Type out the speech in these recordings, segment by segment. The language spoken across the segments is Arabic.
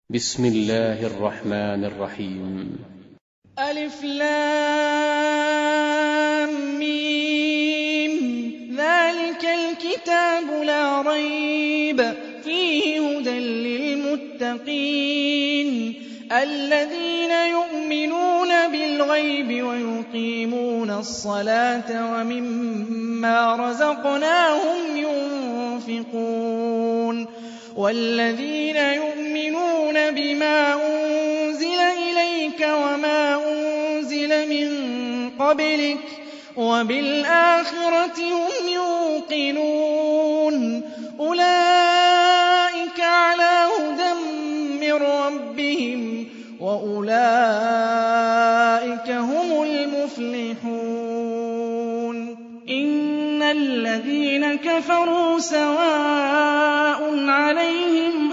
بسم الله الرحمن الرحيم. ألف لام ميم. ذلك الكتاب لا ريب فيه هدى للمتقين الذين يؤمنون بالغيب ويقيمون الصلاة ومما رزقناهم ينفقون والذين يؤمنون بما أنزل إليك وما أنزل من قبلك وبالآخرة هم يوقنون أولئك على هدى من ربهم وأولئك هم المفلحون إن الذين كفروا سواء عليهم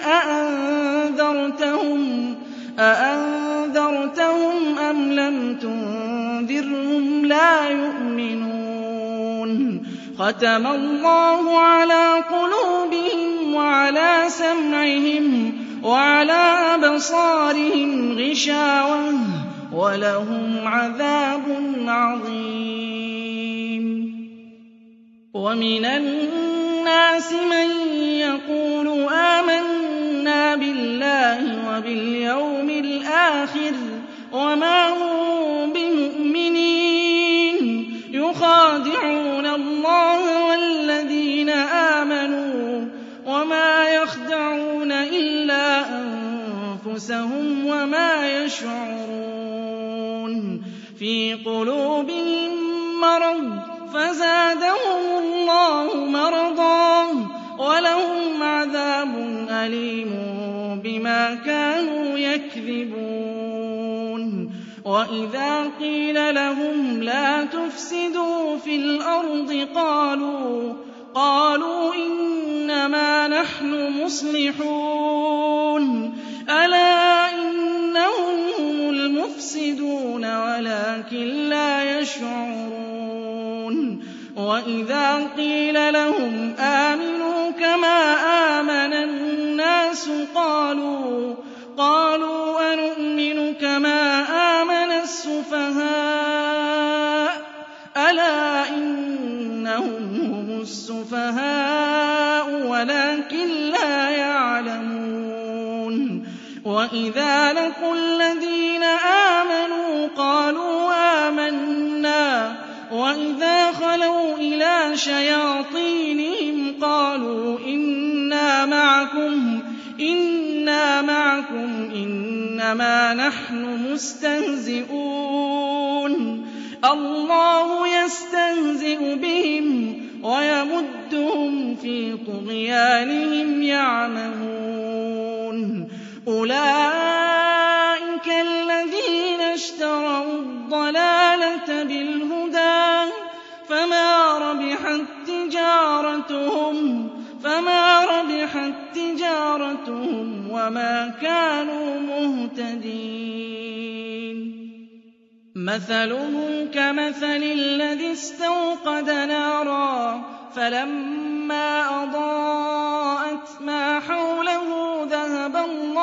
أأنذرتهم أم لم تنذرهم لا يؤمنون ختم الله على قلوبهم وعلى سمعهم وعلى أبصارهم غشاوة ولهم عذاب عظيم ومن الناس من يقول آمنا بالله وباليوم الآخر وما هم بمؤمنين يخادعون الله والذين آمنوا وما يخدعون إلا أنفسهم وما يشعرون في قلوبهم مرض فزادهم الله مرضا ولهم عذاب أليم بما كانوا يكذبون وإذا قيل لهم لا تفسدوا في الأرض قالوا إنما نحن مصلحون ألا إنهم هم المفسدون ولكن لا يشعرون وإذا قيل لهم آمنوا كما آمن الناس قالوا أنؤمن كما آمن السفهاء ألا إنهم هم السفهاء ولكن لا يعلمون وإذا لقوا الذين آمنوا قالوا آمنا وإذا خلوا إلى شياطينهم قالوا إنا معكم إنما نحن مستهزئون الله يستهزئ بهم ويمدهم في طغيانهم يعمهون أولئك الذين اشتروا الضلالة بالهدى فما ربحت تجارتهم وما كانوا مهتدين مثلهم كمثل الذي استوقد نارا فلما أضاءت ما حوله ذهب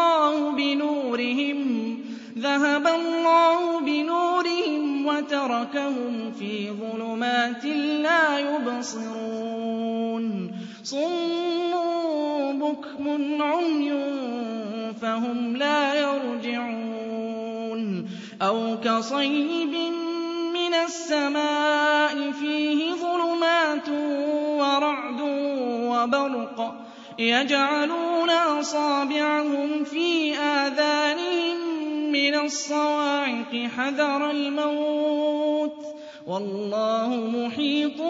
الله بنورهم وتركهم في ظلمات لا يبصرون صم بكم عمي فهم لا يرجعون أو كصيب من السماء فيه ظلمات ورعد وبرق يجعلون أصابعهم في آذانهم من الصواعق حذر الموت والله محيط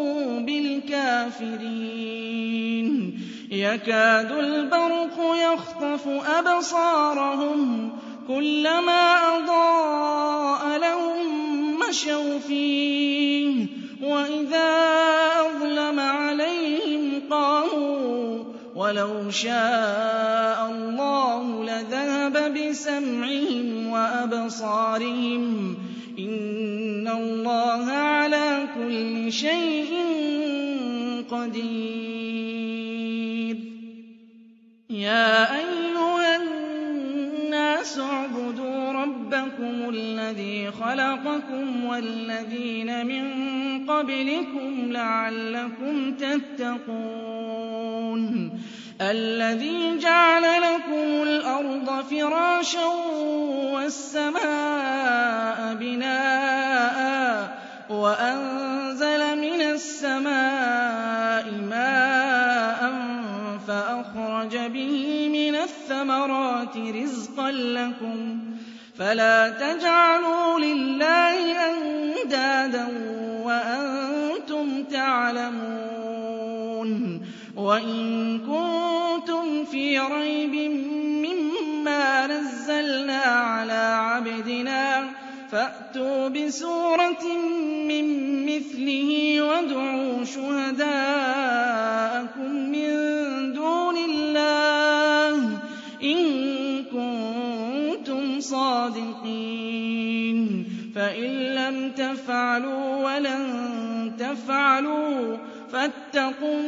بالكافرين يكاد البرق يخطف أبصارهم كلما أضاء لهم مشوا فيه وإذا أظلم عليهم قاموا ولو شاء الله لذهب بسمعهم وأبصارهم إن الله على كل شيء قدير يا أيها النَّاسُ اعْبُدُوا رَبَّكُمُ الَّذِي خَلَقَكُمْ وَالَّذِينَ مِن قَبْلِكُمْ لَعَلَّكُمْ تَتَّقُونَ الَّذِي جَعَلَ لَكُمُ الْأَرْضَ فِرَاشًا وَالسَّمَاءَ بِنَاءً وَأَنزَلَ مِنَ السَّمَاءِ مَاءً فَأَخْرَجَ بِهِ مِنَ الثَّمَرَاتِ رِزْقًا لَّكُمْ فَلَا تَجْعَلُوا لِلَّهِ أَندَادًا وَأَنتُمْ تَعْلَمُونَ وَإِن كُنتُمْ فِي رَيْبٍ مِّمَّا نَزَّلْنَا عَلَىٰ عَبْدِنَا فَأْتُوا بِسُورَةٍ مِّن مِّثْلِهِ وَادْعُوا شُهَدَاءَكُم مِّن دُونِ اللَّهِ إِن كُنتُمْ صَادِقِينَ فَإِن لَّمْ تَفْعَلُوا وَلَن تَفْعَلُوا فَاتَّقُوا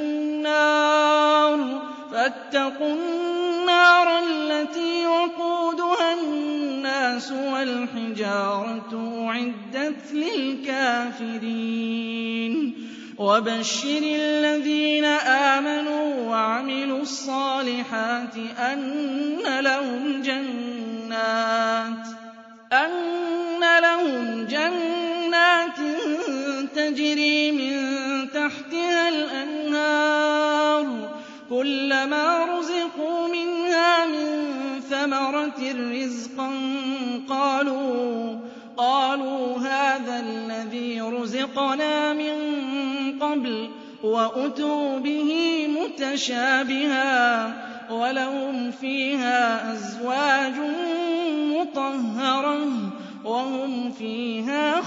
النَّارَ الَّتِي وَقُودُهَا النَّاسُ وَالْحِجَارَةُ أُعِدَّتْ لِلْكَافِرِينَ وَبَشِّرِ الَّذِينَ آمَنُوا وَعَمِلُوا الصَّالِحَاتِ أَنَّ لَهُمْ جَنَّاتٍ تَجْرِي مِن تَحْتِهَا الْأَنْهَارُ كُلَّمَا رُزِقُوا مِنْهَا مِن ثَمَرَةٍ رِّزْقًا قَالُوا هَٰذَا الَّذِي رُزِقْنَا مِن قَبْلُ وَأُتُوا بِهِ مُتَشَابِهًا وَلَهُمْ فِيهَا أَزْوَاجٌ مُّطَهَّرَةٌ وَهُمْ فِيهَا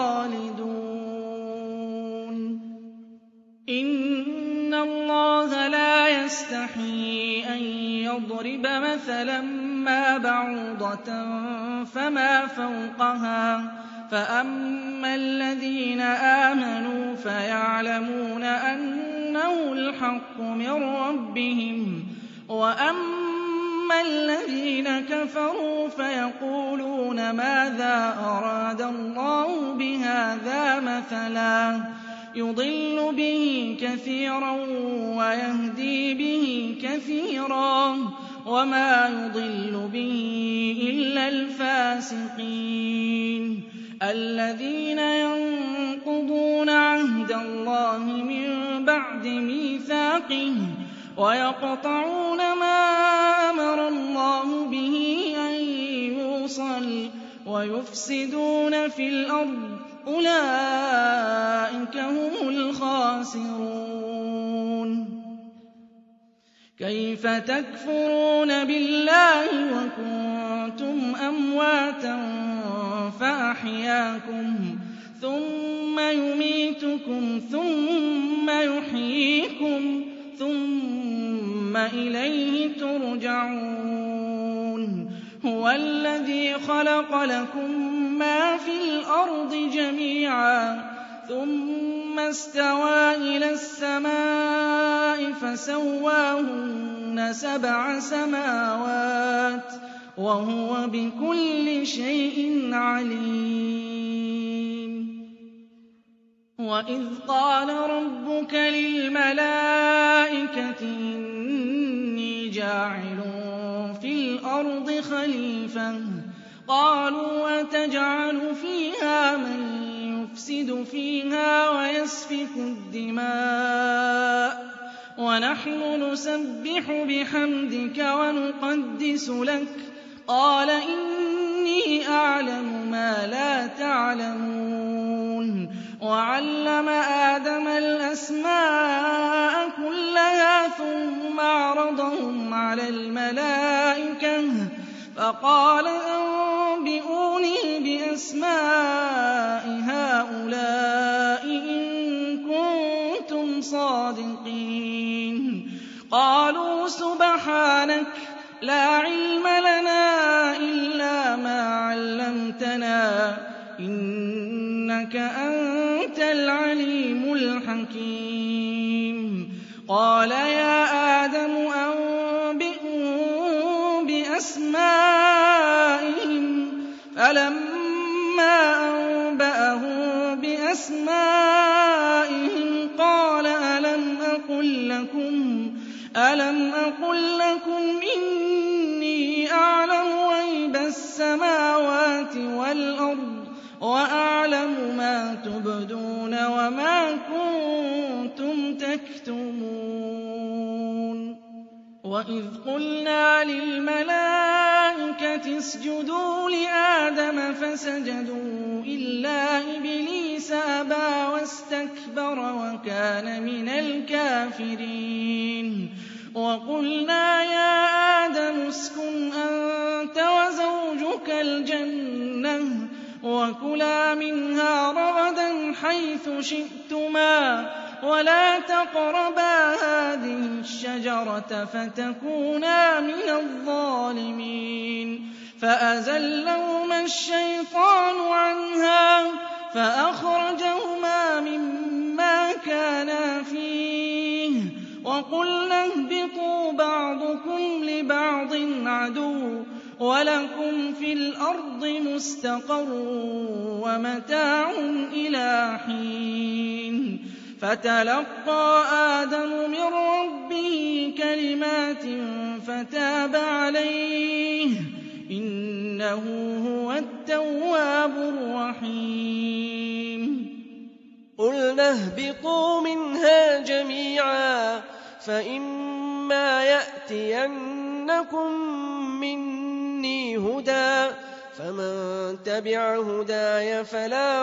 خَالِدُونَ إِنَّ اللَّهَ لَا يَسْتَحْيِي أَن يَضْرِبَ مَثَلًا مَّا بَعُوضَةً فَمَا فَوْقَهَا فَأَمَّا الَّذِينَ آمَنُوا فَيَعْلَمُونَ أَنَّهُ الْحَقُّ مِن رَّبِّهِمْ وَأَمَّا الَّذِينَ كَفَرُوا فَيَقُولُونَ مَاذَا أَرَادَ اللَّهُ بِهَٰذَا مَثَلًا يُضِلُّ بِهِ كَثِيرًا وَيَهْدِي بِهِ كَثِيرًا وَمَا يُضِلُّ بِهِ إِلَّا الْفَاسِقِينَ الَّذِينَ يَنقُضُونَ عَهْدَ اللَّهِ مِن بَعْدِ مِيثَاقِهِ وَيَقْطَعُونَ مَا أَمَرَ اللَّهُ بِهِ أَن يُوصَلَ وَيُفْسِدُونَ فِي الْأَرْضِ أُولَٰئِكَ هُمُ الْخَاسِرُونَ كَيْفَ تَكْفُرُونَ بِاللَّهِ وَكُنتُمْ أَمْوَاتًا فَأَحْيَاكُمْ ثُمَّ يُمِيتُكُمْ ثُمَّ يُحْيِيكُمْ ثُمَّ إِلَيْهِ تُرْجَعُونَ هُوَ الَّذِي خَلَقَ لَكُم مَّا فِي الْأَرْضِ جَمِيعًا ثُمَّ اسْتَوَىٰ إِلَى السَّمَاءِ فَسَوَّاهُنَّ سَبْعَ سَمَاوَاتٍ وَهُوَ بِكُلِّ شَيْءٍ عَلِيمٌ وَإِذْ قَالَ رَبُّكَ لِلْمَلَائِكَةِ إِنِّي جَاعِلٌ فِي الْأَرْضِ خَلِيفَةً قَالُوا أَتَجْعَلُ فِيهَا مَن يُفْسِدُ فِيهَا وَيَسْفِكُ الدِّمَاءَ وَنَحْنُ نُسَبِّحُ بِحَمْدِكَ وَنُقَدِّسُ لَكَ قَالَ إِنِّي أَعْلَمُ مَا لَا تَعْلَمُونَ وَعَلَّمَ آدَمَ الْأَسْمَاءَ كُلَّهَا ثُمَّ عَرَضَهُمْ عَلَى الْمَلَائِكَةِ فَقَالَ أَنبِئُونِي بِأَسْمَاءِ هَٰؤُلَاءِ إِن كُنتُمْ صَادِقِينَ قَالُوا سُبْحَانَكَ لَا عِلْمَ لَنَا إِلَّا مَا عَلَّمْتَنَا إِنَّكَ أَنتَ الْعَلِيمُ الْحَكِيمُ قَالَ يَا آدَمُ أَنبِئْهُم بِأَسْمَائِهِمْ فلما أنبأهم بأسمائهم قال ألم أقل لكم إني أعلم غيب السماوات والأرض وأعلم ما تبدون وما كنتم تكتمون وإذ قلنا للملائكة اسجدوا لآدم فسجدوا إلا إبليس أبى واستكبر وكان من الكافرين وقلنا يا آدم اسكن أنت وزوجك الجنة وكلا منها رغدا حيث شئتما ولا تقربا هذه الشجرة فتكونا من الظالمين فأزلهما الشيطان عنها فأخرجهما مما كانا فيه وقلنا اهبطوا بعضكم لبعض عدو ولكم في الأرض مستقر ومتاع إلى حين فتلقى آدم من ربه كلمات فتاب عليه إنه هو التواب الرحيم قلنا اهبطوا منها جميعا فإما يأتينكم مني هدى فمن تبع هداي فلا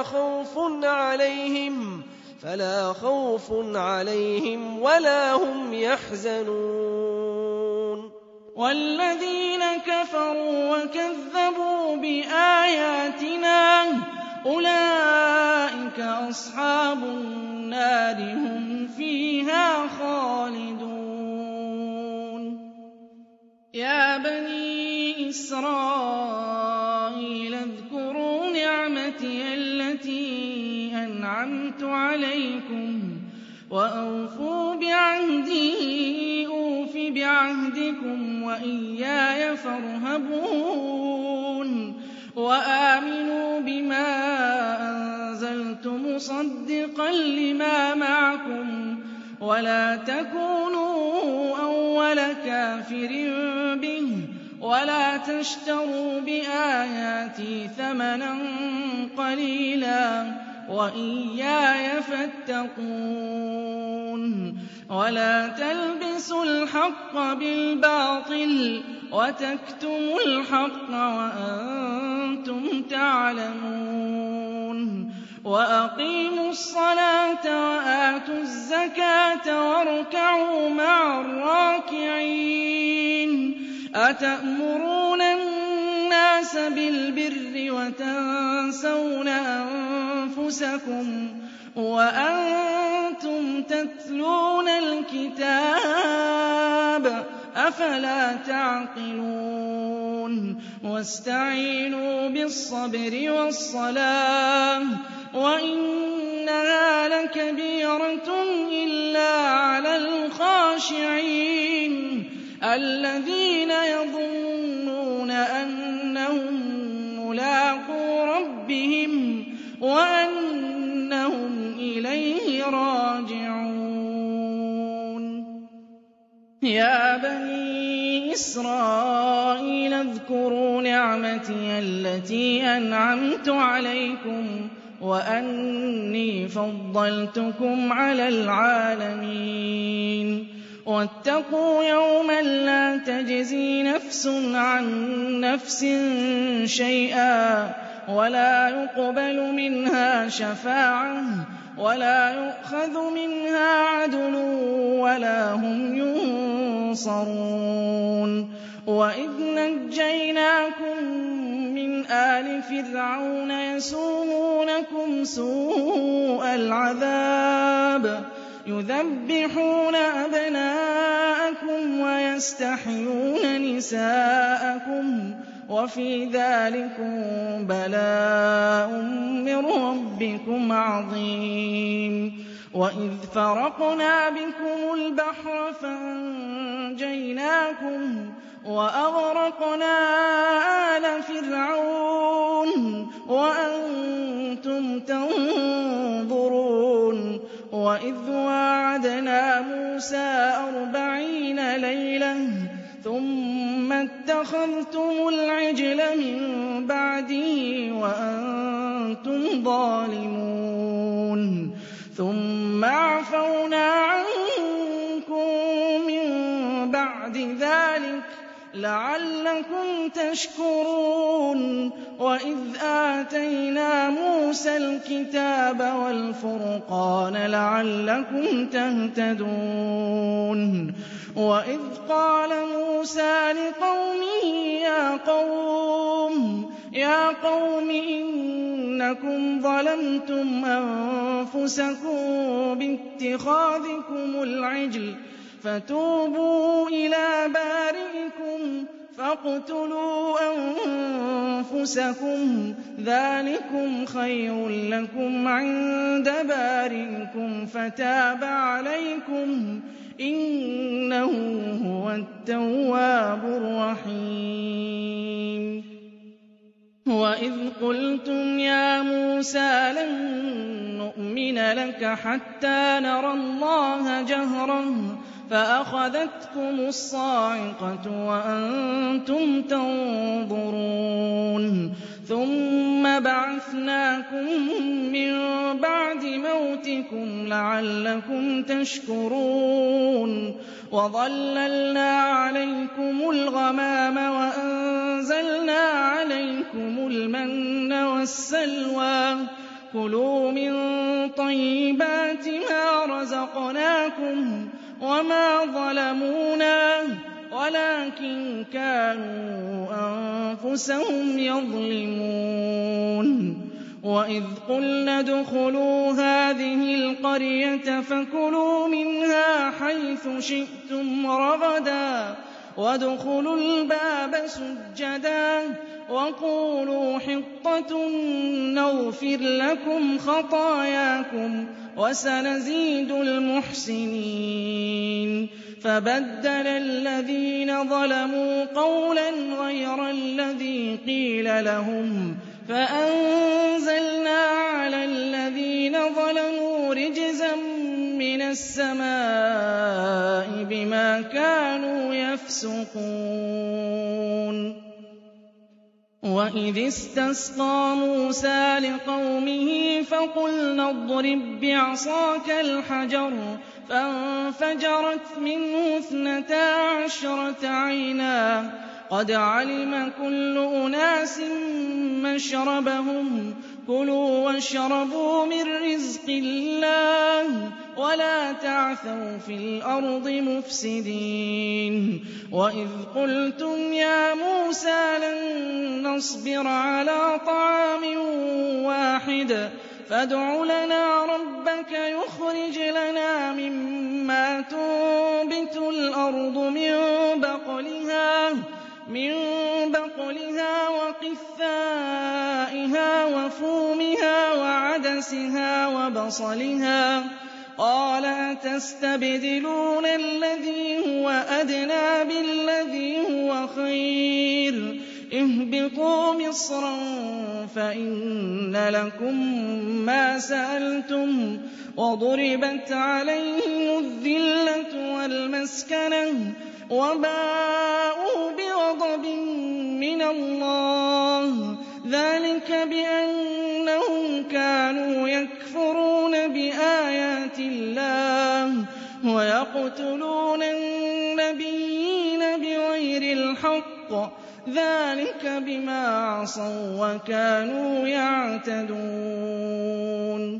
خوف عليهم ولا هم يحزنون والذين كفروا وكذبوا بآياتنا أولئك أصحاب النار هم فيها خالدون يا بني إسرائيل اذكروا نعمتي التي أنعمت عليكم وأوفوا بعهدي أوف بعهدكم وإياي فارهبون وآمنوا بما أنزلت مصدقا لما معكم ولا تكونوا أول كافر به ولا تشتروا بآياتي ثمنا قليلا وإياي فاتقون ولا تلبسوا الحق بالباطل وتكتموا الحق وأنتم تعلمون وأقيموا الصلاة وآتوا الزكاة واركعوا مع الراكعين أتأمرون الناس بالبر وتنسون أنفسكم وأنتم تتلون الكتاب أفلا تعقلون واستعينوا بالصبر والصلاة وإنها لكبيرة إلا على الخاشعين الذين يظنون أنهم ملاقو ربهم وأنهم إليه راجعون يا بني إسرائيل اذكروا نعمتي التي أنعمت عليكم وأني فضلتكم على العالمين واتقوا يوما لا تجزي نفس عن نفس شيئا ولا يقبل منها شفاعة ولا يؤخذ منها عدل ولا هم ينصرون وإذ نجيناكم من آل فرعون يسومونكم سوء العذاب يذبحون أبناءكم ويستحيون نساءكم وفي ذلكم بلاء من ربكم عظيم وإذ فرقنا بكم البحر فأنجيناكم وأغرقنا آل فرعون وأنتم تنظرون وإذ واعدنا موسى 40 ليلة ثم اتخذتم العجل من بعده وأنتم ظالمون ثم عفونا عنكم من بعد ذلك لعلكم تشكرون وإذ آتينا موسى الكتاب والفرقان لعلكم تهتدون وإذ قال موسى لقومه يا قوم إنكم ظلمتم أنفسكم باتخاذكم العجل فتوبوا إلى بارئكم فاقتلوا أنفسكم ذلكم خير لكم عند بارئكم فتاب عليكم إنه هو التواب الرحيم وإذ قلتم يا موسى لن نؤمن لك حتى نرى الله جهرا فأخذتكم الصاعقة وأنتم تنظرون ثم بعثناكم من بعد موتكم لعلكم تشكرون وظللنا عليكم الغمام وأنزلنا عليكم المن والسلوى كلوا من طيبات ما رزقناكم وما ظلمونا ولكن كانوا أنفسهم يظلمون وإذ قلنا ادخلوا هذه القرية فكلوا منها حيث شئتم رغدا وادخلوا الباب سجدا وقولوا حطة نغفر لكم خطاياكم وسنزيد المحسنين فبدل الذين ظلموا قولا غير الذي قيل لهم فأنزلنا على الذين ظلموا رجزا من السماء بما كانوا يفسقون وإذ استسقى موسى لقومه فقلنا اضرب بعصاك الحجر فانفجرت منه 12 عينا قد علم كل أناس مشربهم كلوا واشربوا من رزق الله ولا تعثوا في الأرض مفسدين وإذ قلتم يا موسى لن نصبر على طعام واحد فادع لنا ربك يخرج لنا مما تنبت الأرض من بقلها وقثائها وفومها وعدسها وبصلها قال أتستبدلون الذي هو أدنى بالذي هو خير اهبطوا مصرا فإن لكم ما سألتم وضربت عليهم الذلة والمسكنة وباءوا بغضب من الله ذلك بأنهم كانوا يكفرون بآيات الله ويقتلون النبيين بغير الحق ذلك بما عصوا وكانوا يعتدون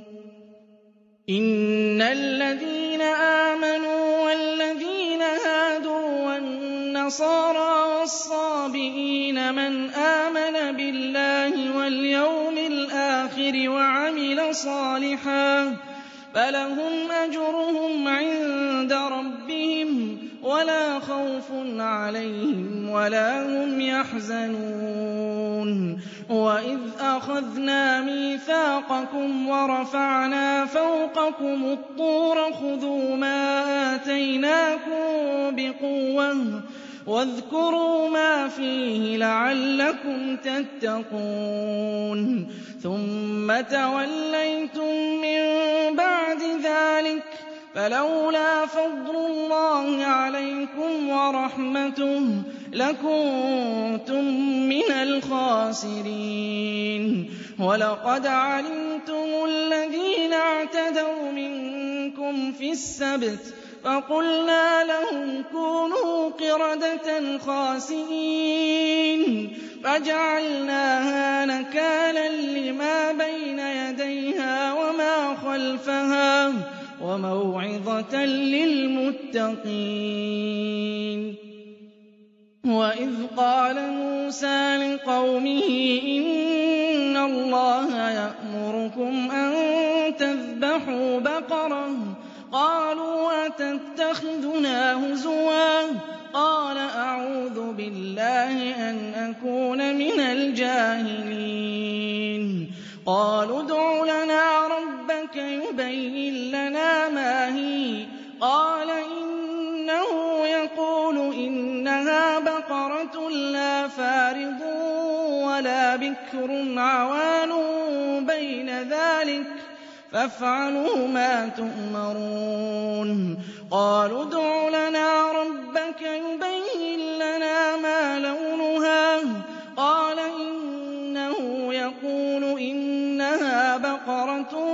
إن الذين آمنوا والذين هادوا والنصارى والصابئين من آمن بالله واليوم الآخر وعمل صالحا فلهم أجرهم عند ربهم ولا خوف عليهم ولا هم يحزنون وإذ أخذنا ميثاقكم ورفعنا فوقكم الطور خذوا ما آتيناكم بقوة واذكروا ما فيه لعلكم تتقون ثم توليتم من بعد ذلك فلولا فضل الله عليكم ورحمته لكنتم من الخاسرين ولقد علمتم الذين اعتدوا منكم في السبت فقلنا لهم كونوا قردة خاسئين فجعلناها نكالا لما بين يديها وما خلفها وموعظة للمتقين. وإذ قال موسى لقومه إن الله يأمركم أن تذبحوا بقرة قالوا أتتخذنا هزوا قال أعوذ بالله أن أكون من الجاهلين قالوا ادع لنا ربك يبين لنا ما هي قال إنه يقول إنها بقرة لا فارض ولا بكر عوان بين ذلك فافعلوا ما تؤمرون قالوا ادع لنا ربك يبين لنا ما لونها قال إنه يقول إنها بقرة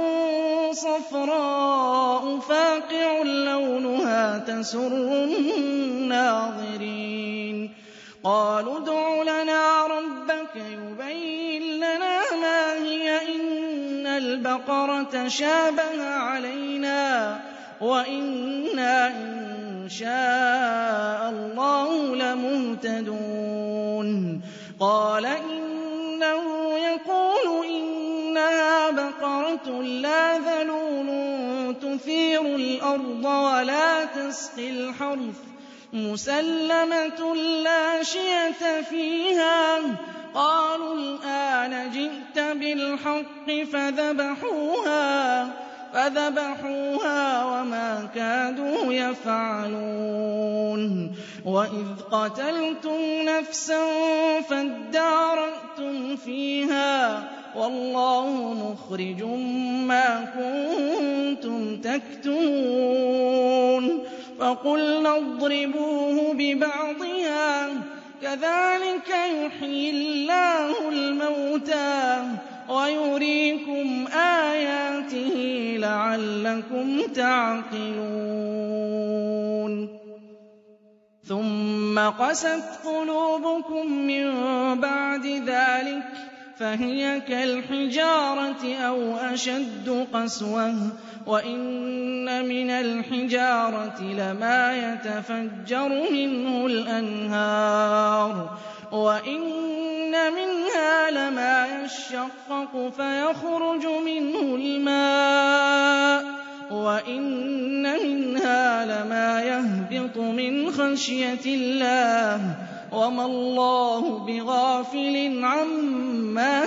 صفراء فاقع لونها تسر الناظرين قالوا ادع لنا ربك يبين لنا ما هي إن البقرة شابه علينا وإنا إن شاء الله لمهتدون قال إنه يقول إنها بقرة لا ذلول تثير الأرض ولا تسقي الحرث مسلمة لا شية فيها قالوا الآن جئت بالحق فذبحوها وما كادوا يفعلون وإذ قتلتم نفسا فادارأتم فيها والله مخرج ما كنتم تكتمون فقلنا اضربوه ببعضها كذلك يحيي الله الموتى ويريكم آياته لعلكم تعقلون ثم قست قلوبكم من بعد ذلك فهي كالحجارة أو أشد قسوة وإن من الحجارة لما يتفجر منه الأنهار وإن منها لما يشقق فيخرج منه الماء وإن منها لما يهبط من خشية الله وما الله بغافل عما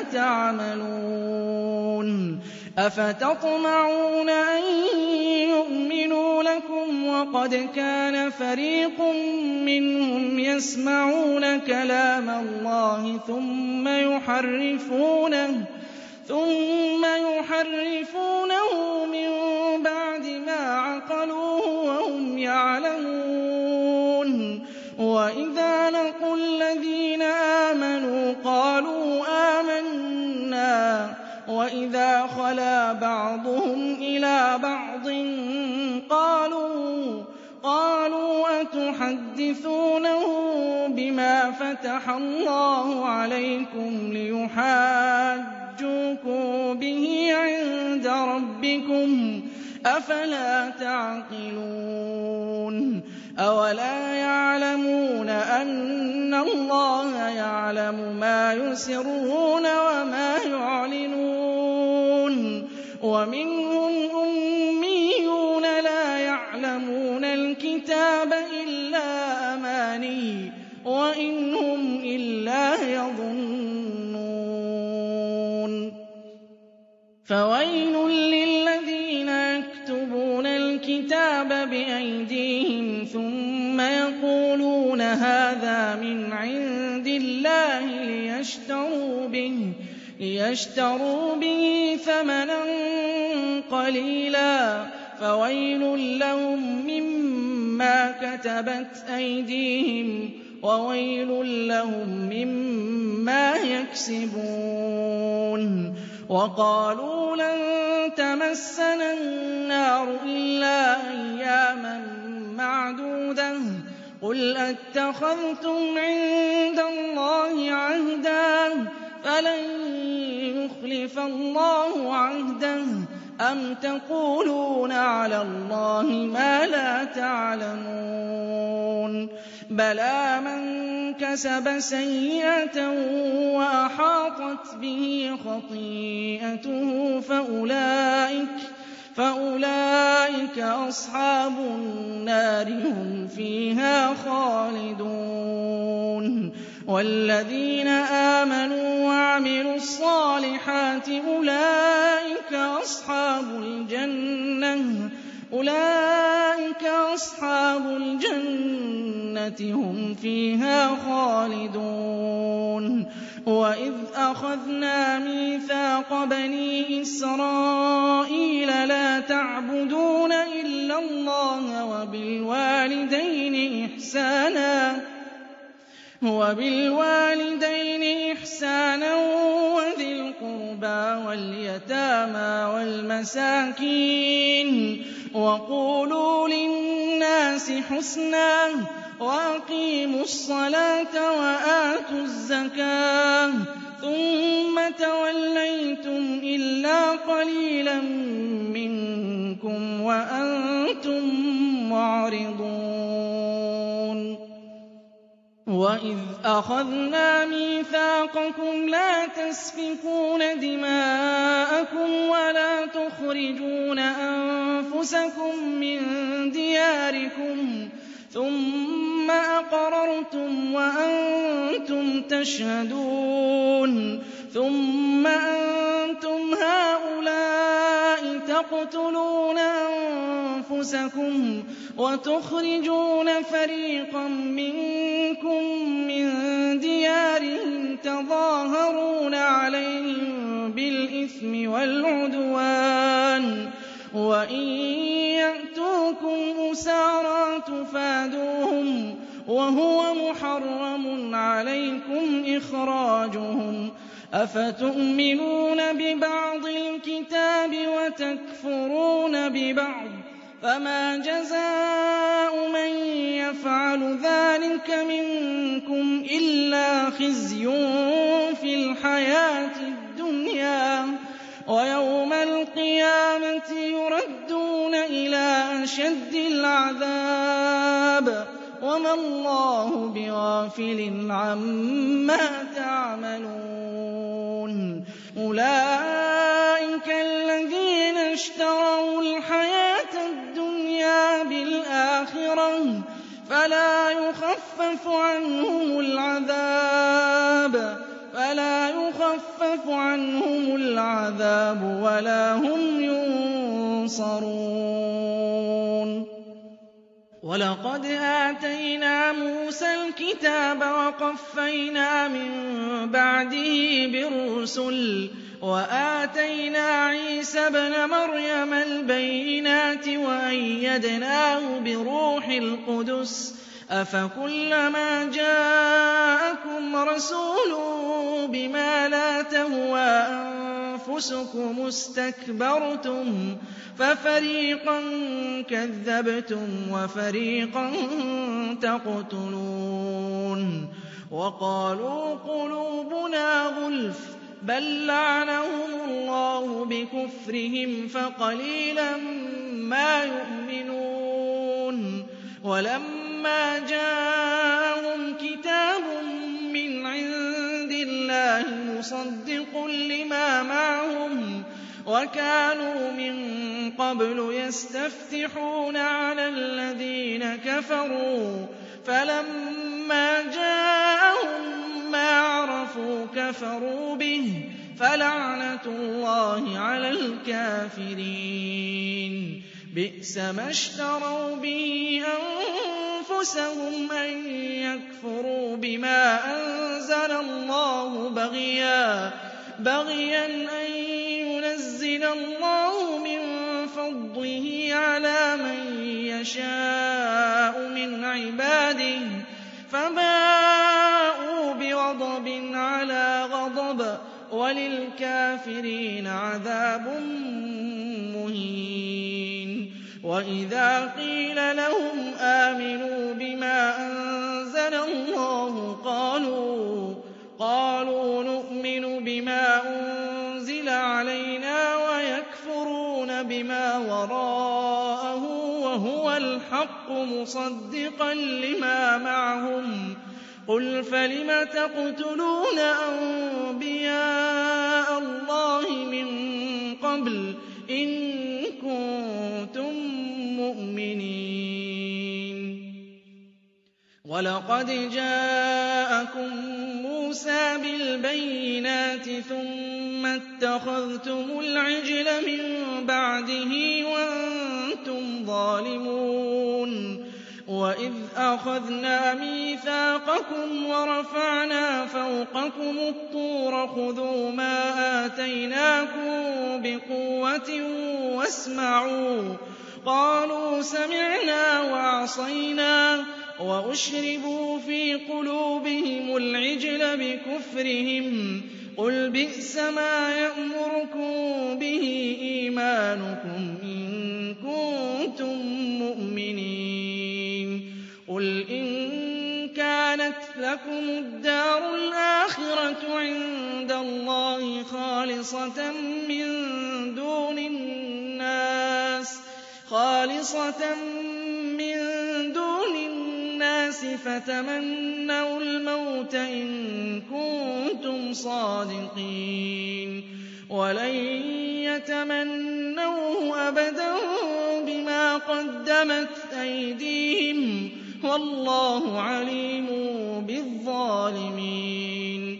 تعملون أفتطمعون أن يؤمنوا لكم وقد كان فريق منهم يسمعون كلام الله ثم يحرفونه من بعد ما عقلوه وهم يعلمون وإذا لقوا الذين آمنوا قالوا آمنا وإذا خلا بعضهم إلى بعض قالوا أتحدثونه بما فتح الله عليكم ليحاجوكم به عند ربكم أفلا تعقلون أولا يعلمون أن الله يعلم ما يسرون وما يعلنون ومنهم أميون لا يعلمون الكتاب إلا أماني وإن هم إلا يظنون فويل للذين يكتبون الكتاب بأيديهم ثم يقولون هَٰذَا مِنْ عِندِ اللَّهِ لِيَشْتَرُوا بِهِ ثَمَنًا قَلِيلًا فَوَيْلٌ لَّهُم مِّمَّا كَتَبَتْ أَيْدِيهِمْ وَوَيْلٌ لَّهُم مِّمَّا يَكْسِبُونَ وَقَالُوا لَن تَمَسَّنَا النَّارُ إِلَّا أَيَّامًا مَّعْدُودَةً ۚ قُلْ أَتَّخَذْتُمْ عِندَ اللَّهِ عَهْدًا فَلَن يُخْلِفَ اللَّهُ عَهْدَهُ أَمْ تَقُولُونَ عَلَى اللَّهِ مَا لَا تَعْلَمُونَ بَلَىٰ مَن كَسَبَ سَيِّئَةً وَأَحَاطَتْ بِهِ خَطِيئَتُهُ فَأُولَٰئِكَ أَصْحَابُ النَّارِ هُمْ فِيهَا خَالِدُونَ وَالَّذِينَ آمَنُوا وَعَمِلُوا الصَّالِحَاتِ أُولَٰئِكَ أَصْحَابُ الْجَنَّةِ هُمْ فِيهَا خَالِدُونَ وَإِذْ أَخَذْنَا مِيثَاقَ بَنِي إِسْرَائِيلَ لَا تَعْبُدُونَ إِلَّا اللَّهَ وَبِالْوَالِدَيْنِ إِحْسَانًا وَذِي الْقُرْبَىٰ وَالْيَتَامَىٰ وَالْمَسَاكِينِ وَقُولُوا لِلنَّاسِ حُسْنًا وَأَقِيمُوا الصَّلَاةَ وَآتُوا الزَّكَاةَ ثُمَّ تَوَلَّيْتُمْ إِلَّا قَلِيلًا مِّنكُمْ وَأَنتُم مُّعْرِضُونَ وَإِذْ أَخَذْنَا مِيثَاقَكُمْ لَا تَسْفِكُونَ دِمَاءَكُمْ وَلَا تُخْرِجُونَ أَنفُسَكُم مِّن دِيَارِكُمْ ثُمَّ أَقْرَرْتُمْ وَأَنتُمْ تَشْهَدُونَ ثُمَّ أَنتُمْ هَٰؤُلَاءِ تَقْتُلُونَ أَنفُسَكُمْ وَتُخْرِجُونَ فَرِيقًا مِّنكُم مِّن دِيَارِهِمْ تَظَاهَرُونَ عَلَيْهِم بِالْإِثْمِ وَالْعُدْوَانِ وَإِن يَأْتُوكُمْ أُسَارَىٰ تُفَادُوهُمْ وَهُوَ مُحَرَّمٌ عَلَيْكُمْ إِخْرَاجُهُمْ أَفَتُؤْمِنُونَ بِبَعْضِ الْكِتَابِ وَتَكْفُرُونَ بِبَعْضٍ فَمَا جَزَاءُ مَن يَفْعَلُ ذَٰلِكَ مِنكُمْ إِلَّا خِزْيٌ فِي الْحَيَاةِ الدُّنْيَا وَيَوْمَ الْقِيَامَةِ يُرَدُّونَ إِلَىٰ أَشَدِّ الْعَذَابِ وَمَا اللَّهُ بِغَافِلٍ عَمَّا تَعْمَلُونَ أُولَٰئِكَ الَّذِينَ اشْتَرَوُا الْحَيَاةَ الدُّنْيَا بِالْآخِرَةِ فَلَا يُخَفَّفُ عَنْهُمُ الْعَذَابُ وَلَا هُمْ يُنصَرُونَ وَلَقَدْ آتَيْنَا مُوسَى الْكِتَابَ وَقَفَّيْنَا مِن بَعْدِهِ بِالرُّسُلِ وَآتَيْنَا عِيسَى ابْنَ مَرْيَمَ الْبَيِّنَاتِ وَأَيَّدْنَاهُ بِرُوحِ الْقُدُسِ أَفَكُلَّمَا جَاءَكُمْ رَسُولٌ بِمَا لَا تَهْوَىٰ أَنفُسُكُمُ اسْتَكْبَرْتُمْ فَفَرِيقًا كَذَّبْتُمْ وَفَرِيقًا تَقْتُلُونَ وَقَالُوا قُلُوبُنَا غُلْفٌ بَل لَّعَنَهُمُ اللَّهُ بِكُفْرِهِمْ فَقَلِيلًا مَّا يُؤْمِنُونَ وَلَمَّا جَاءَهُمْ كِتَابٌ مِّنْ عِندِ اللَّهِ مُصَدِّقٌ لِّمَا مَعَهُمْ وَكَانُوا مِن قَبْلُ يَسْتَفْتِحُونَ عَلَى الَّذِينَ كَفَرُوا فَلَمَّا جَاءَهُم مَّا عَرَفُوا كَفَرُوا بِهِ فَلَعْنَةُ اللَّهِ عَلَى الْكَافِرِينَ بِئْسَ مَا اشْتَرَوْا بِهِ أنفسهم أن يكفروا بما أنزل الله بغيا أن ينزل الله من فضله على من يشاء من عباده فباءوا بغضب على غضب وللكافرين عذاب مهين. وإذا قيل لهم آمنوا بما أنزل الله قالوا نؤمن بما أنزل علينا ويكفرون بما وراءه وهو الحق مصدقا لما معهم قل فلم تقتلون أنبياء الله من قبل إن كنتم مؤمنين. ولقد جاءكم موسى بالبينات ثم اتخذتم العجل من بعده وأنتم ظالمون. وإذ أخذنا ميثاقكم ورفعنا فوقكم الطور خذوا ما آتيناكم بقوة واسمعوا قالوا سمعنا وعصينا وأشربوا في قلوبهم العجل بكفرهم قل بئس ما يأمركم به إيمانكم إن كنتم مؤمنين. قل إن كانت لكم الدار الآخرة عند الله خالصة من دون الناس فتمنوا الموت إن كنتم صادقين ولن يتمنوه أبدا بما قدمت أيديهم والله عليم بالظالمين.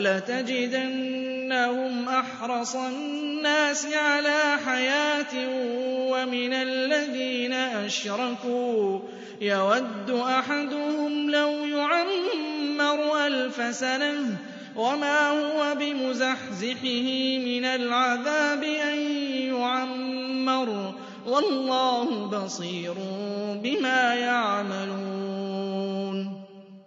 ولتجدنهم أحرص الناس على حياة ومن الذين أشركوا يود أحدهم لو يعمر 1000 سنة وما هو بمزحزحه من العذاب أن يعمر والله بصير بما يعملون.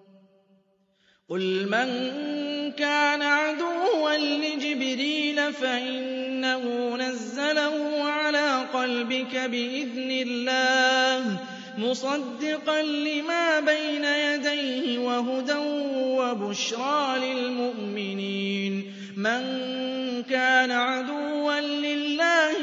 قل من كان عدوا لجبريل فإنه نزله على قلبك بإذن الله مصدقا لما بين يديه وهدى وبشرى للمؤمنين. من كان عدوا لله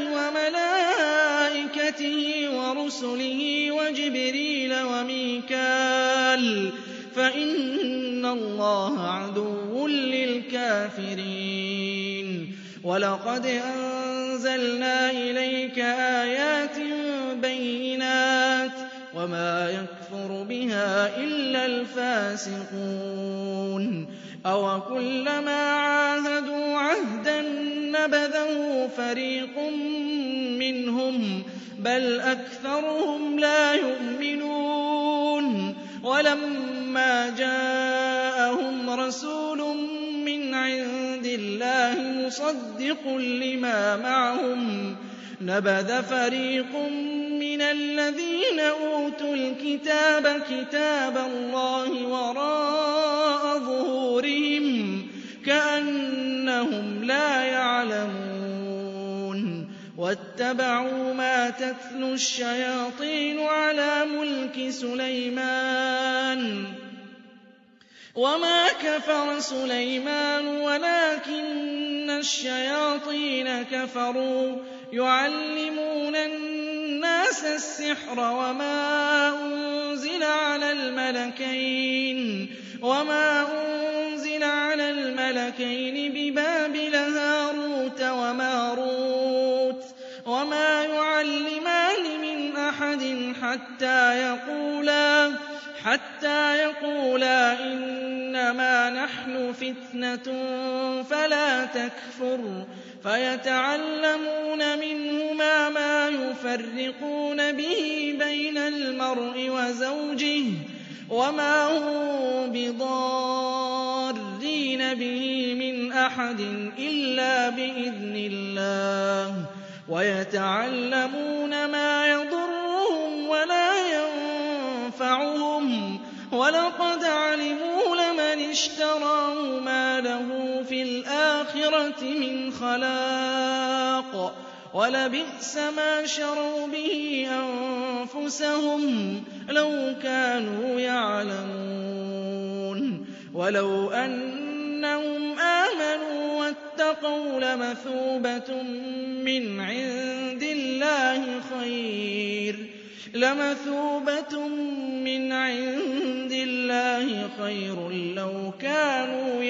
وملائكته ورسله وجبريل وميكال فإن الله عدو للكافرين. ولقد أنزلنا إليك آيات بينات وما يكفر بها إلا الفاسقون. أوكلما عاهدوا عهدا نبذه فريق منهم بل أكثرهم لا يؤمنون. ولما جاءهم رسول من عند الله مصدق لما معهم نبذ فريق من الذين أوتوا الكتاب كتاب الله وراء ظهورهم كأنهم لا يعلمون. واتبعوا ما تتلو الشياطين على ملك سليمان وما كفر سليمان ولكن الشياطين كفروا يعلمون الناس السحر وما أنزل على الملكين ببابل هاروت وماروت وما يعلمان من أحد حتى يقولا إنما نحن فتنة فلا تكفر فيتعلمون منهما ما يفرقون به بين المرء وزوجه وما هم بضارين به من أحد إلا بإذن الله ويتعلمون ما يضرهم ولا ينفعهم ولقد علموا لمن اشتراه ما له في الآخرة من خلاق ولبئس ما شروا به أنفسهم لو كانوا يعلمون ولو أنهم آمنوا واتقوا لمثوبة من عند الله خير لو كانوا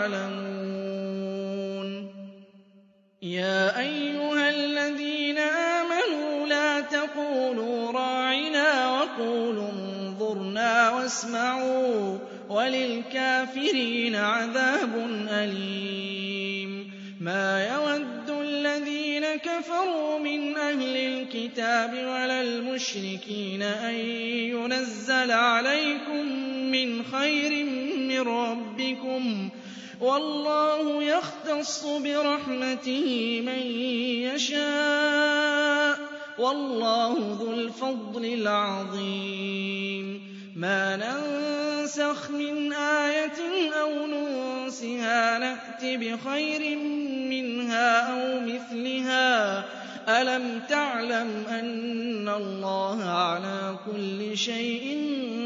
يعلمون يا أيها الذين آمنوا لا تقولوا راعنا وقولوا انظرنا واسمعوا وللكافرين عذاب أليم ما يود الذين كفروا من أهل الكتاب ولا المشركين أن ينزل عليكم من خير من ربكم والله يختص برحمته من يشاء والله ذو الفضل العظيم ما ننسخ من آية أو ننسها نأت بخير منها أو مثلها ألم تعلم أن الله على كل شيء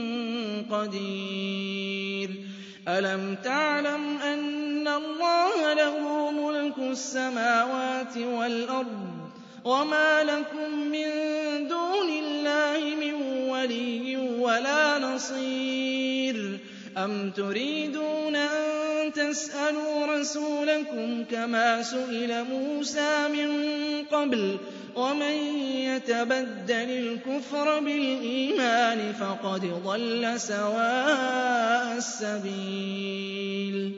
قدير ألم تعلم أن الله له ملك السماوات والأرض وما لكم من دون الله من ولي ولا نصير أم تريدون أن تسألوا رسولكم كما سئل موسى من قبل ومن يتبدل الكفر بالإيمان فقد ضل سواء السبيل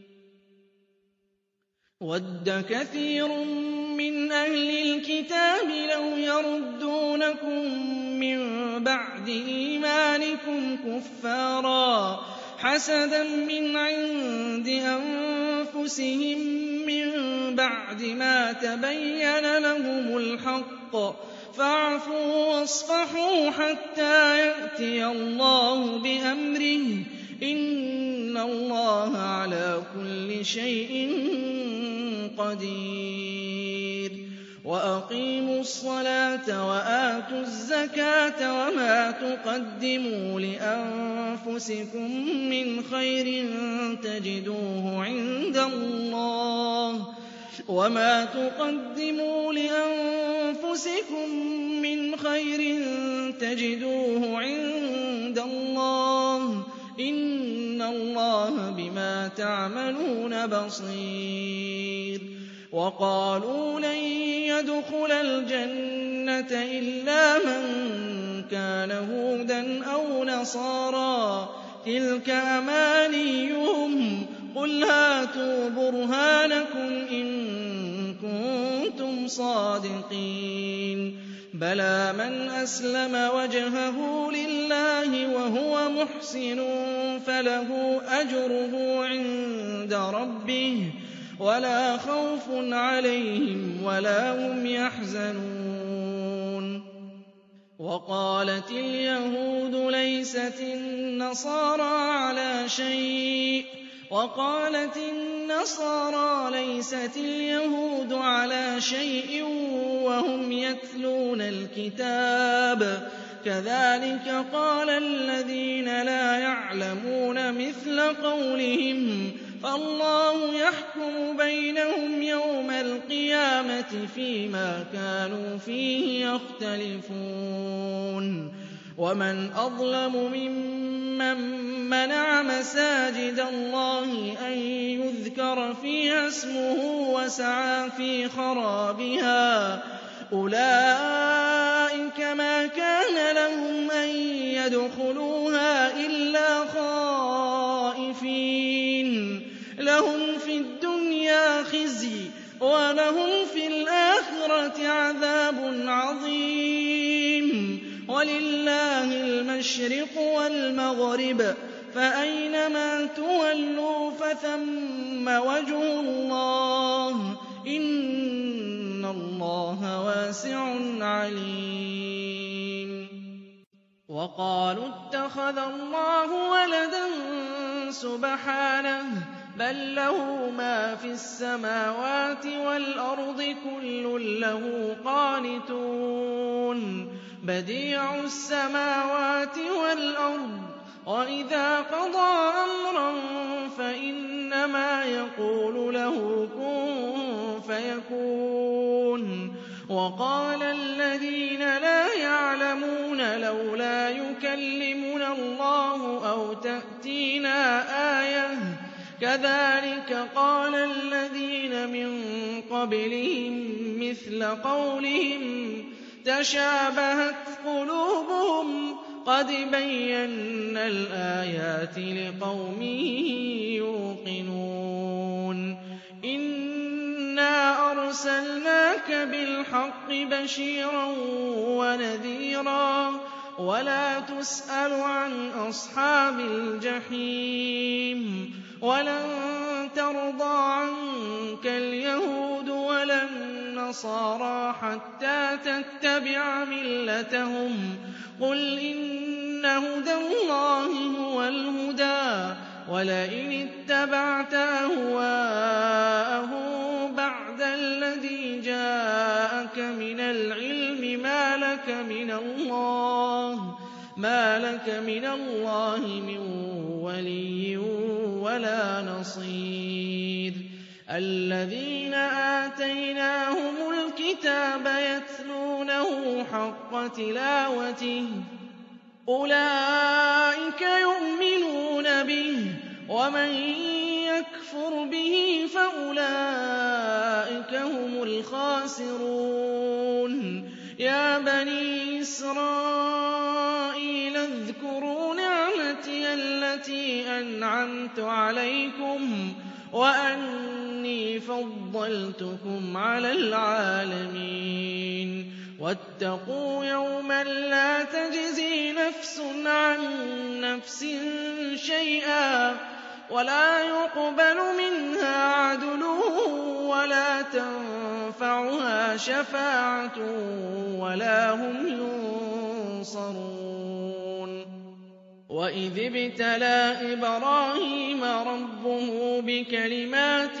وَدَّ كَثِيرٌ مِّنْ أَهْلِ الْكِتَابِ لَوْ يَرُدُّونَكُم مِّن بَعْدِ إِيمَانِكُمْ كُفَّارًا حَسَدًا مِّنْ عِندِ أَنفُسِهِم مِّن بَعْدِ مَا تَبَيَّنَ لَهُمُ الْحَقُّ فَاعْفُوا وَاصْفَحُوا حَتَّىٰ يَأْتِيَ اللَّهُ بِأَمْرِهِ ۗ إِنَّ اللَّهَ عَلَىٰ كُلِّ شَيْءٍ قدير وأقيموا الصلاة وآتوا الزكاة وما تقدموا لأنفسكم من خير تجدوه عند الله وما تقدموا لأنفسكم من خير تجدوه عند الله إن الله بما تعملون بصير وقالوا لن يدخل الجنة إلا من كان هودا أو نصارى تلك أمانيهم قل هاتوا برهانكم إن كنتم صادقين بلى من أسلم وجهه لله وهو محسن فله أجره عند ربه ولا خوف عليهم ولا هم يحزنون وقالت اليهود ليست النصارى على شيء وقالت النصارى ليست اليهود على شيء وهم يتلون الكتاب كذلك قال الذين لا يعلمون مثل قولهم فالله يحكم بينهم يوم القيامة فيما كانوا فيه يختلفون ومن أظلم ممن منع مساجد الله أن يذكر فيها اسمه وسعى في خرابها أولئك ما كان لهم أن يدخلوها إلا خائفين لهم في الدنيا خزي ولهم في الآخرة عذاب عظيم ولله المشرق والمغرب فأينما تولوا فثم وجه الله إن الله واسع عليم وقالوا اتخذ الله ولدا سبحانه بل له ما في السماوات والأرض كل له قانتون بديع السماوات والأرض وإذا قضى أمرا فإنما يقول له كن فيكون وقال الذين لا يعلمون لولا يكلمنا الله أو تأتينا آية كذلك قال الذين من قبلهم مثل قولهم تشابهت قلوبهم قد بينا الآيات لقوم يوقنون إنا أرسلناك بالحق بشيرا ونذيرا ولا تسأل عن أصحاب الجحيم ولن ترضى عنك اليهود ولا النصارى حتى تتبع ملتهم قل إن هدى الله هو الهدى ولئن اتبعت أهواءهم بعد الذي جاءك من العلم ما لك من الله من ولي ولا نصير الذين آتيناهم الكتاب يتلونه حق تلاوته أولئك يؤمنون به ومن يكفر به فأولئك هم الخاسرون يا بني إسرائيل اذكروا نعمتي التي أنعمت عليكم وأني فضلتكم على العالمين واتقوا يوما لا تجزي نفس عن نفس شيئا ولا يقبل منها عدل ولا تنفعها شفاعة ولا هم ينصرون وإذ ابتلى إبراهيم ربه بكلمات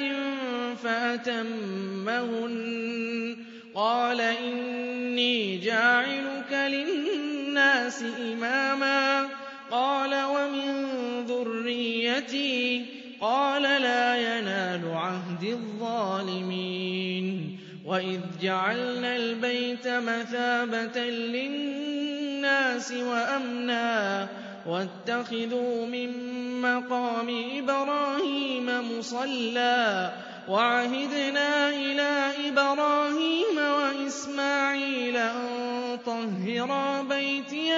فأتمهن قال إني جاعلك للناس إماما قال ومن ذريتي قال لا ينال عهد الظالمين وإذ جعلنا البيت مثابة للناس وأمنا واتخذوا من مقام إبراهيم مصلى وعهدنا إلى إبراهيم وإسماعيل أن طهرا بيتي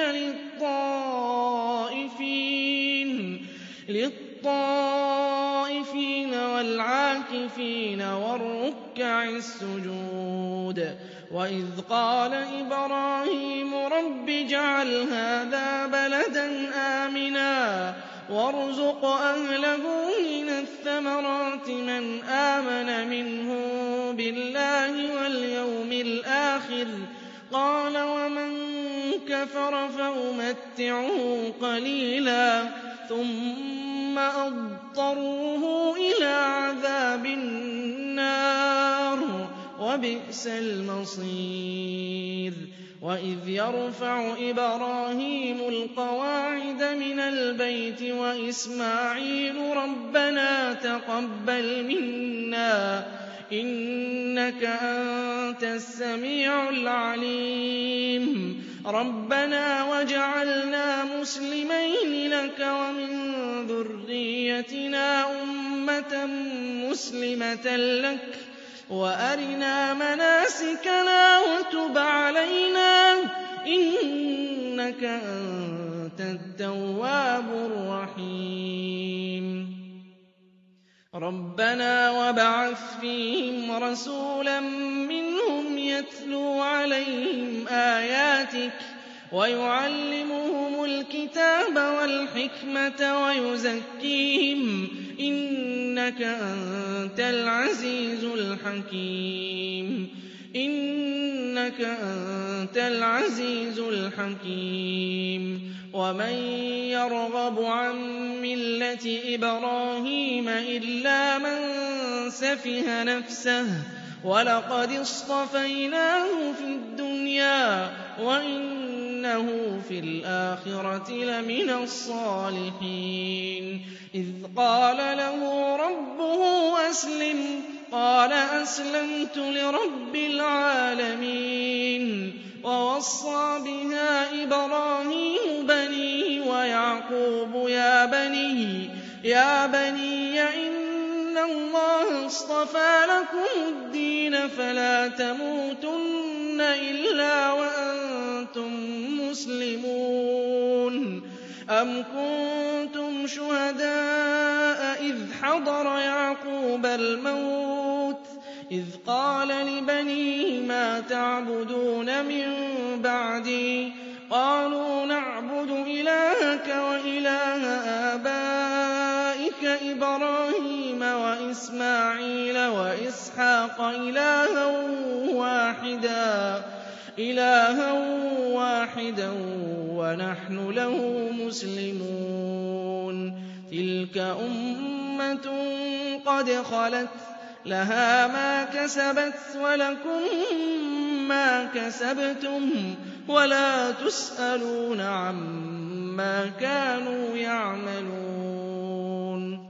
للطائفين والعاكفين والركع السجود وإذ قال إبراهيم رب اجعل هذا بلدا آمنا وارزق أهله من الثمرات من آمن منهم بالله واليوم الآخر قال ومن كفر فأمتعه قليلا ثم أضطروه إلى عذاب النار وبئس المصير وإذ يرفع إبراهيم القواعد من البيت وإسماعيل ربنا تقبل منا إنك أنت السميع العليم ربنا واجعلنا مسلمين لك ومن ذريتنا أمة مسلمة لك وأرنا مناسكنا وتب علينا إنك أنت التواب الرحيم ربنا وابعث فيهم رسولا منهم يتلو عليهم آياتك ويعلمهم الكتاب والحكمة ويزكيهم إنك أنت العزيز الحكيم إنك أنت العزيز الحكيم ومن يرغب عن ملة إبراهيم إلا من سفه نفسه ولقد اصطفيناه في الدنيا وإنه في الآخرة لمن الصالحين إذ قال له ربه أسلم قال أسلمت لرب العالمين ووصى بها إبراهيم بنيه ويعقوب يا بني إن الله اصطفى لكم الدين فلا تموتن إلا وأنتم مسلمون أم كنتم شهداء إذ حضر يعقوب الموت إذ قال لبنيه ما تعبدون من بعدي قالوا نعبد إلهك وإله آبائك إبراهيم وإسماعيل وإسحاق إلها واحدا ونحن له مسلمون تلك أمة قد خلت لها ما كسبت ولكم ما كسبتم ولا تسألون عما كانوا يعملون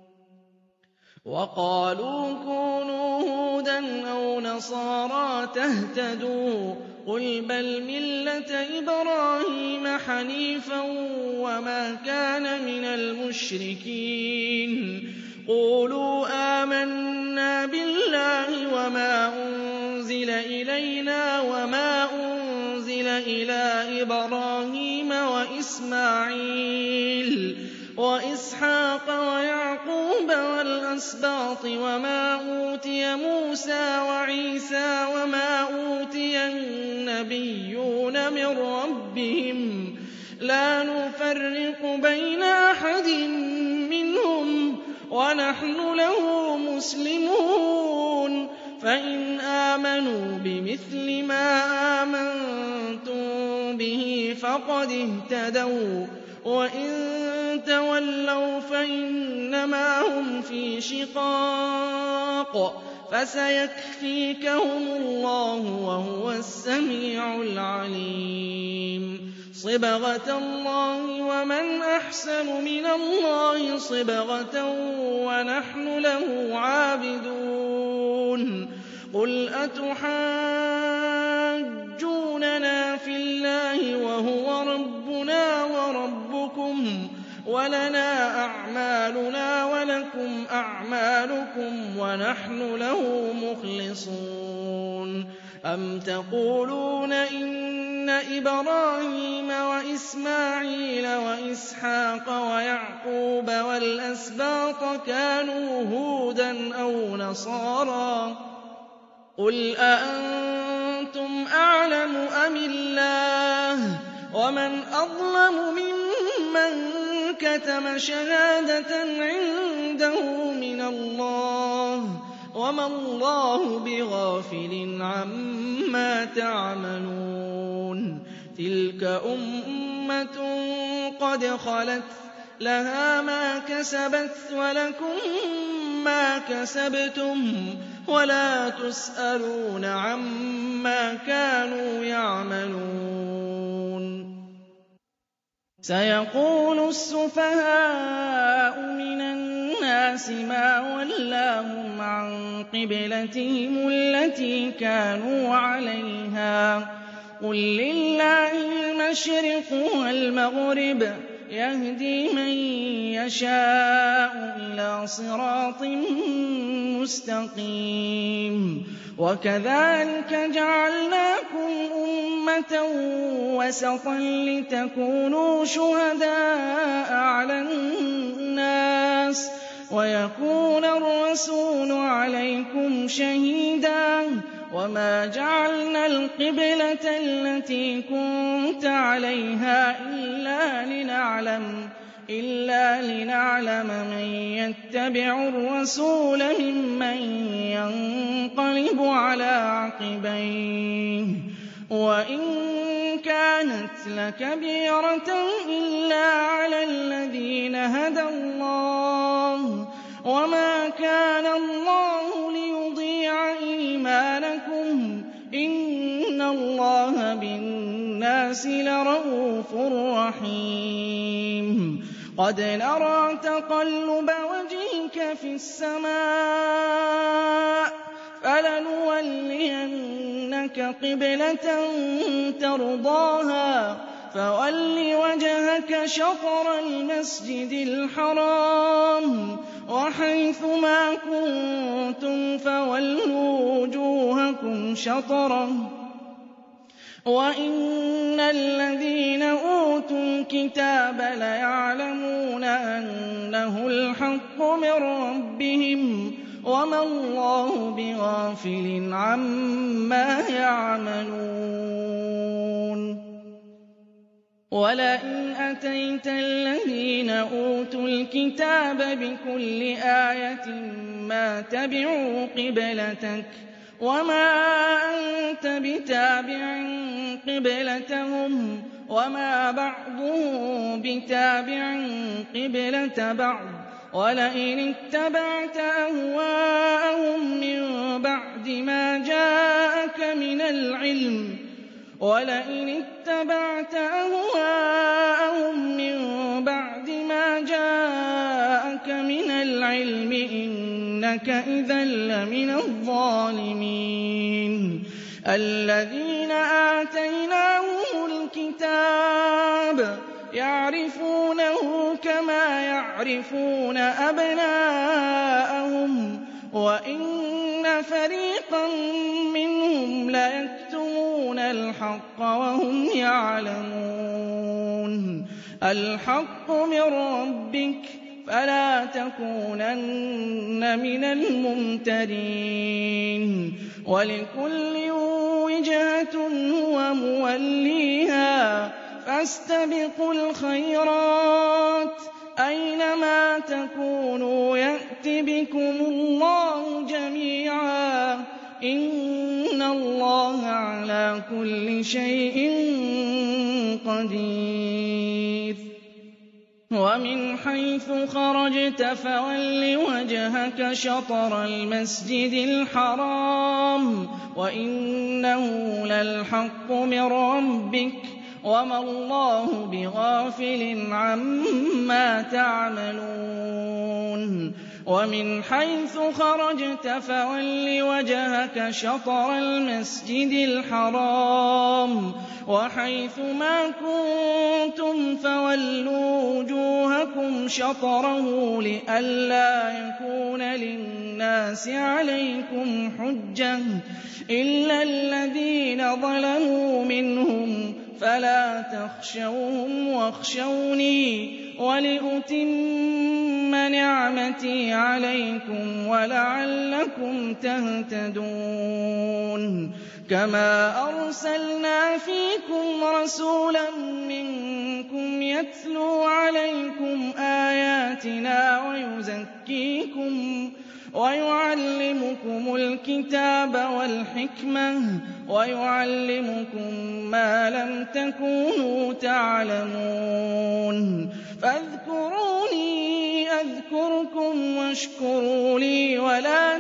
وقالوا كونوا هودا أو نصارى تهتدوا قل بل ملة إبراهيم حنيفا وما كان من المشركين قولوا آمنا بالله وما أنزل إلينا وما أنزل إلى إبراهيم وإسماعيل وإسحاق ويعقوب والأسباط وما أوتي موسى وعيسى وما أوتي النبيون من ربهم لا نفرق بين أحد منهم ونحن له مسلمون فإن آمنوا بمثل ما آمنتم به فقد اهتدوا وإن تولوا فإنما هم في شقاق فسيكفيكهم الله وهو السميع العليم صبغة الله ومن أحسن من الله صبغة ونحن له عابدون قل أتحاجوننا في الله وهو ربنا وربكم ولنا أعمالنا ولكم أعمالكم ونحن له مخلصون أم تقولون إن إبراهيم وإسماعيل وإسحاق ويعقوب والأسباط كانوا هودا أو نصارى قل أأنتم أعلم أم الله ومن أظلم ممن كتم شهادة عنده من الله وما الله بغافل عما تعملون تلك أمة قد خلت لها ما كسبت ولكم ما كسبتم ولا تسألون عما كانوا يعملون سيقول السفهاء من الناس ما ولاهم عن قبلتهم التي كانوا عليها قل لله المشرق والمغرب يهدي من يشاء إلى صراط مُسْتَقِيمٍ وَكَذَٰلِكَ جَعَلْنَاكُمْ أُمَّةً وَسَطًا لِّتَكُونُوا شُهَدَاءَ عَلَى النَّاسِ وَيَكُونَ الرَّسُولُ عَلَيْكُمْ شَهِيدًا وَمَا جَعَلْنَا الْقِبْلَةَ الَّتِي كُنتَ عَلَيْهَا إِلَّا لِنَعْلَمَ مَن يَتَّبِعُ الرَّسُولَ مِمَّن يَنقَلِبُ عَلَىٰ عَقِبَيْهِ وَإِن كَانَتْ لَكَبِيرَةً إِلَّا عَلَى الَّذِينَ هَدَى اللَّهُ وَمَا كَانَ اللَّهُ لِيُضِيعَ إِيمَانَكُمْ إِنَّ اللَّهَ بِالنَّاسِ لَرَءُوفٌ رَّحِيمٌ قَدْ نَرَىٰ تَقَلُّبَ وَجْهِكَ فِي السَّمَاءِ فَلَنُوَلِّيَنَّكَ قِبْلَةً تَرْضَاهَا فَوَلِّ وَجْهَكَ شَطْرَ الْمَسْجِدِ الْحَرَامِ وَحَيْثُ مَا كُنتُمْ فَوَلُّوا وُجُوهَكُمْ شَطْرَهُ وَإِنَّ الَّذِينَ أُوتُوا الْكِتَابَ لَيَعْلَمُونَ أَنَّهُ الْحَقُّ مِن رَّبِّهِمْ وَمَا اللَّهُ بِغَافِلٍ عَمَّا يَعْمَلُونَ وَلَئِنْ أَتَيْتَ الَّذِينَ أُوتُوا الْكِتَابَ بِكُلِّ آيَةٍ مَّا تَبِعُوا قِبْلَتَكَ وَمَا أَنتَ بِتَابِعٍ قِبْلَتَهُمْ وَمَا بَعْضُهُم بِتَابِعٍ قِبْلَةَ بَعْضٍ وَلَئِنِ اتَّبَعْتَ أَهْوَاءَهُم مِّن بَعْدِ ما جاءك من العلم إِنَّكَ إِذًا لَّمِنَ الظَّالِمِينَ الَّذِينَ آتَيْنَاهُمُ الْكِتَابَ يَعْرِفُونَهُ كَمَا يَعْرِفُونَ أَبْنَاءَهُمْ وَإِنَّ فَرِيقًا مِّنْهُمْ لَيَكْتُمُونَ الْحَقَّ وَهُمْ يَعْلَمُونَ الْحَقُّ مِن رَّبِّكَ فَلَا تَكُونَنَّ مِنَ الْمُمْتَرِينَ وَلِكُلٍّ وِجْهَةٌ هُوَ مُوَلِّيهَا فَاسْتَبِقُوا الْخَيْرَاتِ أَيْنَمَا تَكُونُوا يَأْتِ بِكُمُ اللَّهُ جَمِيعًا ۚ إِنَّ اللَّهَ عَلَىٰ كُلِّ شَيْءٍ قَدِيرٌ وَمِنْ حَيْثُ خَرَجْتَ فَوَلِّ وَجْهَكَ شَطْرَ الْمَسْجِدِ الْحَرَامِ وَإِنَّهُ لَلْحَقُّ مِن رَّبِّكَ وَمَا اللَّهُ بِغَافِلٍ عَمَّا تَعْمَلُونَ وَمِنْ حَيْثُ خَرَجْتَ فَوَلِّ وَجْهَكَ شَطْرَ الْمَسْجِدِ الْحَرَامِ وَحَيْثُ مَا كُنتُمْ فَوَلُّوا وُجُوهَكُمْ شَطْرَهُ لِئَلَّا يَكُونَ لِلنَّاسِ عَلَيْكُمْ حُجَّةٌ إِلَّا الَّذِينَ ظَلَمُوا مِنْهُمْ فَلَا تَخْشَوْهُمْ وَاخْشَوْنِي وَلِأُتِمَّ نِعْمَتِي عَلَيْكُمْ وَلَعَلَّكُمْ تَهْتَدُونَ كَمَا أَرْسَلْنَا فِيكُمْ رَسُولًا مِّنكُمْ يَتْلُو عَلَيْكُمْ آيَاتِنَا وَيُزَكِّيكُمْ وَيُعَلِّمُكُمُ الْكِتَابَ وَالْحِكْمَةَ وَيُعَلِّمُكُم مَّا لَمْ تَكُونُوا تَعْلَمُونَ فاذكروني أذكركم واشكروا لي ولا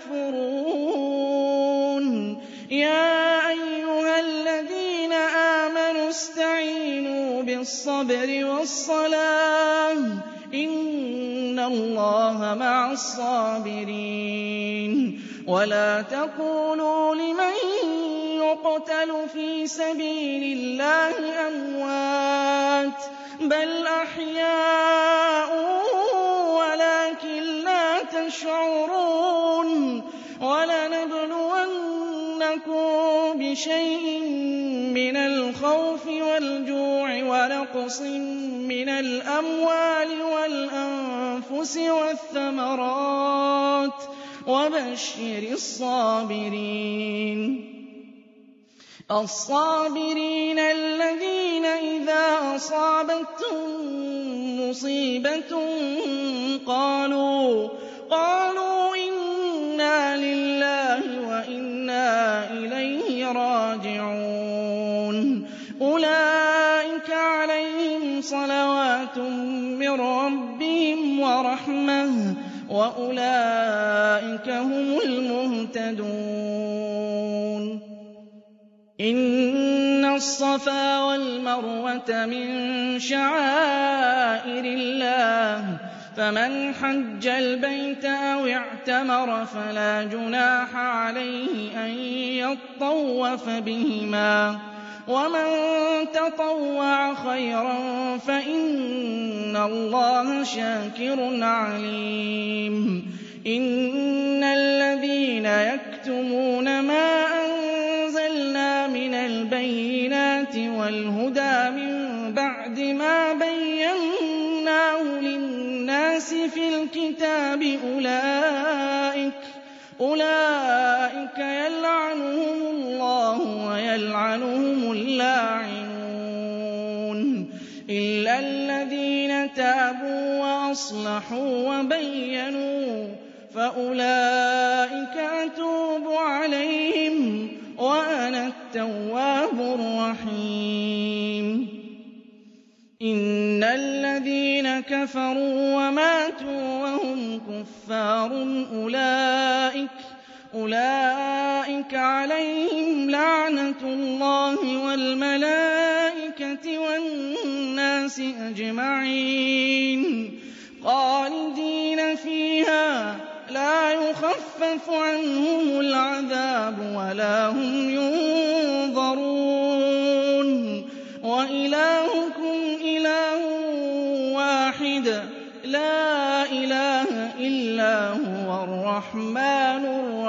تكفرون يا أيها الذين آمنوا استعينوا بالصبر والصلاة إن الله مع الصابرين ولا تقولوا لمن يقتل في سبيل الله أموات بل أحياء ولكن لا تشعرون ولنبلونكم بشيء من الخوف والجوع ونقص من الأموال والأنفس والثمرات وبشر الصابرين الذين إذا أصابتهم مصيبة قالوا إنا لله وإنا إليه راجعون أولئك عليهم صلوات من ربهم ورحمة وأولئك هم المهتدون إن الصفا والمروة من شعائر الله فمن حج البيت أو اعتمر فلا جناح عليه أن يطوف بهما ومن تطوع خيرا فإن الله شاكر عليم إن الذين يكتمون ما أنزلنا من البينات والهدى من بعد ما بيناه للناس في الكتاب أولئك يلعنهم الله ويلعنهم اللاعنون إلا الذين تابوا وأصلحوا وبينوا فأولئك أتوب عليهم وأنا التواب الرحيم إن الذين كفروا وماتوا وهم كفار أولئك عليهم لعنة الله والملائكة والناس أجمعين خالدين فيها لا يخفف عنهم العذاب ولا هم ينظرون وإلهكم إله واحد لا إله إلا هو الرحمن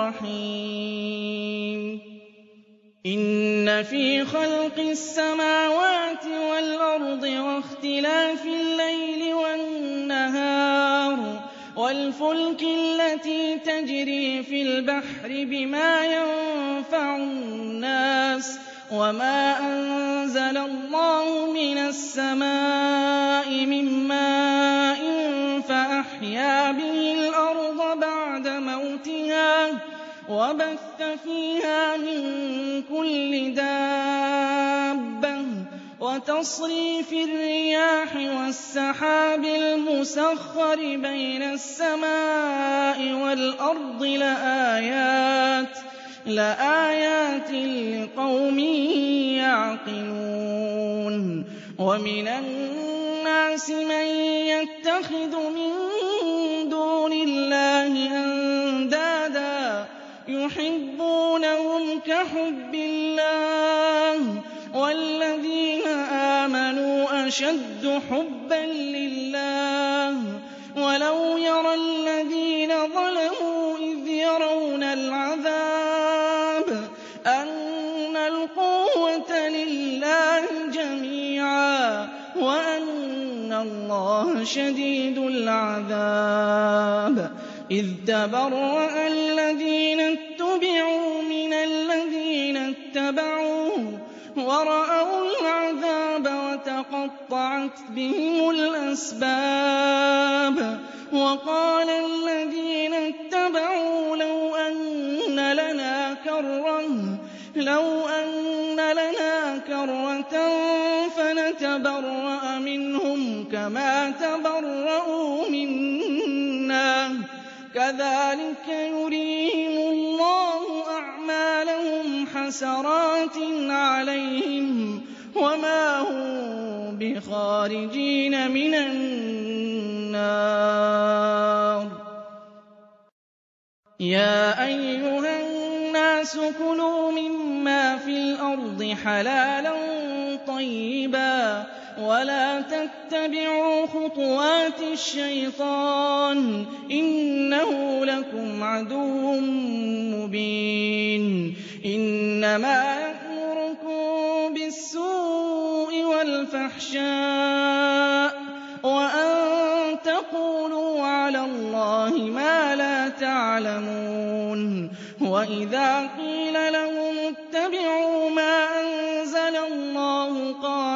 الرحيم إن في خلق السماوات والأرض واختلاف الليل والنهار والفلك التي تجري في البحر بما ينفع الناس وما أنزل الله من السماء من ماء فأحيا به الأرض بعد موتها وبث فيها من كل دابة وتصريف الرياح والسحاب المسخر بين السماء والأرض لآيات لقوم يعقلون ومن الناس من يتخذ من دون الله أندادا يحبونهم كحب الله والذين آمنوا أشد حبا لله ولو يرى الذين ظلموا إذ يرون العذاب أن القوة لله جميعا وأن الله شديد العذاب إذ تبرأ الذين اتبعوا من الذين اتبعوا ورأوا العذاب وتقطعت بهم الأسباب وقال الذين اتبعوا لو أن لنا كرة فنتبرأ منهم كما تبرأوا منا كذلك يريهم الله أعمالهم حسرات عليهم وما هم بخارجين من النار يا أيها الناس كلوا مما في الأرض حلالا طيبا ولا تتبعوا خطوات الشيطان إنه لكم عدو مبين إنما يأمركم بالسوء والفحشاء وأن تقولوا على الله ما لا تعلمون وإذا قيل لهم اتبعوا ما أنزل الله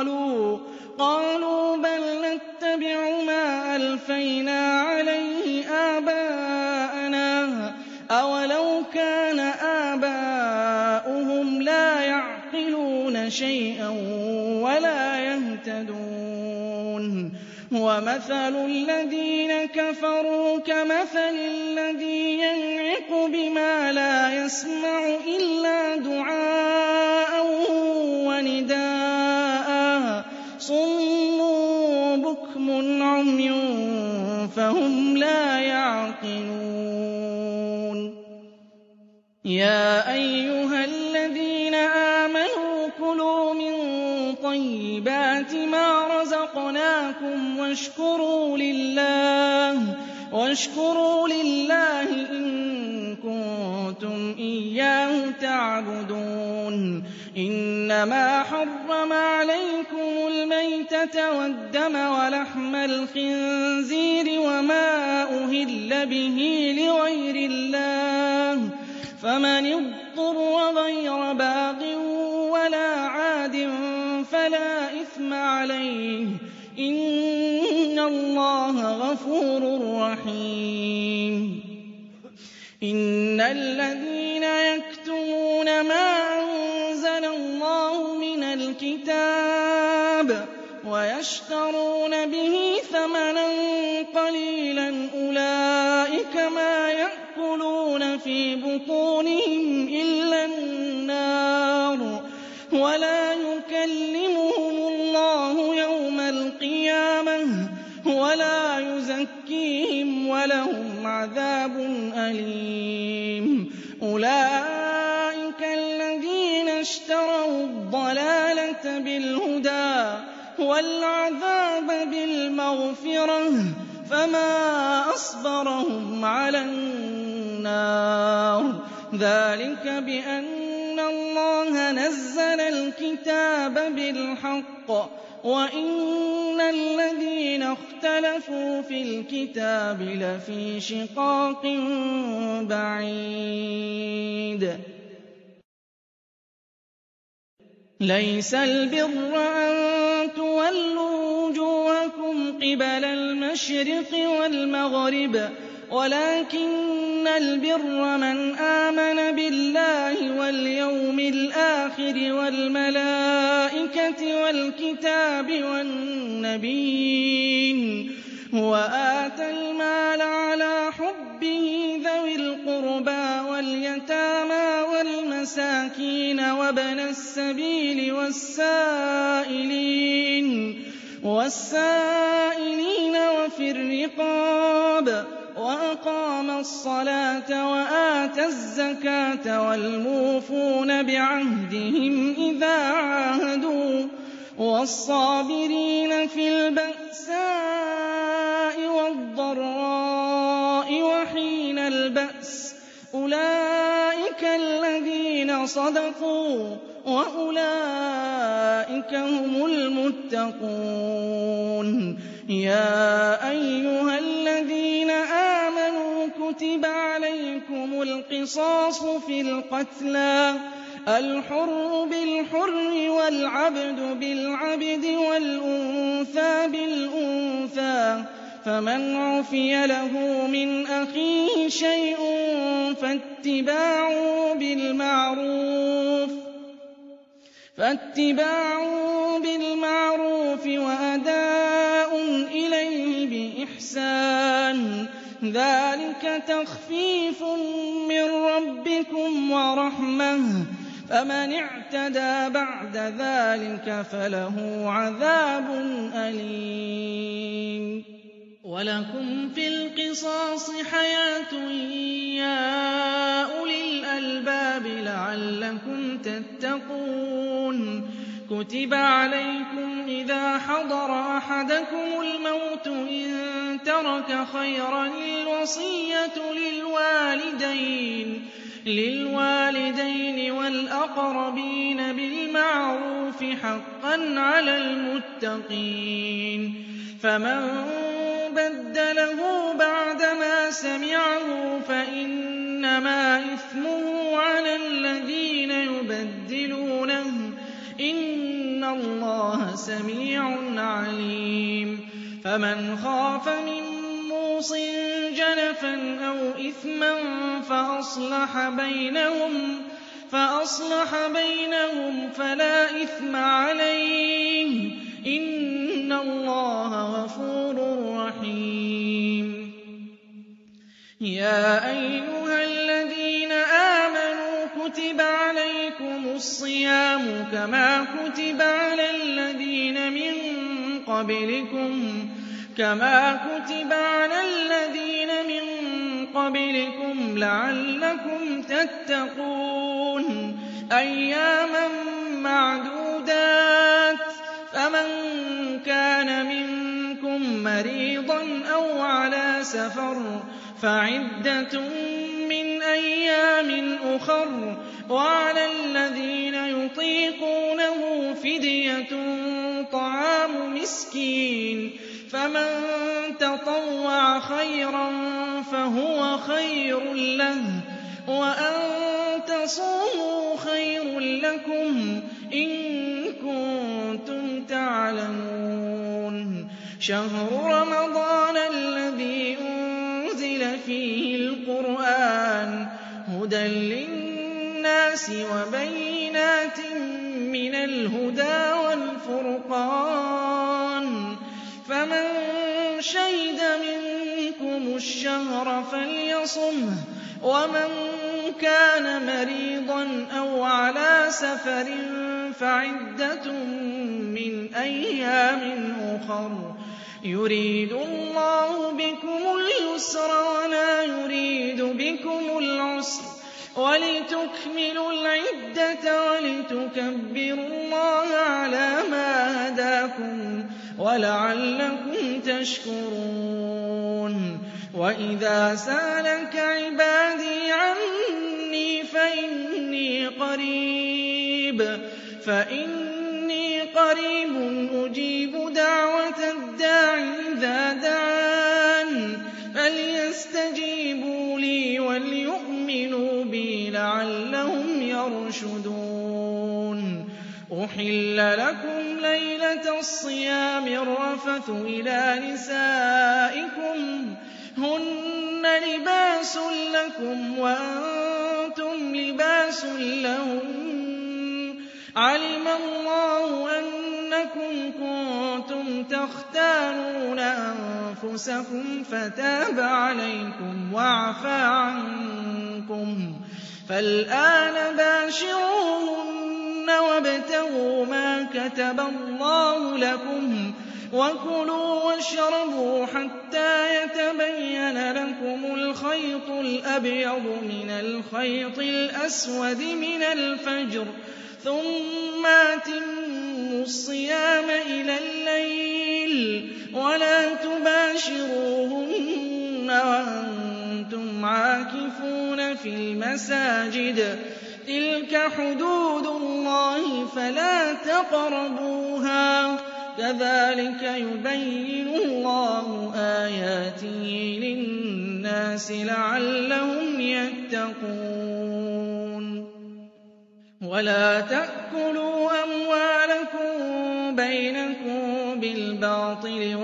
قالوا بل نتبع ما ألفينا عليه آباءنا أولو كان آباؤهم لا يعقلون شيئا ولا يهتدون ومثل الذين كفروا كمثل الذي ينعق بما لا يسمع إلا دعاء ونداء صم بكم عمي فهم لا يعقلون يا أيها الذين آمنوا كلوا من طيبات ما رزقناكم واشكروا لله إن كنتم إياه تعبدون إنما حرم عليكم الميتة والدم ولحم الخنزير وما أهل به لغير الله فمن اضطر غير باغ ولا عاد فلا إثم عليه إن الله غفور رحيم إن الذين يكتمون ما أنزل الله من الكتاب ويشترون به ثمنا قليلا أولئك ما يأكلون في بطونهم إلا النار ولا يكلمهم الله يوم القيامة ولا يزكيهم ولهم عذاب أليم أولئك الذين اشتروا الضلالة بالهدى والعذاب بالمغفرة فما أصبرهم على النار ذلك بأن الله نزل الكتاب بالحق وإن الذين اختلفوا في الكتاب لفي شقاق بعيد ليس البر أن تولوا وجوهكم قبل المشرق والمغرب ولكن البر من آمن بالله واليوم الآخر والملائكة والكتاب والنبيين وآتى المال على حبه ذوي القربى واليتامى والمساكين وابن السبيل والسائلين وفي الرقاب وأقام الصلاة وآتى الزكاة والموفون بعهدهم إذا عاهدوا والصابرين في البأساء والضراء وحين البأس أولئك الذين صدقوا وأولئك هم المتقون يا أيها الذين آمنوا كتب عليكم القصاص في القتلى الحر بالحر والعبد بالعبد والأنثى بالأنثى فمن عفي له من أخيه شيء فاتباع بالمعروف وأداء إليه بإحسان ذلك تخفيف من ربكم ورحمة فمن اعتدى بعد ذلك فله عذاب أليم ولكم في القصاص حياة يا أولي الألباب لعلكم تتقون كُتِبَ عَلَيْكُمْ إِذَا حَضَرَ أَحَدَكُمُ الْمَوْتُ إِن تَرَكَ خَيْرًا الْوَصِيَّةُ لِلْوَالِدَيْنِ وَالْأَقْرَبِينَ بِالْمَعْرُوفِ حَقًّا عَلَى الْمُتَّقِينَ فَمَن بَدَّلَهُ بَعْدَمَا سَمِعَهُ فَإِنَّمَا إِثْمُهُ عَلَى الَّذِينَ يُبَدِّلُونَهُ ۚ إِنَّ اللَّهَ سَمِيعٌ عَلِيمٌ فَمَنْ خَافَ مِن مُّوصٍ جَنَفًا أَوْ إِثْمًا فَأَصْلَحَ بَيْنَهُمْ فَلَا إِثْمَ عَلَيْهِ ۚ إِنَّ اللَّهَ غَفُورٌ رَّحِيمٌ يَا أَيُّهَا الَّذِينَ آمَنُوا كُتِبَ عَلَيْكُمُ الصِّيَامُ كَمَا كُتِبَ على الَّذِينَ مِن قَبْلِكُمْ لَعَلَّكُمْ تَتَّقُونَ أَيَّامًا مَّعْدُودَاتٍ ۚ فَمَن كَانَ مِنكُم مَّرِيضًا أَوْ عَلَىٰ سَفَرٍ فَعِدَّةٌ مِّنْ أَيَّامٍ أُخَرَ ۚ وَعَلَى الَّذِينَ يُطِيقُونَهُ فِدْيَةٌ طَعَامُ مِسْكِينٍ ۖ فَمَن تَطَوَّعَ خَيْرًا فَهُوَ خَيْرٌ لَّهُ ۚ وَأَن تَصُومُوا خَيْرٌ لَّكُمْ إِن كُنتُمْ تَعْلَمُونَ شَهْرُ رَمَضَانَ الَّذِي أُنزِلَ فِيهِ الْقُرْآنُ هُدًى لِّلنَّاسِ وَبَيِّنَاتٍ مِّنَ الْهُدَىٰ وَالْفُرْقَانِ ۚ فَمَن شَهِدَ مِنكُمُ الشَّهْرَ فَلْيَصُمْهُ ۖ وَمَن كَانَ مَرِيضًا أَوْ عَلَىٰ سَفَرٍ فَعِدَّةٌ مِّنْ أَيَّامٍ أُخَرَ ۚ يُرِيدُ اللَّهُ بِكُمُ الْيُسْرَ وَلَا يُرِيدُ بِكُمُ الْعُسْرَ وَلِتُكْمِلُوا الْعِدَّةَ وَلِتُكَبِّرُوا اللَّهَ عَلَىٰ مَا هَدَاكُمْ وَلَعَلَّكُمْ تَشْكُرُونَ وَإِذَا سَأَلَكَ عِبَادِي عَنِّي فَإِنِّي قَرِيبٌ أُجِيبُ دَعْوَةَ الدَّاعِ إِذَا دَعَانِ فَلْيَسْتَجِيبُوا لِي وَلْيُؤْمِنُوا بِي لَعَلَّهُمْ يَرْشُدُونَ أُحِلَّ لَكُمْ لَيْلَةَ الصِّيَامِ الرَّفَثُ إِلَىٰ نِسَائِكُمْ هُنَّ لِبَاسٌ لَّكُمْ وَأَنتُمْ لِبَاسٌ لَّهُنَّ ۗ عَلِمَ اللَّهُ أَنَّكُمْ كُنتُمْ تَخْتَانُونَ أَنفُسَكُمْ فَتَابَ عَلَيْكُمْ وَعَفَا عَنكُمْ ۖ فَالْآنَ بَاشِرُوهُنَّ وَابْتَغُوا مَا كَتَبَ اللَّهُ لَكُمْ ۚ وَكُلُوا وَاشْرَبُوا حَتَّىٰ يَتَبَيَّنَ لَكُمُ الْخَيْطُ الْأَبْيَضُ مِنَ الْخَيْطِ الْأَسْوَدِ مِنَ الْفَجْرِ ۖ ثُمَّ أَتِمُّوا الصِّيَامَ إِلَى اللَّيْلِ ۚ وَلَا تُبَاشِرُوهُنَّ وَأَنتُمْ عَاكِفُونَ فِي الْمَسَاجِدِ ۗ تِلْكَ حُدُودُ اللَّهِ فَلَا تَقْرَبُوهَا ۗ كَذَٰلِكَ يُبَيِّنُ اللَّهُ آيَاتِهِ لِلنَّاسِ لَعَلَّهُمْ يَتَّقُونَ وَلَا تَأْكُلُوا أَمْوَالَكُم بَيْنَكُم بِالْبَاطِلِ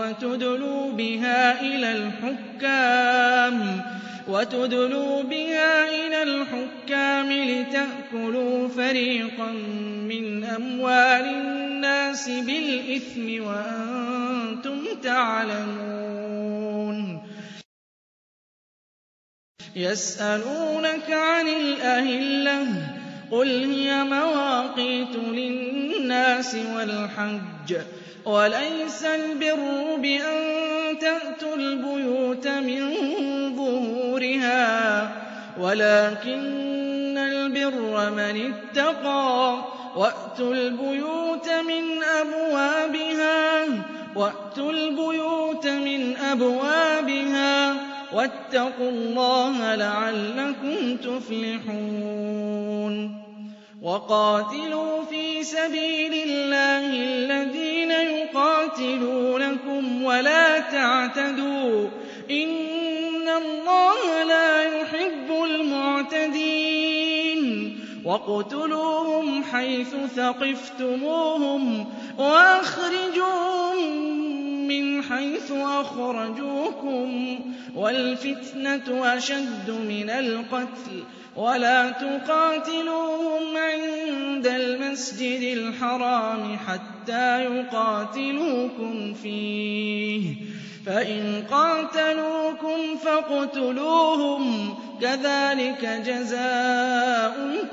وَتُدْلُوا بِهَا إِلَى الْحُكَّامِ لِتَأْكُلُوا فَرِيقًا مِّنْ أَمْوَالِ النَّاسِ بِالْإِثْمِ وَأَنتُمْ تَعْلَمُونَ يَسْأَلُونَكَ عَنِ الْأَهِلَّةِ ۖ قُلْ هِيَ مَوَاقِيتُ لِلنَّاسِ وَالْحَجِّ ۗ وَلَيْسَ الْبِرُّ بِأَن تَأْتُوا الْبُيُوتَ مِن ظُهُورِهَا، وَلَٰكِنَّ الْبِرَّ مَنِ اتَّقَىٰ وَأْتُوا الْبُيُوتَ مِنْ أَبْوَابِهَا وَاتَّقُوا اللَّهَ لَعَلَّكُمْ تُفْلِحُونَ وَقَاتِلُوا فِي سَبِيلِ اللَّهِ الَّذِينَ يُقَاتِلُونَكُمْ وَلَا تَعْتَدُوا ۚ إِنَّ اللَّهَ لَا يُحِبُّ الْمُعْتَدِينَ وَاقْتُلُوهُمْ حَيْثُ ثَقِفْتُمُوهُمْ وَأَخْرِجُوهُم مِّنْ حَيْثُ أَخْرَجُوكُمْ ۚ وَالْفِتْنَةُ أَشَدُّ مِنَ الْقَتْلِ ۚ وَلَا تُقَاتِلُوهُمْ عِندَ الْمَسْجِدِ الْحَرَامِ حَتَّىٰ يُقَاتِلُوكُمْ فِيهِ ۖ فَإِنْ قَاتَلُوكُمْ فَاقْتُلُوهُمْ ۗ كَذَٰلِكَ جَزَاءُ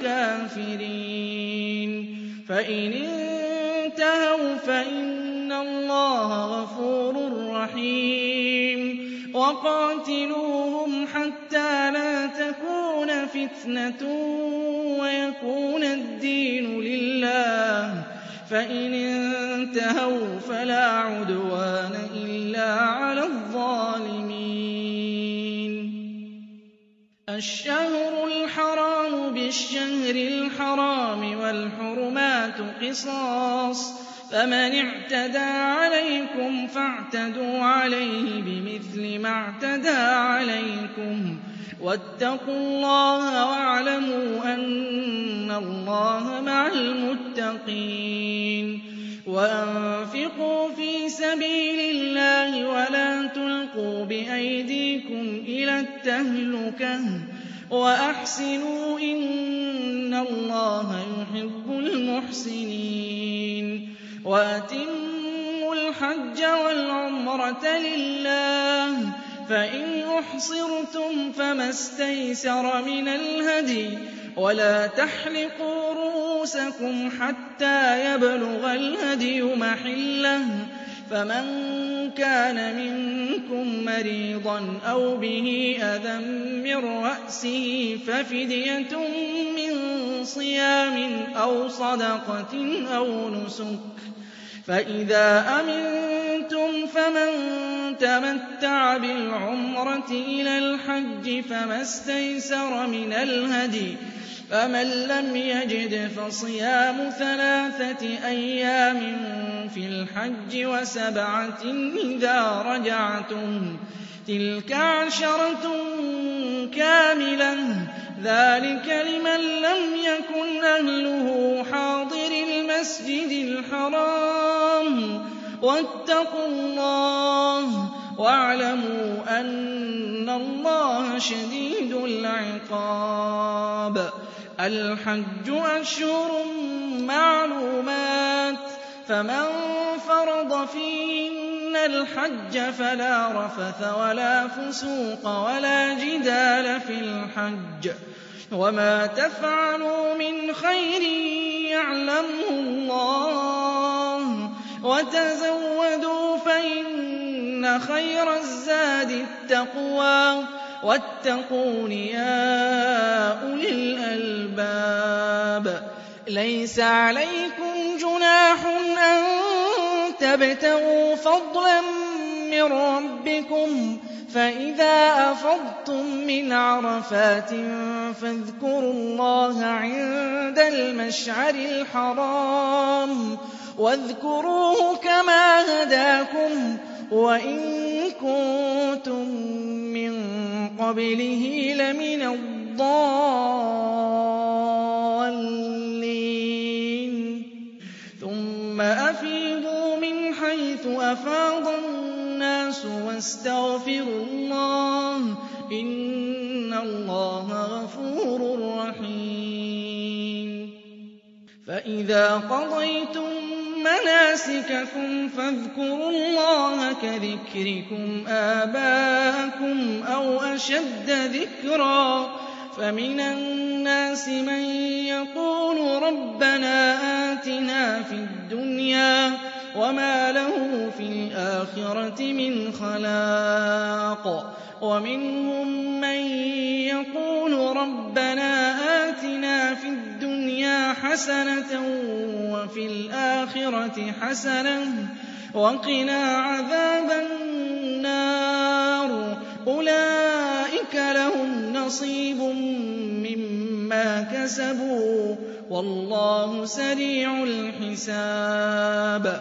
الْكَافِرِينَ فَإِنِ انتَهَوْا فَإِنَّ اللَّهَ غَفُورٌ رَّحِيمٌ وَقَاتِلُوهُمْ حَتَّىٰ لَا تَكُونَ فِتْنَةٌ وَيَكُونَ الدِّينُ لِلَّهِ ۖ فَإِنِ انتَهَوْا فَلَا عُدْوَانَ إِلَّا عَلَى الظَّالِمِينَ الشَّهْرُ الْحَرَامُ بِالشَّهْرِ الْحَرَامِ وَالْحُرُمَاتُ قِصَاصٌ ۚ فَمَنِ اعْتَدَىٰ عَلَيْكُمْ فَاعْتَدُوا عَلَيْهِ بِمِثْلِ مَا اعْتَدَىٰ عَلَيْكُمْ ۚ وَاتَّقُوا اللَّهَ وَاعْلَمُوا أَنَّ اللَّهَ مَعَ الْمُتَّقِينَ وَأَنفِقُوا فِي سَبِيلِ اللَّهِ وَلَا تُلْقُوا بِأَيْدِيكُمْ إِلَى التَّهْلُكَةِ وَأَحْسِنُوا ۖ إِنَّ اللَّهَ يُحِبُّ الْمُحْسِنِينَ وَأَتِمُّوا الْحَجَّ وَالْعُمْرَةَ لِلَّهِ ۚ فَإِنْ أُحْصِرْتُمْ فَمَا اسْتَيْسَرَ مِنَ الْهَدْيِ ۖ وَلَا تَحْلِقُوا رُءُوسَكُمْ حَتَّىٰ يَبْلُغَ الْهَدْيُ مَحِلَّهُ ۚ فَمَن كَانَ مِنكُم مَّرِيضًا أَوْ بِهِ أَذًى مِّن رَّأْسِهِ فَفِدْيَةٌ مِّن صِيَامٍ أَوْ صَدَقَةٍ أَوْ نُسُكٍ ۚ فَإِذَا أَمِنتُمْ فَمَن تَمَتَّعَ بِالْعُمْرَةِ إِلَى الْحَجِّ فَمَا اسْتَيْسَرَ مِنَ الْهَدْيِ ۚ فَمَن لَّمْ يَجِدْ فَصِيَامُ 3 أيام فِي الْحَجِّ وَسَبْعَةٍ إِذَا رَجَعْتُمْ ۗ تِلْكَ 10 كَامِلَةٌ ۗ ذَٰلِكَ لِمَن لَّمْ يَكُنْ أَهْلُهُ حَاضِرِي الْمَسْجِدِ الْحَرَامِ ۚ وَاتَّقُوا اللَّهَ وَاعْلَمُوا أَنَّ اللَّهَ شَدِيدُ الْعِقَابِ الْحَجُّ أَشْهُرٌ مَّعْلُومَاتٌ ۚ فَمَن فَرَضَ فِيهِنَّ الْحَجَّ فَلَا رَفَثَ وَلَا فُسُوقَ وَلَا جِدَالَ فِي الْحَجِّ ۗ وَمَا تَفْعَلُوا مِنْ خَيْرٍ يَعْلَمْهُ اللَّهُ ۗ وَتَزَوَّدُوا فَإِنَّ خَيْرَ الزَّادِ التَّقْوَىٰ ۚ وَاتَّقُونِ يَا أُولِي الْأَلْبَابِ لَيْسَ عَلَيْكُمْ جُنَاحٌ أَن تَبْتَغُوا فَضْلًا مِّن رَّبِّكُمْ ۚ فَإِذَا أَفَضْتُم مِّنْ عَرَفَاتٍ فَاذْكُرُوا اللَّهَ عِندَ الْمَشْعَرِ الْحَرَامِ ۖ وَاذْكُرُوهُ كَمَا هَدَاكُمْ وَإِن كُنتُم مِّن قَبْلِهِ لَمِنَ الضَّالِّينَ ثُمَّ أَفِيضُوا مِنْ حَيْثُ أَفَاضَ النَّاسُ وَاسْتَغْفِرُوا اللَّهَ ۚ إِنَّ اللَّهَ غَفُورٌ رَّحِيمٌ فَإِذَا قَضَيْتُم مَّنَاسِكَكُمْ فَاذْكُرُوا اللَّهَ كَذِكْرِكُمْ آبَاءَكُمْ أَوْ أَشَدَّ ذِكْرًا ۗ فَمِنَ النَّاسِ مَن يَقُولُ رَبَّنَا آتِنَا فِي الدُّنْيَا وَمَا لَهُ فِي الْآخِرَةِ مِنْ خَلَاقٍ وَمِنْهُم مَّن يَقُولُ رَبَّنَا آتِنَا فِي الدُّنْيَا حَسَنَةً وَفِي الْآخِرَةِ حَسَنَةً وَقِنَا عَذَابَ النَّارِ أُولَٰئِكَ لَهُمْ نَصِيبٌ مِّمَّا كَسَبُوا ۗ وَاللَّهُ سَرِيعُ الْحِسَابِ.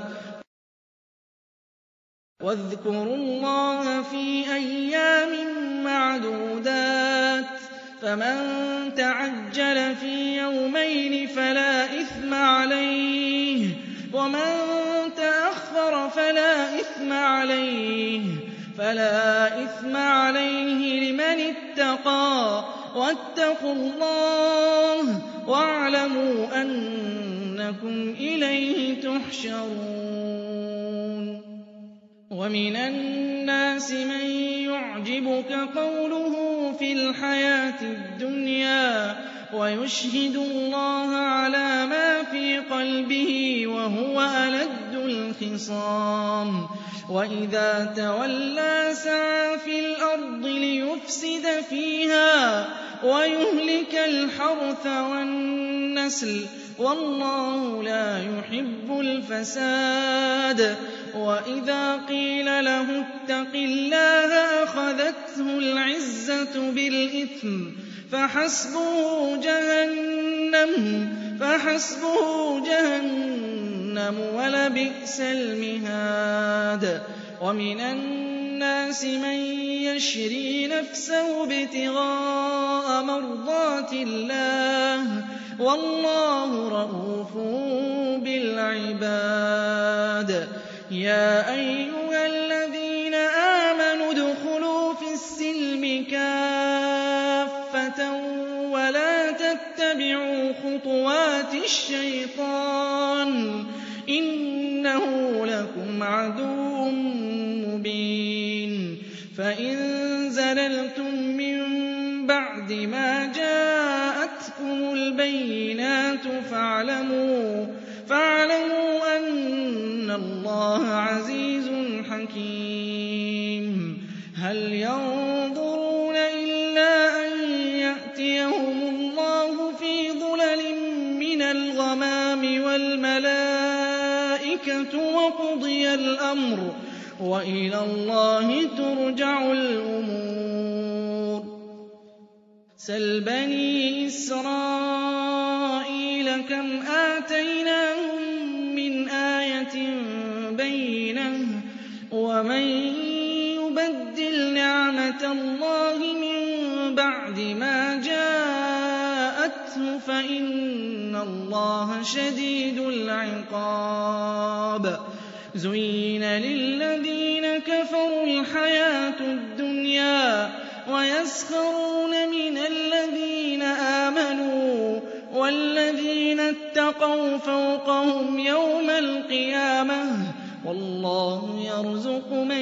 وَاذْكُرُوا اللَّهَ فِي أَيَّامٍ مَّعْدُودَاتٍ ۚ فَمَن تَعَجَّلَ فِي يَوْمَيْنِ فَلَا إِثْمَ عَلَيْهِ ۖ وَمَن تَأَخَّرَ فَلَا إِثْمَ عَلَيْهِ لِمَنِ اتَّقَىٰ ۗ وَاتَّقُوا اللَّهَ وَاعْلَمُوا أَنَّكُمْ إِلَيْهِ تُحْشَرُونَ. وَمِنَ النَّاسِ مَن يُعْجِبُكَ قَوْلُهُ فِي الْحَيَاةِ الدُّنْيَا وَيُشْهِدُ اللَّهَ عَلَىٰ مَا فِي قَلْبِهِ وَهُوَ أَلَدُّ الْخِصَامِ. وَإِذَا تَوَلَّىٰ سَعَىٰ فِي الْأَرْضِ لِيُفْسِدَ فِيهَا وَيُهْلِكَ الْحَرْثَ وَالنَّسْلَ ۗ وَاللَّهُ لَا يُحِبُّ الْفَسَادَ. وَإِذَا قِيلَ لَهُ اتَّقِ اللَّهَ أَخَذَتْهُ الْعِزَّةُ بِالْإِثْمِ فَحَسْبُهُ جَهَنَّمُ وَلَبِئْسَ الْمِهَادُ. وَمِنَ النَّاسِ مَن يَشْرِي نَفْسَهُ ابْتِغَاءَ مَرْضَاتِ اللَّهِ ۗ وَاللَّهُ رَءُوفٌ بِالْعِبَادِ. يَا أَيُّهَا الَّذِينَ آمَنُوا ادْخُلُوا فِي السِّلْمِ كَافَّةً وَلَا تَتَّبِعُوا خُطُوَاتِ الشَّيْطَانِ ۚ إِنَّهُ لَكُمْ عَدُوٌّ مُّبِينٌ. فَإِن زَلَلْتُم مِّن بَعْدِ مَا جَاءَتْكُمُ الْبَيِّنَاتُ فَاعْلَمُوا أَنَّ اللَّهَ عَزِيزٌ حَكِيمٌ. هَلْ يَنظُرُونَ إِلَّا أَن يَأْتِيَهُمُ اللَّهُ فِي ظُلَلٍ مِّنَ الْغَمَامِ وَالْمَلَائِكَةُ وَقُضِيَ الْأَمْرُ ۚ وَإِلَى اللَّهِ تُرْجَعُ الْأُمُورُ. سَلْ بَنِي إِسْرَائِيلَ كَمْ آتَيْنَاهُم مِّنْ آيَةٍ بَيِّنَةٍ ۗ وَمَن يُبَدِّلْ نِعْمَةَ اللَّهِ مِن بَعْدِ مَا جَاءَتْهُ فَإِنَّ اللَّهَ شَدِيدُ الْعِقَابِ. زُيِّنَ لِلَّذِينَ كَفَرُوا الْحَيَاةُ الدُّنْيَا وَيَسْخَرُونَ مِنَ الَّذِينَ آمَنُوا ۘ وَالَّذِينَ اتَّقَوْا فَوْقَهُمْ يَوْمَ الْقِيَامَةِ ۗ وَاللَّهُ يَرْزُقُ مَن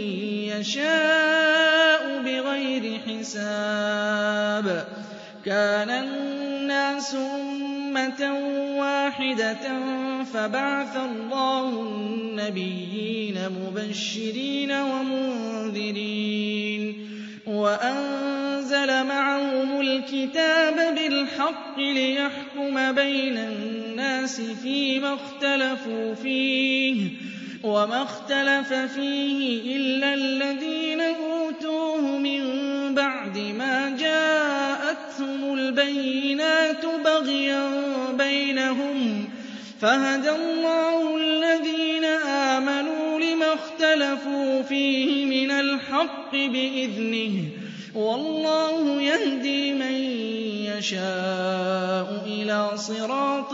يَشَاءُ بِغَيْرِ حِسَابٍ. كَانَ النَّاسُ أُمَّةً وَاحِدَةً فَبَعَثَ اللَّهُ النَّبِيِّينَ مُبَشِّرِينَ وَمُنذِرِينَ وَأَنزَلَ مَعَهُمُ الْكِتَابَ بِالْحَقِّ لِيَحْكُمَ بَيْنَ النَّاسِ فِيمَا اخْتَلَفُوا فِيهِ ۚ وَمَا اخْتَلَفَ فِيهِ إِلَّا الَّذِينَ أُوتُوهُ مِن بَعْدِ مَا جَاءَتْهُمُ الْبَيِّنَاتُ بَغْيًا بَيْنَهُمْ ۖ فَهَدَى اللَّهُ الَّذِينَ آمَنُوا لِمَا اخْتَلَفُوا فِيهِ مِنَ الْحَقِّ بِإِذْنِهِ ۗ وَاللَّهُ يَهْدِي مَن يَشَاءُ إِلَىٰ صِرَاطٍ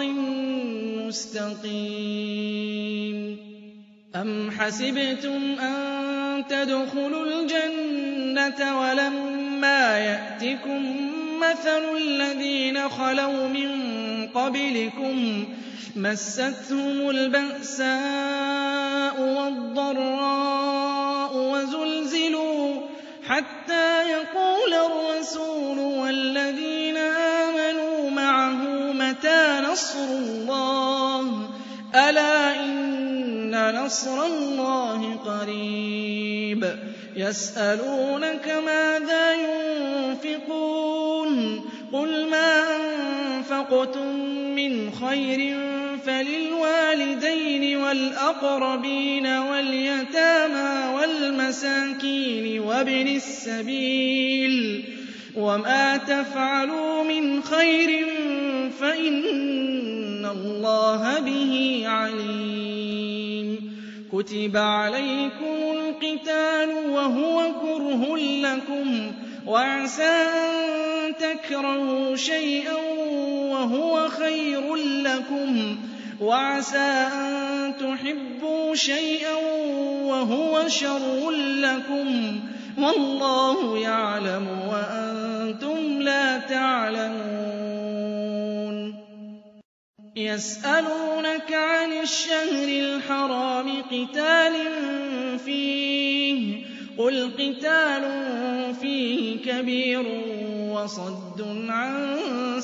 مُّسْتَقِيمٍ. أَمْ حَسِبْتُمْ أَن تَدْخُلُوا الْجَنَّةَ وَلَمَّا يَأْتِكُم مَّثَلُ الَّذِينَ خَلَوْا مِن قَبْلِكُم مَّسَّتْهُمُ الْبَأْسَاءُ وَالضَّرَّاءُ وَزُلْزِلُوا حَتَّىٰ يَقُولَ الرَّسُولُ وَالَّذِينَ آمَنُوا مَعَهُ مَتَىٰ نَصْرُ اللَّهِ ۗ أَلَا إِنَّ نَصْرَ اللَّهِ قَرِيبٌ. يَسْأَلُونَكَ مَاذَا يُنفِقُونَ ۖ قُلْ مَا أَنفَقْتُم مِّن مِّنْ خَيْرٍ فَلِلْوَالِدَيْنِ وَالْأَقْرَبِينَ وَالْيَتَامَىٰ وَالْمَسَاكِينِ وَابْنِ السَّبِيلِ ۗ وَمَا تَفْعَلُوا مِنْ خَيْرٍ فَإِنَّ اللَّهَ بِهِ عَلِيمٌ. كُتِبَ عَلَيْكُمُ الْقِتَالُ وَهُوَ كُرْهٌ لَّكُمْ وَعَسَىٰ أَن تَكْرَهُوا شَيْئًا وَهُوَ خَيْرٌ لَّكُمْ وَعَسَىٰ أَن تُحِبُّوا شَيْئًا وَهُوَ شَرٌّ لَّكُمْ وَاللَّهُ يَعْلَمُ وَأَنتُمْ لَا تَعْلَمُونَ. يَسْأَلُونَكَ عَنِ الشَّهْرِ الْحَرَامِ قِتَالٍ فِيهِ ۖ قُلْ قِتَالٌ فِيهِ كَبِيرٌ وَصَدٌّ عَن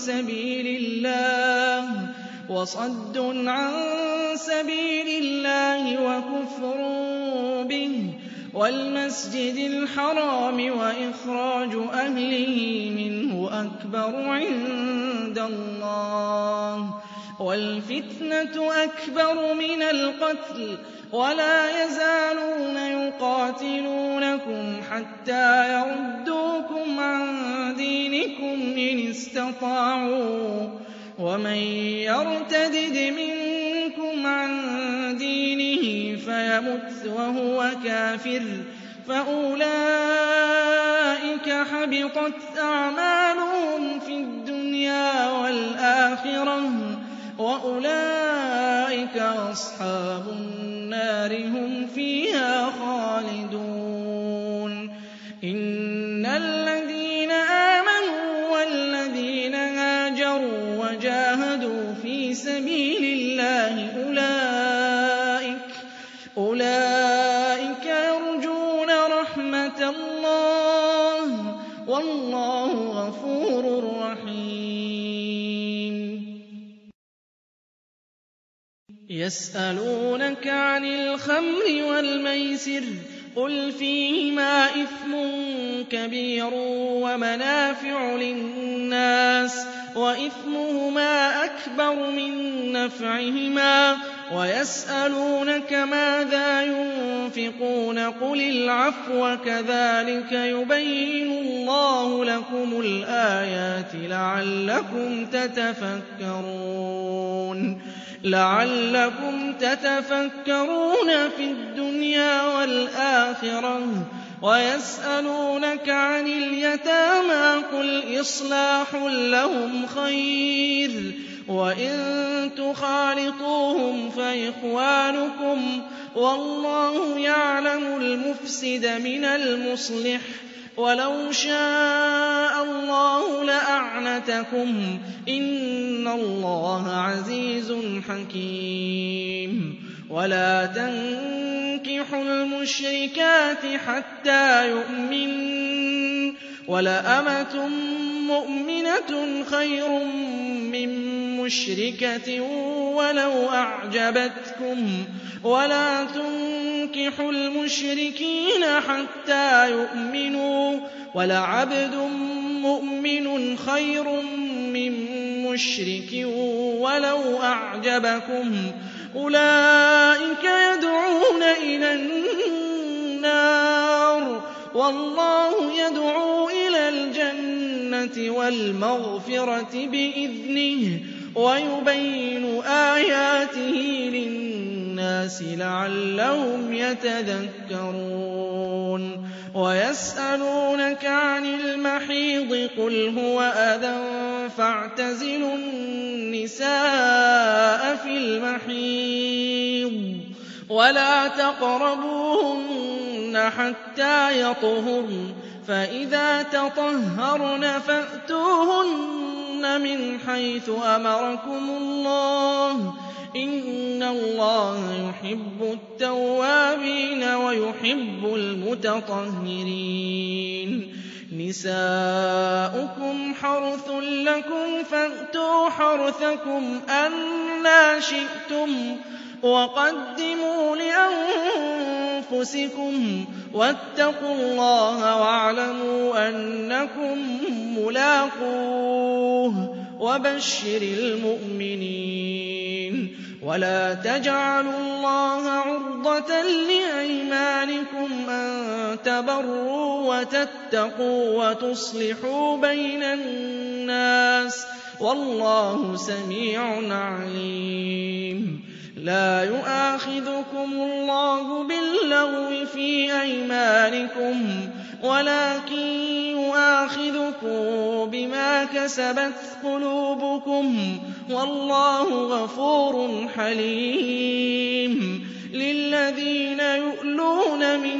سَبِيلِ اللَّهِ وَكُفْرٌ بِهِ وَالْمَسْجِدِ الْحَرَامِ وَإِخْرَاجُ أَهْلِهِ مِنْهُ أَكْبَرُ عِندَ اللَّهِ وَالْفِتْنَةُ أَكْبَرُ مِنَ الْقَتْلِ وَلَا يَزَالُونَ يُقَاتِلُونَكُمْ حَتَّىٰ يَرُدُّوكُمْ عَن دِينِكُمْ إِنِ اسْتَطَاعُوا ۚ وَمَن يَرْتَدِدْ مِنكُمْ عَن دِينِهِ فَيَمُتْ وَهُوَ كَافِرٌ فَأُولَٰئِكَ حَبِطَتْ أَعْمَالُهُمْ فِي الدُّنْيَا وَالْآخِرَةِ ۖ وَأُولَٰئِكَ أَصْحَابُ النَّارِ ۖ هُمْ فِيهَا خَالِدُونَ. إِنَّ الَّذِينَ آمَنُوا وَالَّذِينَ هَاجَرُوا وَجَاهَدُوا فِي سَبِيلِ اللَّهِ أُولَٰئِكَ يَرْجُونَ رَحْمَتَ اللَّهِ ۗ وَاللَّهُ غَفُورٌ رَّحِيمٌ. يَسْأَلُونَكَ عَنِ الْخَمْرِ وَالْمَيْسِرِ قُلْ فِيهِمَا إِثْمٌ كَبِيرٌ وَمَنَافِعُ لِلنَّاسِ وَإِثْمُهُمَا أَكْبَرُ مِن نَّفْعِهِمَا وَيَسْأَلُونَكَ مَاذَا يُنفِقُونَ قُلِ الْعَفْوَ كَذَٰلِكَ يُبَيِّنُ اللَّهُ لَكُمُ الْآيَاتِ لَعَلَّكُمْ تَتَفَكَّرُونَ فِي الدُّنْيَا وَالْآخِرَةِ. وَيَسْأَلُونَكَ عَنِ الْيَتَامَىٰ قُلْ إِصْلَاحٌ لَّهُمْ خَيْرٌ ۖ وَإِن تُخَالِطُوهُمْ فَإِخْوَانُكُمْ ۚ وَاللَّهُ يَعْلَمُ الْمُفْسِدَ مِنَ الْمُصْلِحِ ۚ وَلَوْ شَاءَ اللَّهُ لَأَعْنَتَكُمْ ۚ إِنَّ اللَّهَ عَزِيزٌ حَكِيمٌ. وَلَا تَنكِحُوا الْمُشْرِكَاتِ حَتَّىٰ يُؤْمِنَّ ۚ وَلَأَمَةٌ مُّؤْمِنَةٌ خَيْرٌ مِّن مُّشْرِكَةٍ وَلَوْ أَعْجَبَتْكُمْ ۗ وَلَا تُنكِحُوا الْمُشْرِكِينَ حَتَّىٰ يُؤْمِنُوا ۚ وَلَعَبْدٌ مُّؤْمِنٌ خَيْرٌ مِّن مُّشْرِكٍ وَلَوْ أَعْجَبَكُمْ ۗ أُولَٰئِكَ يَدْعُونَ إِلَى النَّارِ وَاللَّهُ يَدْعُو إِلَى الْجَنَّةِ وَالْمَغْفِرَةِ بِإِذْنِهِ وَيُبَيِّنُ آيَاتِهِ لِلنَّاسِ لَعَلَّهُمْ يَتَذَكَّرُونَ. وَيَسْأَلُونَكَ عَنِ الْمَحِيضِ قُلْ هُوَ أَذًى فَاعْتَزِلُوا النِّسَاءَ فِي الْمَحِيضِ وَلَا تَقْرَبُوهُنَّ حَتَّىٰ يَطْهُرْنَ ۖ فَإِذَا تَطَهَّرْنَ فَأْتُوهُنَّ مِنْ حَيْثُ أَمَرَكُمُ اللَّهُ ۚ إِنَّ اللَّهَ يُحِبُّ التَّوَّابِينَ وَيُحِبُّ الْمُتَطَهِّرِينَ. نِسَاؤُكُمْ حَرْثٌ لَّكُمْ فَأْتُوا حَرْثَكُمْ أَنَّىٰ شِئْتُمْ ۖ وَقَدِّمُوا لِأَنفُسِكُمْ ۚ وَاتَّقُوا اللَّهَ وَاعْلَمُوا أَنَّكُم مُّلَاقُوهُ ۗ وبشر المؤمنين. ولا تجعلوا الله عرضة لأيمانكم أن تبروا وتتقوا وتصلحوا بين الناس، والله سميع عليم. لا يؤاخذكم الله باللغو في أيمانكم، ولكن يؤاخذكم بما كسبت قلوبكم، والله غفور حليم. للذين يؤلون من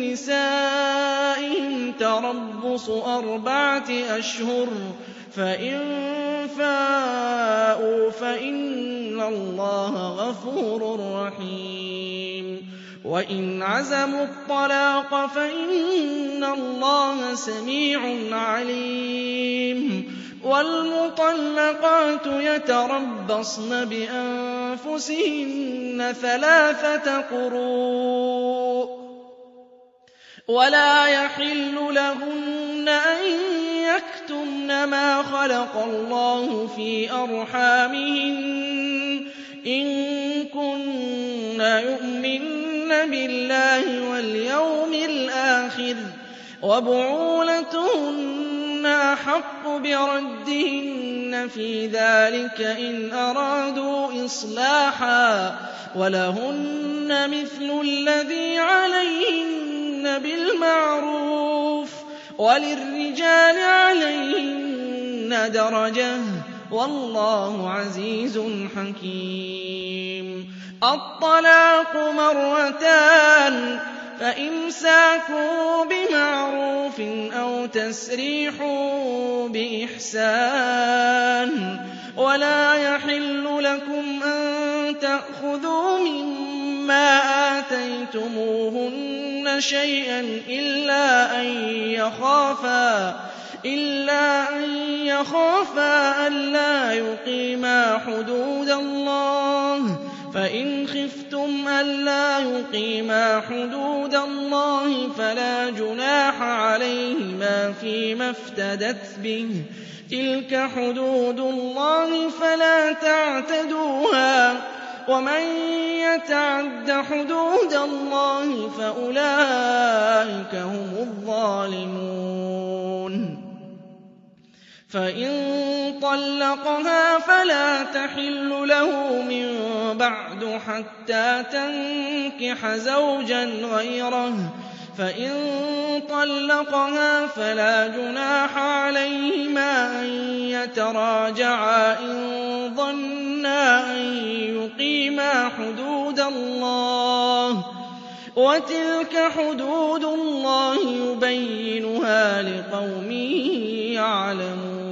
نسائهم تربص 4 أشهر، فإن فاءوا فإن الله غفور رحيم. وإن عزموا الطلاق فإن الله سميع عليم. والمطلقات يتربصن بأنفسهن 3 قروء، ولا يحل لهن أن يكتمن ما خلق الله في أرحامهن إن كن يؤمن بالله واليوم الآخر، وبعولتهن أحق بردهن في ذلك إن أرادوا إصلاحا، ولهن مثل الذي عليهن بالمعروف، وللرجال عليهن درجة، والله عزيز حكيم. الطلاق 2، فإمساك بمعروف أو تسريح بإحسان. ولا يحل لكم أن تأخذوا مما آتيتموهن شيئا إلا أن يخافا ألا يقيما حدود الله، فإن خفتم ألا يقيما حدود الله فلا جناح عليهما فيما افتدت به، تلك حدود الله فلا تعتدوها، ومن يتعد حدود الله فأولئك هم الظالمون. فإن طلقها فلا تحل له من بعد حتى تنكح زوجا غيره، فإن طلقها فلا جناح عليهما أن يتراجعا إن ظنا أن يقيما حدود الله، وتلك حدود الله يبينها لقوم يعلمون.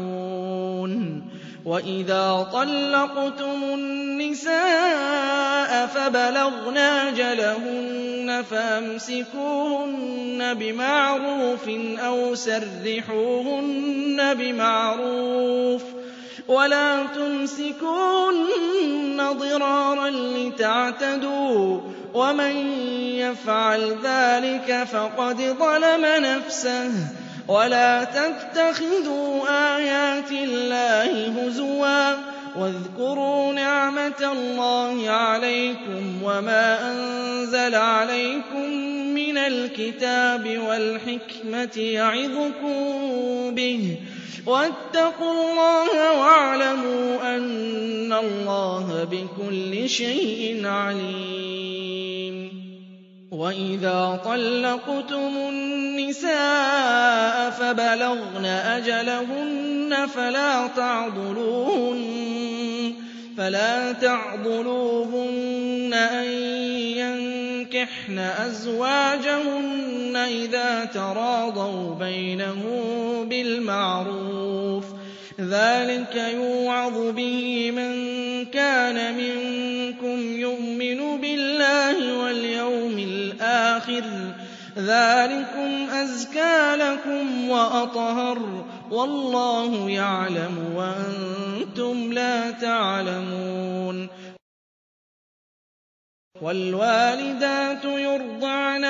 وإذا طلقتم النساء فبلغن أجلهن فأمسكوهن بمعروف أو سرحوهن بمعروف، ولا تمسكوهن ضرارا لتعتدوا، ومن يفعل ذلك فقد ظلم نفسه. ولا تتخذوا آيات الله هزوا، واذكروا نعمة الله عليكم وما أنزل عليكم من الكتاب والحكمة يعظكم به، واتقوا الله واعلموا أن الله بكل شيء عليم. وإذا طلقتم النساء فبلغن أجلهن فلا تعضلوهن أن ينكحن أزواجهن إذا تراضوا بينهم بالمعروف، ذلك يوعظ به من كان منكم يؤمن بالله واليوم الآخر، ذلكم أزكى لكم وأطهر، والله يعلم وأنتم لا تعلمون. والوالدات يرضعن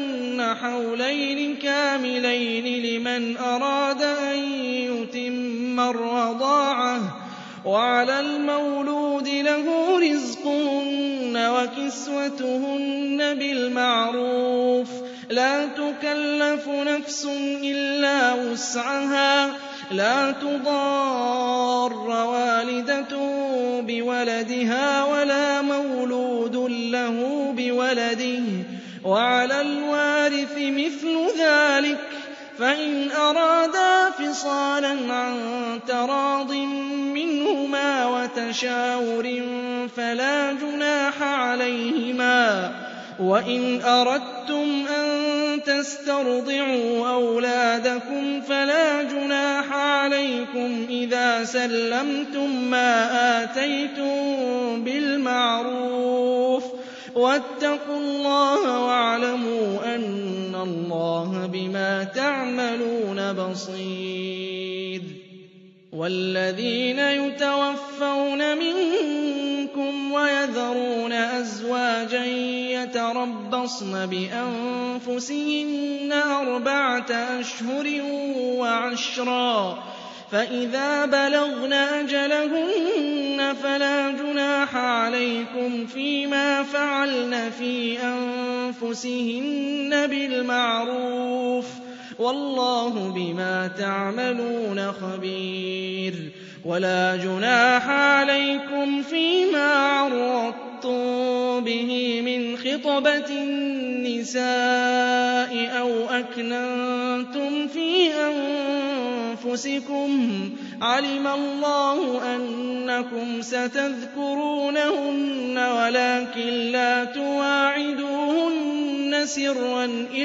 أولادهن حولين كاملين لمن أراد أن يتم ثُمَّ الرَّضَاعَةُ ۚ وَعَلَى الْمَوْلُودِ لَهُ رِزْقُهُنَّ وَكِسْوَتُهُنَّ بِالْمَعْرُوفِ ۚ لَا تُكَلَّفُ نَفْسٌ إِلَّا وُسْعَهَا ۚ لَا تُضَارَّ وَالِدَةٌ بِوَلَدِهَا وَلَا مَوْلُودٌ لَّهُ بِوَلَدِهِ ۚ وَعَلَى الْوَارِثِ مِثْلُ ذَٰلِكَ ۗ فَإِنْ أَرَادَا فِصَالًا عَن تَرَاضٍ مِّنْهُمَا وَتَشَاوُرٍ فَلَا جُنَاحَ عَلَيْهِمَا ۗ وَإِنْ أَرَدتُّمْ أَن تَسْتَرْضِعُوا أَوْلَادَكُمْ فَلَا جُنَاحَ عَلَيْكُمْ إِذَا سَلَّمْتُم مَّا آتَيْتُم بِالْمَعْرُوفِ ۗ وَاتَّقُوا اللَّهَ وَاعْلَمُوا أَنَّ اللَّهَ بِمَا تَعْمَلُونَ بَصِيرٌ. وَالَّذِينَ يُتَوَفَّوْنَ مِنكُمْ وَيَذَرُونَ أَزْوَاجًا يَتَرَبَّصْنَ بِأَنفُسِهِنَّ 4 أشهر وعشرا ۖ فَإِذَا بَلَغْنَ أَجَلَهُنَّ فَلَا جُنَاحَ عَلَيْكُمْ فِيمَا فَعَلْنَ فِي أَنفُسِهِنَّ بِالْمَعْرُوفِ ۗ وَاللَّهُ بِمَا تَعْمَلُونَ خَبِيرٌ. وَلَا جُنَاحَ عَلَيْكُمْ فِيمَا عَرَّضْتُم بِهِ مِنْ خِطْبَةِ النِّسَاءِ أَوْ أَكْنَنتُمْ فِي أَنفُسِكُمْ ۚ عَلِمَ اللَّهُ أَنَّكُمْ سَتَذْكُرُونَهُنَّ وَلَٰكِن لَّا تُوَاعِدُوهُنَّ سِرًّا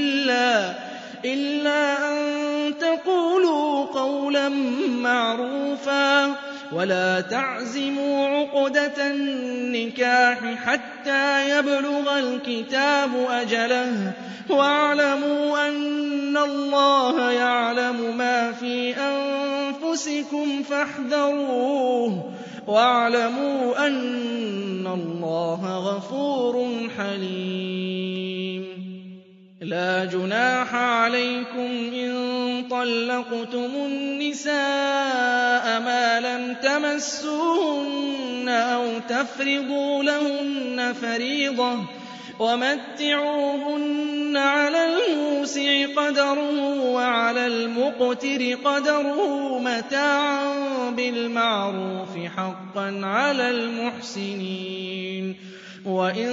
إِلَّا أَن تَقُولُوا قَوْلًا مَّعْرُوفًا ۚ وَلَا تَعْزِمُوا عُقْدَةَ النِّكَاحِ حَتَّىٰ يَبْلُغَ الْكِتَابُ أَجَلَهُ ۚ وَاعْلَمُوا أَنَّ اللَّهَ يَعْلَمُ مَا فِي أَنفُسِكُمْ فَاحْذَرُوهُ ۚ وَاعْلَمُوا أَنَّ اللَّهَ غَفُورٌ حَلِيمٌ. لَا جُنَاحَ عَلَيْكُمْ إِن طَلَّقْتُمُ النِّسَاءَ مَا لَمْ تَمَسُّوهُنَّ أَوْ تَفْرِضُوا لَهُنَّ فَرِيضَةً ۚ وَمَتِّعُوهُنَّ عَلَى الْمُوسِعِ قَدَرُهُ وَعَلَى الْمُقْتِرِ قَدَرُهُ مَتَاعًا بِالْمَعْرُوفِ ۖ حَقًّا عَلَى الْمُحْسِنِينَ. وَإِن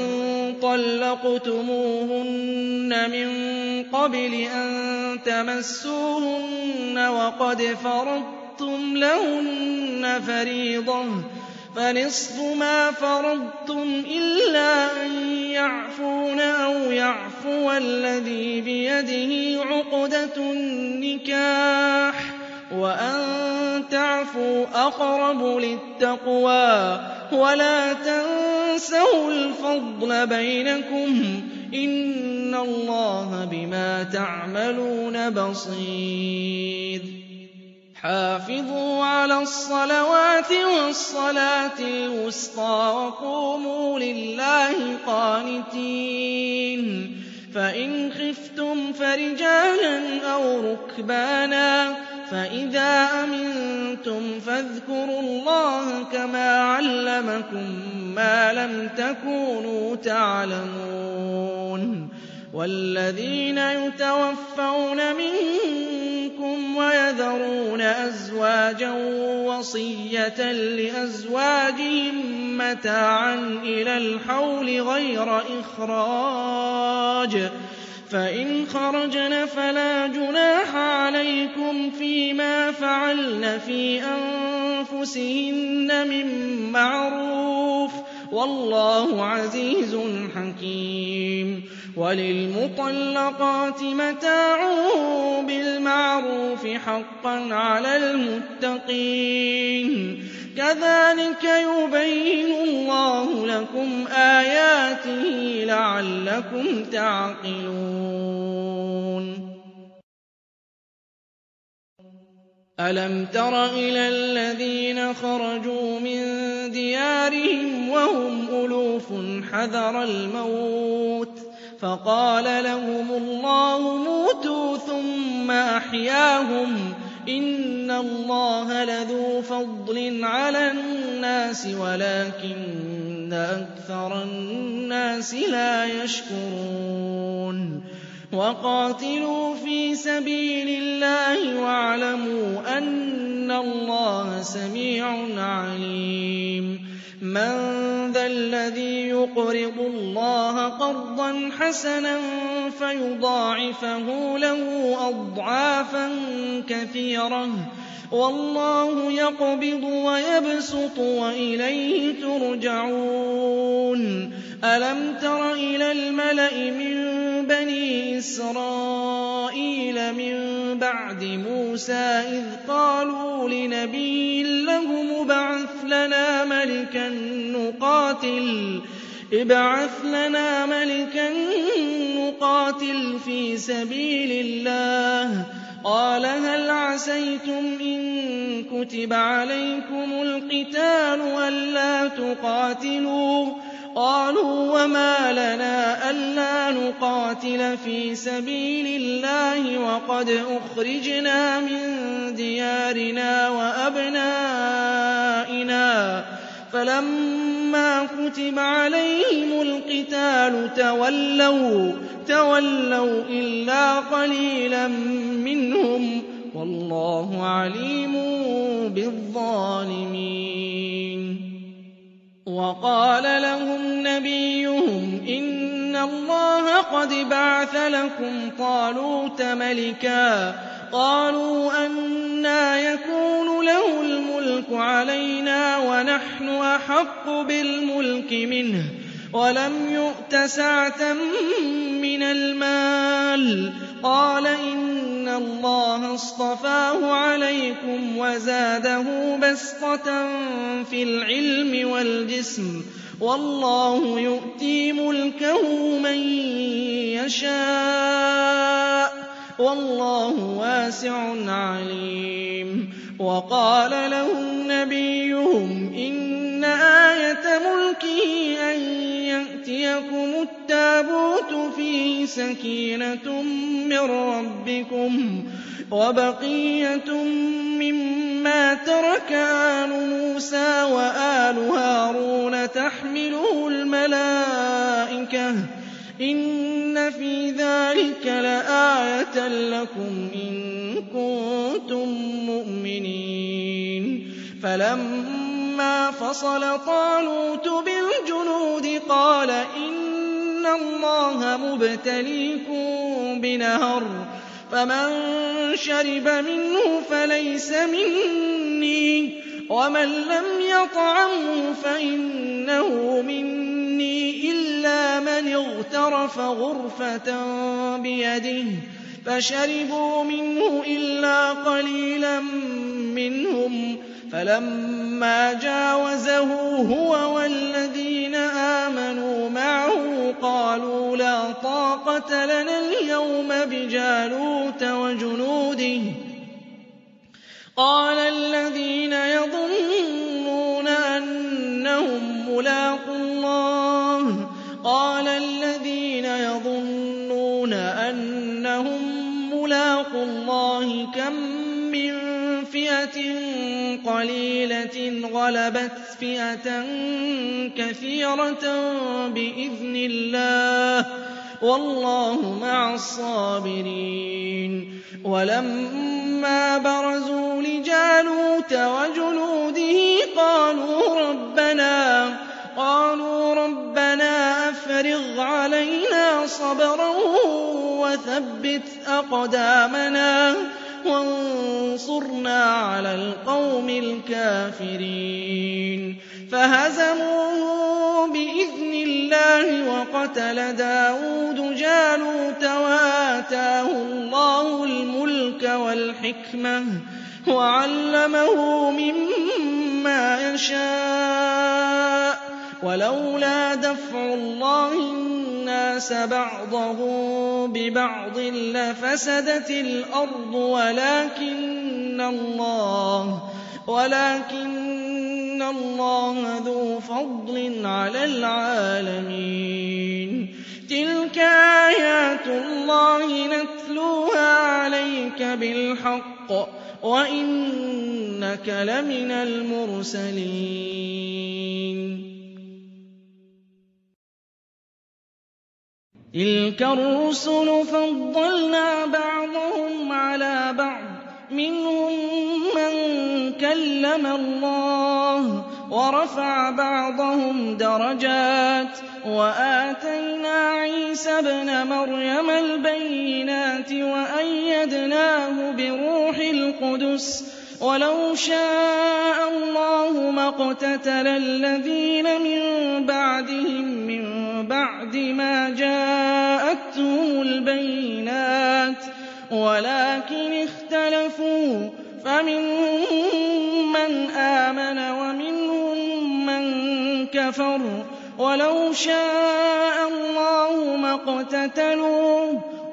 طَلَّقْتُمُوهُنَّ مِن قَبْلِ أَن تَمَسُّوهُنَّ وَقَدْ فَرَضْتُمْ لَهُنَّ فَرِيضَةً فَنِصْفُ مَا فَرَضْتُمْ إِلَّا أَن يَعْفُونَ أَوْ يَعْفُوَ الَّذِي بِيَدِهِ عُقْدَةُ النِّكَاحِ ۚ وَأَن تَعْفُوا أَقْرَبُ لِلتَّقْوَىٰ ۚ وَلَا تَنسَوُا الْفَضْلَ بَيْنَكُمْ ۚ إِنَّ اللَّهَ بِمَا تَعْمَلُونَ بَصِيرٌ. حَافِظُوا عَلَى الصَّلَوَاتِ وَالصَّلَاةِ الْوُسْطَىٰ وَقُومُوا لِلَّهِ قَانِتِينَ. فَإِنْ خِفْتُمْ فَرِجَالًا أَوْ رُكْبَانًا، فَإِذَا أَمِنتُمْ فَاذْكُرُوا اللَّهَ كَمَا عَلَّمَكُم مَّا لَمْ تَكُونُوا تَعْلَمُونَ. وَالَّذِينَ يُتَوَفَّوْنَ مِنكُمْ وَيَذَرُونَ أَزْوَاجًا وَصِيَّةً لِّأَزْوَاجِهِم مَّتَاعًا إِلَى الْحَوْلِ غَيْرَ إِخْرَاجٍ ۚ فَإِنْ خَرَجْنَ فَلَا جُنَاحَ عَلَيْكُمْ فِيمَا فَعَلْنَ فِي أَنفُسِهِنَّ مِن مَّعْرُوفٍ ۗ وَاللَّهُ عَزِيزٌ حَكِيمٌ. وَلِلْمُطَلَّقَاتِ مَتَاعٌ بِالْمَعْرُوفِ حَقًّا عَلَى الْمُتَّقِينَ. كَذَٰلِكَ يُبَيِّنُ اللَّهُ لَكُمْ آيَاتِهِ لَعَلَّكُمْ تَعْقِلُونَ. أَلَمْ تَرَ إِلَى الَّذِينَ خَرَجُوا مِن دِيَارِهِمْ وَهُمْ أُلُوفٌ حَذَرَ الْمَوْتِ فَقَالَ لَهُمُ اللَّهُ مُوتُوا ثُمَّ أَحْيَاهُمْ ۚ إِنَّ اللَّهَ لَذُو فَضْلٍ عَلَى النَّاسِ وَلَٰكِنَّ أَكْثَرَ النَّاسِ لَا يَشْكُرُونَ وَقَاتِلُوا فِي سَبِيلِ اللَّهِ وَاعْلَمُوا أَنَّ اللَّهَ سَمِيعٌ عَلِيمٌ مَّن ذَا الَّذِي يُقْرِضُ اللَّهَ قَرْضًا حَسَنًا فَيُضَاعِفَهُ لَهُ أَضْعَافًا كَثِيرَةً ۚ وَاللَّهُ يَقْبِضُ وَيَبْسُطُ وَإِلَيْهِ تُرْجَعُونَ أَلَمْ تَرَ إِلَى الْمَلَإِ مِن بَنِي إِسْرَائِيلَ مِن بَعْدِ مُوسَىٰ إِذْ قَالُوا لِنَبِيٍّ لَّهُمُ ابْعَثْ لَنَا مَلِكًا نُّقَاتِلْ فِي سَبِيلِ اللَّهِ ۖ قَالَ هَلْ عَسَيْتُمْ إِن كُتِبَ عَلَيْكُمُ الْقِتَالُ أَلَّا تُقَاتِلُوا ۖ قَالُوا وَمَا لَنَا أَلَّا نُقَاتِلَ فِي سَبِيلِ اللَّهِ وَقَدْ أُخْرِجْنَا مِن دِيَارِنَا وَأَبْنَائِنَا ۖ فَلَمَّا كُتِبَ عَلَيْهِمُ الْقِتَالُ تَوَلَّوْا إِلَّا قَلِيلًا مِّنْهُمْ ۗ وَاللَّهُ عَلِيمٌ بِالظَّالِمِينَ وَقَالَ لَهُمْ نَبِيُّهُمْ إِنَّ اللَّهَ قَدْ بَعَثَ لَكُمْ طَالُوتَ مَلِكًا ۚ قَالُوا أَنَّىٰ يَكُونُ لَهُ الْمُلْكُ عَلَيْنَا وَنَحْنُ أَحَقُّ بِالْمُلْكِ مِنْهُ وَلَمْ يُؤْتَ سَعَةً مِّنَ الْمَالِ ۚ قَالَ إِنَّ اللَّهَ اصْطَفَاهُ عَلَيْكُمْ وَزَادَهُ بَسْطَةً فِي الْعِلْمِ وَالْجِسْمِ ۖ وَاللَّهُ يُؤْتِي مُلْكَهُ مَن يَشَاءُ ۚ وَاللَّهُ وَاسِعٌ عَلِيمٌ وَقَالَ لَهُمْ نَبِيُّهُمْ إِنَّ آيَةَ مُلْكِهِ أَن يَأْتِيَكُمُ التَّابُوتُ فِيهِ سَكِينَةٌ مِّن رَّبِّكُمْ وَبَقِيَّةٌ مِّمَّا تَرَكَ آلُ مُوسَىٰ وَآلُ هَارُونَ تَحْمِلُهُ الْمَلَائِكَةُ ۚ إِنَّ فِي ذَٰلِكَ لَآيَةً لَّكُمْ إِن كُنتُم مُّؤْمِنِينَ فَلَمَّا فَصَلَ طَالُوتُ بِالْجُنُودِ قَالَ إِنَّ اللَّهَ مُبْتَلِيكُم بِنَهَرٍ فَمَن شَرِبَ مِنْهُ فَلَيْسَ مِنِّي وَمَن لَّمْ يَطْعَمْهُ فَإِنَّهُ مِنِّي إِلَّا مَنِ اغْتَرَفَ غُرْفَةً بِيَدِهِ فَشَرِبُوا مِنْهُ إِلَّا قَلِيلًا مِّنْهُمْ ۚ فَلَمَّا جَاوَزَهُ هُوَ وَالَّذِينَ آمَنُوا مَعَهُ قَالُوا لَا طَاقَةَ لَنَا الْيَوْمَ بِجَالُوتَ وَجُنُودِهِ ۚ قَالَ الَّذِينَ يَظُنُّونَ أَنَّهُم مُّلَاقُو اللَّهِ كَم مِّن فِئَةٍ قَلِيلَةٍ غَلَبَتْ فِئَةً كَثِيرَةً بِإِذْنِ اللَّهِ ۗ وَاللَّهُ مَعَ الصَّابِرِينَ وَلَمَّا بَرَزُوا لِجَالُوتَ وَجُنُودِهِ قَالُوا رَبَّنَا أَفْرِغْ عَلَيْنَا صَبْرًا وَثَبِّتْ أَقْدَامَنَا وَانصُرْنَا عَلَى الْقَوْمِ الْكَافِرِينَ فَهَزَمُوهُم بِإِذْنِ اللَّهِ وَقَتَلَ دَاوُودُ جَالُوتَ وَآتَاهُ اللَّهُ الْمُلْكَ وَالْحِكْمَةَ وَعَلَّمَهُ مِمَّا يَشَاءُ ۗ وَلَوْلَا دَفْعُ اللَّهِ النَّاسَ بَعْضَهُم بِبَعْضٍ لَّفَسَدَتِ الْأَرْضُ وَلَٰكِنَّ اللَّهَ ذُو فَضْلٍ عَلَى الْعَالَمِينَ تِلْكَ آيَاتُ اللَّهِ نَتْلُوهَا عَلَيْكَ بِالْحَقِّ ۚ وَإِنَّكَ لَمِنَ الْمُرْسَلِينَ. تِلْكَ الرُّسُلُ فَضَّلْنَا بَعْضَهُمْ عَلَىٰ بَعْضٍ ۖ مِّنْهُم مَّن كَلَّمَ اللَّهُ وَرَفَعَ بَعْضَهُمْ دَرَجَاتٍ ۚ وَآتَيْنَا عِيسَى ابْنَ مَرْيَمَ الْبَيِّنَاتِ وَأَيَّدْنَاهُ بِرُوحِ الْقُدُسِ ۗ وَلَوْ شَاءَ اللَّهُ مَا اقْتَتَلَ الَّذِينَ مِن بَعْدِهِم مِّن بَعْدِ مَا جَاءَتْهُمُ الْبَيِّنَاتُ وَلَٰكِنِ اخْتَلَفُوا فَمِنْهُم مَّنْ آمَنَ وَمِنْهُم مَّن كَفَرَ ۚ وَلَوْ شَاءَ اللَّهُ مَا اقْتَتَلُوا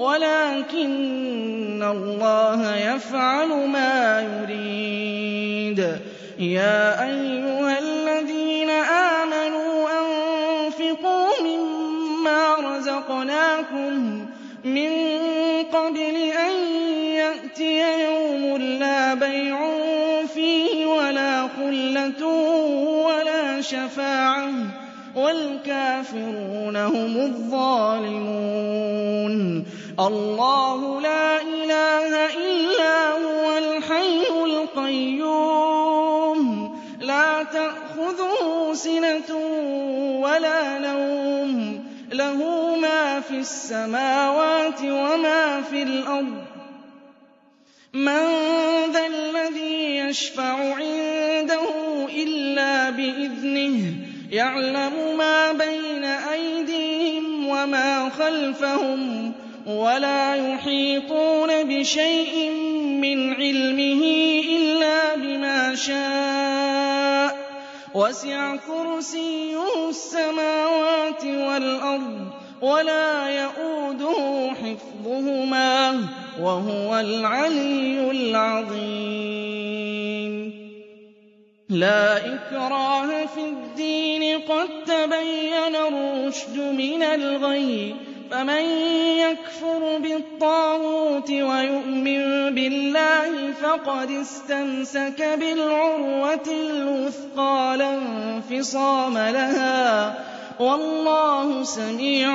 وَلَٰكِنَّ اللَّهَ يَفْعَلُ مَا يُرِيدُ. يَا أَيُّهَا الَّذِينَ آمَنُوا أَنفِقُوا مِمَّا رَزَقْنَاكُم مِّن قَبْلِ أَن يَأْتِيَ يَوْمٌ لَّا بَيْعٌ فِيهِ وَلَا خُلَّةٌ وَلَا شَفَاعَةٌ ۗ وَالْكَافِرُونَ هُمُ الظَّالِمُونَ. اللَّهُ لَا إِلَٰهَ إِلَّا هُوَ الْحَيُّ الْقَيُّومُ لَا تَأْخُذُهُ سِنَةٌ وَلَا نَوْمٌ لَّهُ مَا فِي السَّمَاوَاتِ وَمَا فِي الْأَرْضِ. مَن ذَا الَّذِي يَشْفَعُ عِندَهُ إِلَّا بِإِذْنِهِ ۚ يَعْلَمُ مَا بَيْنَ أَيْدِيهِمْ وَمَا خَلْفَهُمْ وَلَا يُحِيطُونَ بِشَيْءٍ مِّنْ عِلْمِهِ إِلَّا بِمَا شَاءَ ۚ وَسِعَ كُرْسِيُّهُ السَّمَاوَاتِ وَالْأَرْضَ وَلَا يَئُودُهُ حِفْظُهُمَا ۚ وَهُوَ الْعَلِيُّ الْعَظِيمُ. لَا إِكْرَاهَ فِي الدِّينِ ۖ قَد تَّبَيَّنَ الرُّشْدُ مِنَ الْغَيِّ ۚ فَمَن يَكْفُرْ بِالطَّاغُوتِ وَيُؤْمِن بِاللَّهِ فَقَدِ اسْتَمْسَكَ بِالْعُرْوَةِ الْوُثْقَىٰ لَا انفِصَامَ لَهَا ۗ وَاللَّهُ سَمِيعٌ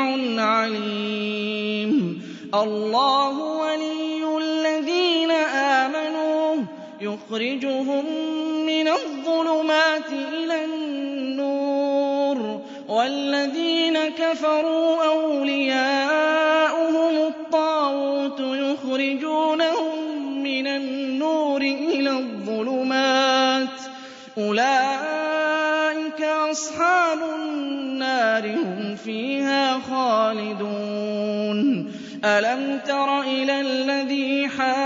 عَلِيمٌ. اللَّهُ وَلِيُّ الَّذِينَ آمَنُوا يُخْرِجُهُم مِّنَ الظُّلُمَاتِ إِلَى النُّورِ ۖ وَالَّذِينَ كَفَرُوا أَوْلِيَاؤُهُمُ الطَّاغُوتُ يُخْرِجُونَهُم مِّنَ النُّورِ إِلَى الظُّلُمَاتِ ۗ أُولَٰئِكَ أَصْحَابُ النَّارِ ۖ هُمْ فِيهَا خَالِدُونَ. أَلَمْ تَرَ إِلَى الَّذِي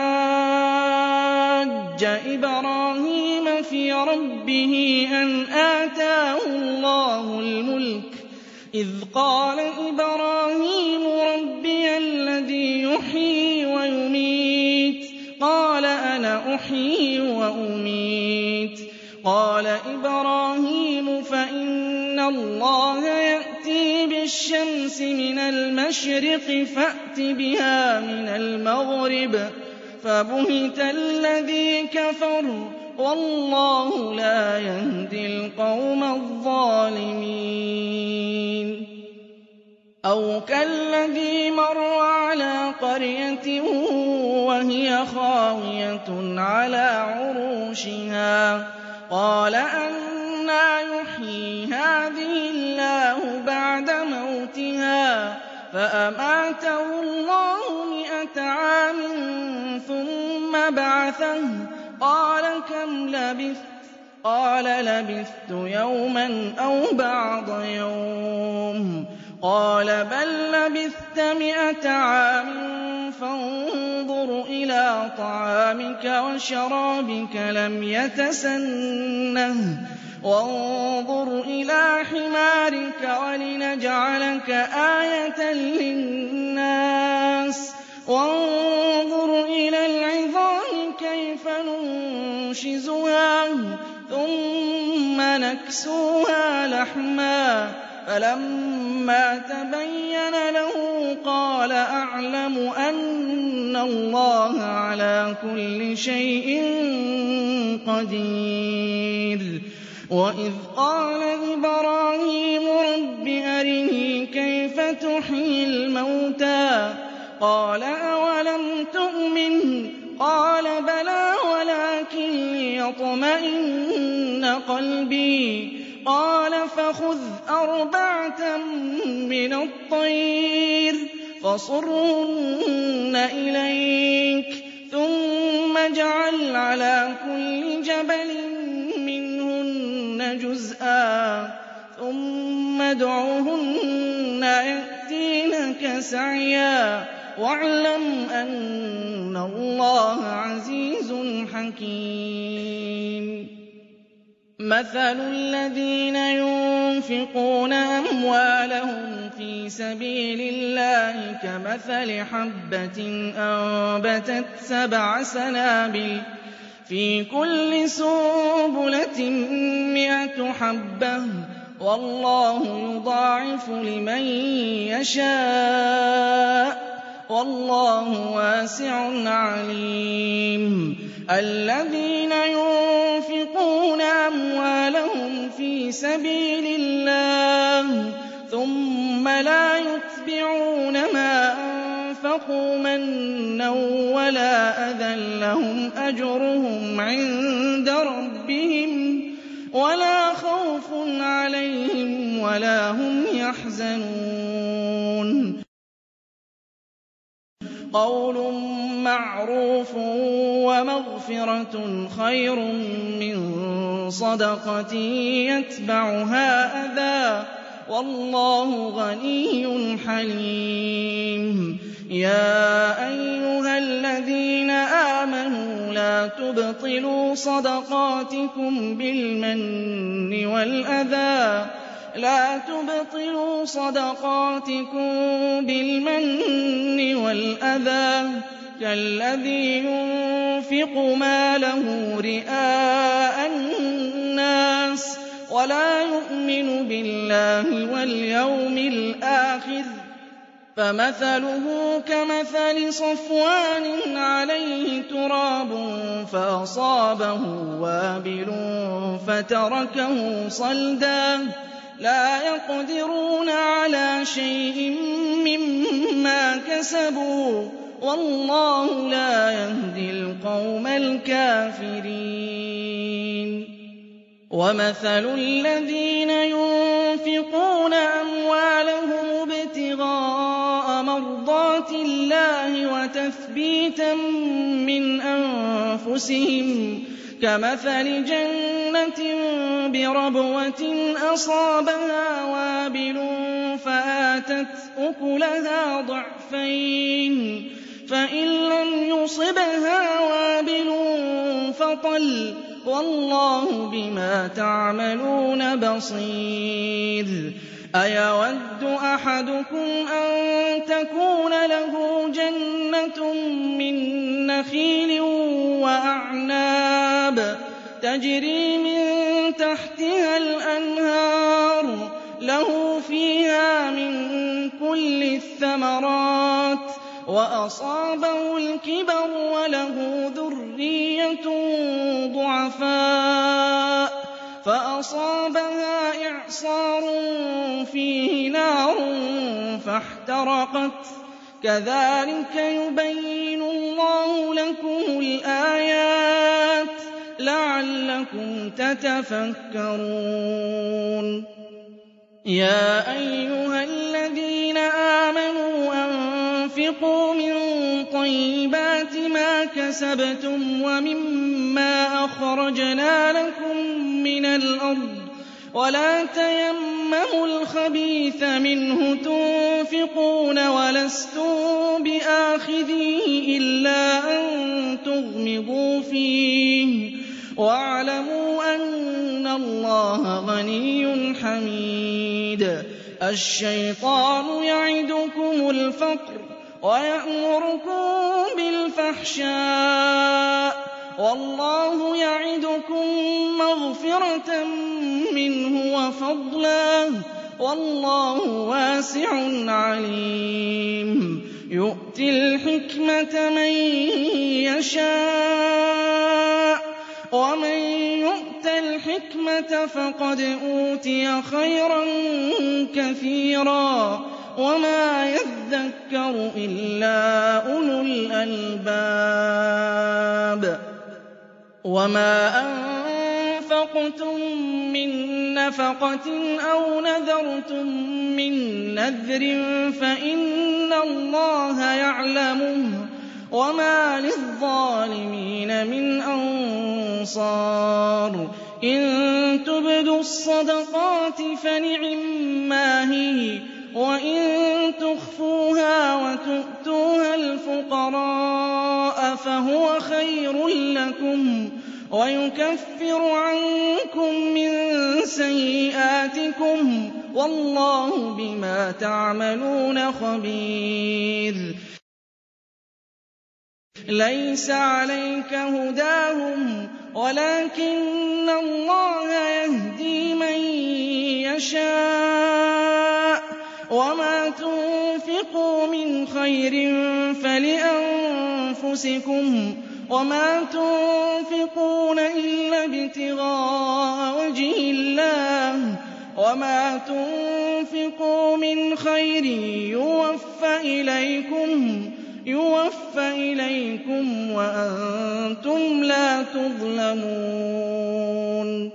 حَاجَّ إِبْرَاهِيمَ فِي رَبِّهِ أَنْ آتَاهُ اللَّهُ الْمُلْكَ إِذْ قَالَ إِبْرَاهِيمُ رَبِّيَ الَّذِي يُحْيِي وَيُمِيتُ قَالَ أَنَا أُحْيِي وَأُمِيتُ قَالَ إِبْرَاهِيمُ فَإِنَّ اللَّهَ يَأْتِي بِالشَّمْسِ مِنَ الْمَشْرِقِ فَأْتِ بِهَا مِنَ الْمَغْرِبِ فَبُهِتَ الَّذِي كَفَرَ وَاللَّهُ لَا يَهْدِي الْقَوْمَ الظَّالِمِينَ. أَوْ كَالَّذِي مَرَّ عَلَىٰ قَرْيَةٍ وَهِيَ خَاوِيَةٌ عَلَىٰ عُرُوشِهَا قَالَ أَنَّىٰ يُحْيِي هَٰذِهِ اللَّهُ بَعْدَ مَوْتِهَا فَأَمَاتَهُ اللَّهُ 100 عَامٍ ثُمَّ بَعَثَهُ قَالَ كَمْ لَبِثْتَ قَالَ لَبِثْتُ يَوْمًا أَوْ بَعْضَ يَوْمٍ قَالَ بَل لَّبِثْتَ 100 عَامٍ فَانظُرْ إِلَىٰ طَعَامِكَ وَشَرَابِكَ لَمْ يَتَسَنَّهْ وَانظُرْ إِلَىٰ حِمَارِكَ وَلِنَجْعَلَكَ آيَةً لِّلنَّاسِ وَانظُرْ إِلَى الْعِظَامِ كَيْفَ نُنشِزُهَا ثُمَّ نَكْسُوهَا لَحْمًا فَلَمَّا تَبَيَّنَ لَهُ قَالَ أَعْلَمُ أَنَّ اللَّهَ عَلَىٰ كُلِّ شَيْءٍ قَدِيرٌ وَإِذْ قَالَ إِبْرَاهِيمُ رَبِّ أَرِنِي كَيْفَ تُحْيِي الْمَوْتَىٰ قَالَ أَوَلَمْ تُؤْمِنْ قَالَ بَلَىٰ وَلَٰكِن لِّيَطْمَئِنَّ قَلْبِي قَالَ فَخُذْ أَرْبَعَةً مِّنَ الطَّيْرِ فَصُرْهُنَّ إِلَيْكَ ثُمَّ اجْعَلْ عَلَىٰ كُلِّ جَبَلٍ مِّنْهُنَّ جُزْءًا ثُمَّ ادْعُهُنَّ يَأْتِينَكَ سَعْيًا وَاعْلَمْ أَنَّ اللَّهَ عَزِيزٌ حَكِيمٌ مَثَلُ الَّذِينَ يُنفِقُونَ أَمْوَالَهُمْ فِي سَبِيلِ اللَّهِ كَمَثَلِ حَبَّةٍ أَنبَتَتْ 7 سَنَابِلَ فِي كُلِّ سُنبُلَةٍ 100 حَبَّةٍ ۗ وَاللَّهُ يُضَاعِفُ لِمَن يَشَاءُ ۗ وَاللَّهُ وَاسِعٌ عَلِيمٌ الَّذِينَ يُنفِقُونَ أَمْوَالَهُمْ فِي سَبِيلِ اللَّهِ ثُمَّ لَا يُتْبِعُونَ مَا أَنفَقُوا مَنًّا وَلَا أَذًى لَّهُمْ أَجْرُهُمْ عِندَ رَبِّهِمْ وَلَا خَوْفٌ عَلَيْهِمْ وَلَا هُمْ يَحْزَنُونَ قَوْلٌ مَّعْرُوفٌ وَمَغْفِرَةٌ خَيْرٌ مِّن صَدَقَةٍ يَتْبَعُهَا أَذًى ۗ وَاللَّهُ غَنِيٌّ حَلِيمٌ يَا أَيُّهَا الَّذِينَ آمَنُوا لَا تُبْطِلُوا صَدَقَاتِكُم بِالْمَنِّ وَالْأَذَىٰ كَالَّذِي يُنفِقُ مَالَهُ رِئَاءَ النَّاسِ وَلَا يُؤْمِنُ بِاللَّهِ وَالْيَوْمِ الْآخِرِ فَمَثَلُهُ كَمَثَلِ صَفْوَانٍ عَلَيْهِ تُرَابٌ فَأَصَابَهُ وَابِلٌ فَتَرَكَهُ صَلْدًا ۖ لَّا يَقْدِرُونَ عَلَىٰ شَيْءٍ مِّمَّا كَسَبُوا ۗ وَاللَّهُ لَا يَهْدِي الْقَوْمَ الْكَافِرِينَ وَمَثَلُ الَّذِينَ يُنفِقُونَ أَمْوَالَهُمُ ابْتِغَاءَ مَرْضَاتِ اللَّهِ وَتَثْبِيتًا مِّنْ أَنفُسِهِمْ كَمَثَلِ جَنَّةٍ بِرَبْوَةٍ أَصَابَهَا وَابِلٌ فَآتَتْ أُكُلَهَا ضِعْفَيْنِ فَإِن لَّمْ يُصِبْهَا وَابِلٌ فَطَلٌّ ۗ وَاللَّهُ بِمَا تَعْمَلُونَ بَصِيرٌ أَيَوَدُّ أَحَدُكُمْ أَن تَكُونَ لَهُ جَنَّةٌ مِّن نَّخِيلٍ وَأَعْنَابٍ تَجْرِي مِن تَحْتِهَا الْأَنْهَارُ لَهُ فِيهَا مِن كُلِّ الثَّمَرَاتِ وَأَصَابَهُ الْكِبَرُ وَلَهُ ذُرِّيَّةٌ ضُعَفَاءُ فَأَصَابَهَا إِعْصَارٌ فِيهِ نَارٌ فَاحْتَرَقَتْ ۗ كَذَٰلِكَ يُبَيِّنُ اللَّهُ لَكُمُ الْآيَاتِ لَعَلَّكُمْ تَتَفَكَّرُونَ يَا أَيُّهَا الَّذِينَ آمَنُوا أَنفِقُوا مِن طَيِّبَاتِ مَا كَسَبْتُمْ وَمِمَّا أَخْرَجْنَا لَكُم مِّنَ الْأَرْضِ وَلَا تَيَمَّمُوا الْخَبِيثَ مِنْهُ تُنفِقُونَ وَلَسْتُم بِآخِذِيهِ إِلَّا أَن تُغْمِضُوا فِيهِ ۚ وَاعْلَمُوا أَنَّ اللَّهَ غَنِيٌّ حَمِيدٌ الشَّيْطَانُ يَعِدُكُمُ الْفَقْرَ وَيَأْمُرُكُم بِالْفَحْشَاءِ ۖ وَاللَّهُ يَعِدُكُم مَّغْفِرَةً مِّنْهُ وَفَضْلًا ۗ وَاللَّهُ وَاسِعٌ عَلِيمٌ يُؤْتِي الْحِكْمَةَ مَن يَشَاءُ ۚ وَمَن يُؤْتَ الْحِكْمَةَ فَقَدْ أُوتِيَ خَيْرًا كَثِيرًا ۗ وَمَا يَذَّكَّرُ إِلَّا أُولُو الْأَلْبَابِ وَمَا أَنفَقْتُم مِّن نَّفَقَةٍ أَوْ نَذَرْتُم مِّن نَّذْرٍ فَإِنَّ اللَّهَ يَعْلَمُهُ ۗ وَمَا لِلظَّالِمِينَ مِنْ أَنصَارٍ إِن تُبْدُوا الصَّدَقَاتِ فَنِعِمَّا هِيَ ۖ وَإِن تُخْفُوهَا وَتُؤْتُوهَا الْفُقَرَاءَ فَهُوَ خَيْرٌ لَّكُمْ وَيُكَفِّرُ عَنكُم مِّن سَيِّئَاتِكُمْ ۗ وَاللَّهُ بِمَا تَعْمَلُونَ خَبِيرٌ لَيْسَ عَلَيْكَ هُدَاهُمْ وَلَٰكِنَّ اللَّهَ يَهْدِي مَن يَشَاءُ ۗ وَمَا تُنفِقُوا مِنْ خَيْرٍ فَلِأَنفُسِكُمْ ۚ وَمَا تُنفِقُونَ إِلَّا ابْتِغَاءَ وَجْهِ اللَّهِ ۚ وَمَا تُنفِقُوا مِنْ خَيْرٍ يُوَفَّ إِلَيْكُمْ وَأَنتُمْ لَا تُظْلَمُونَ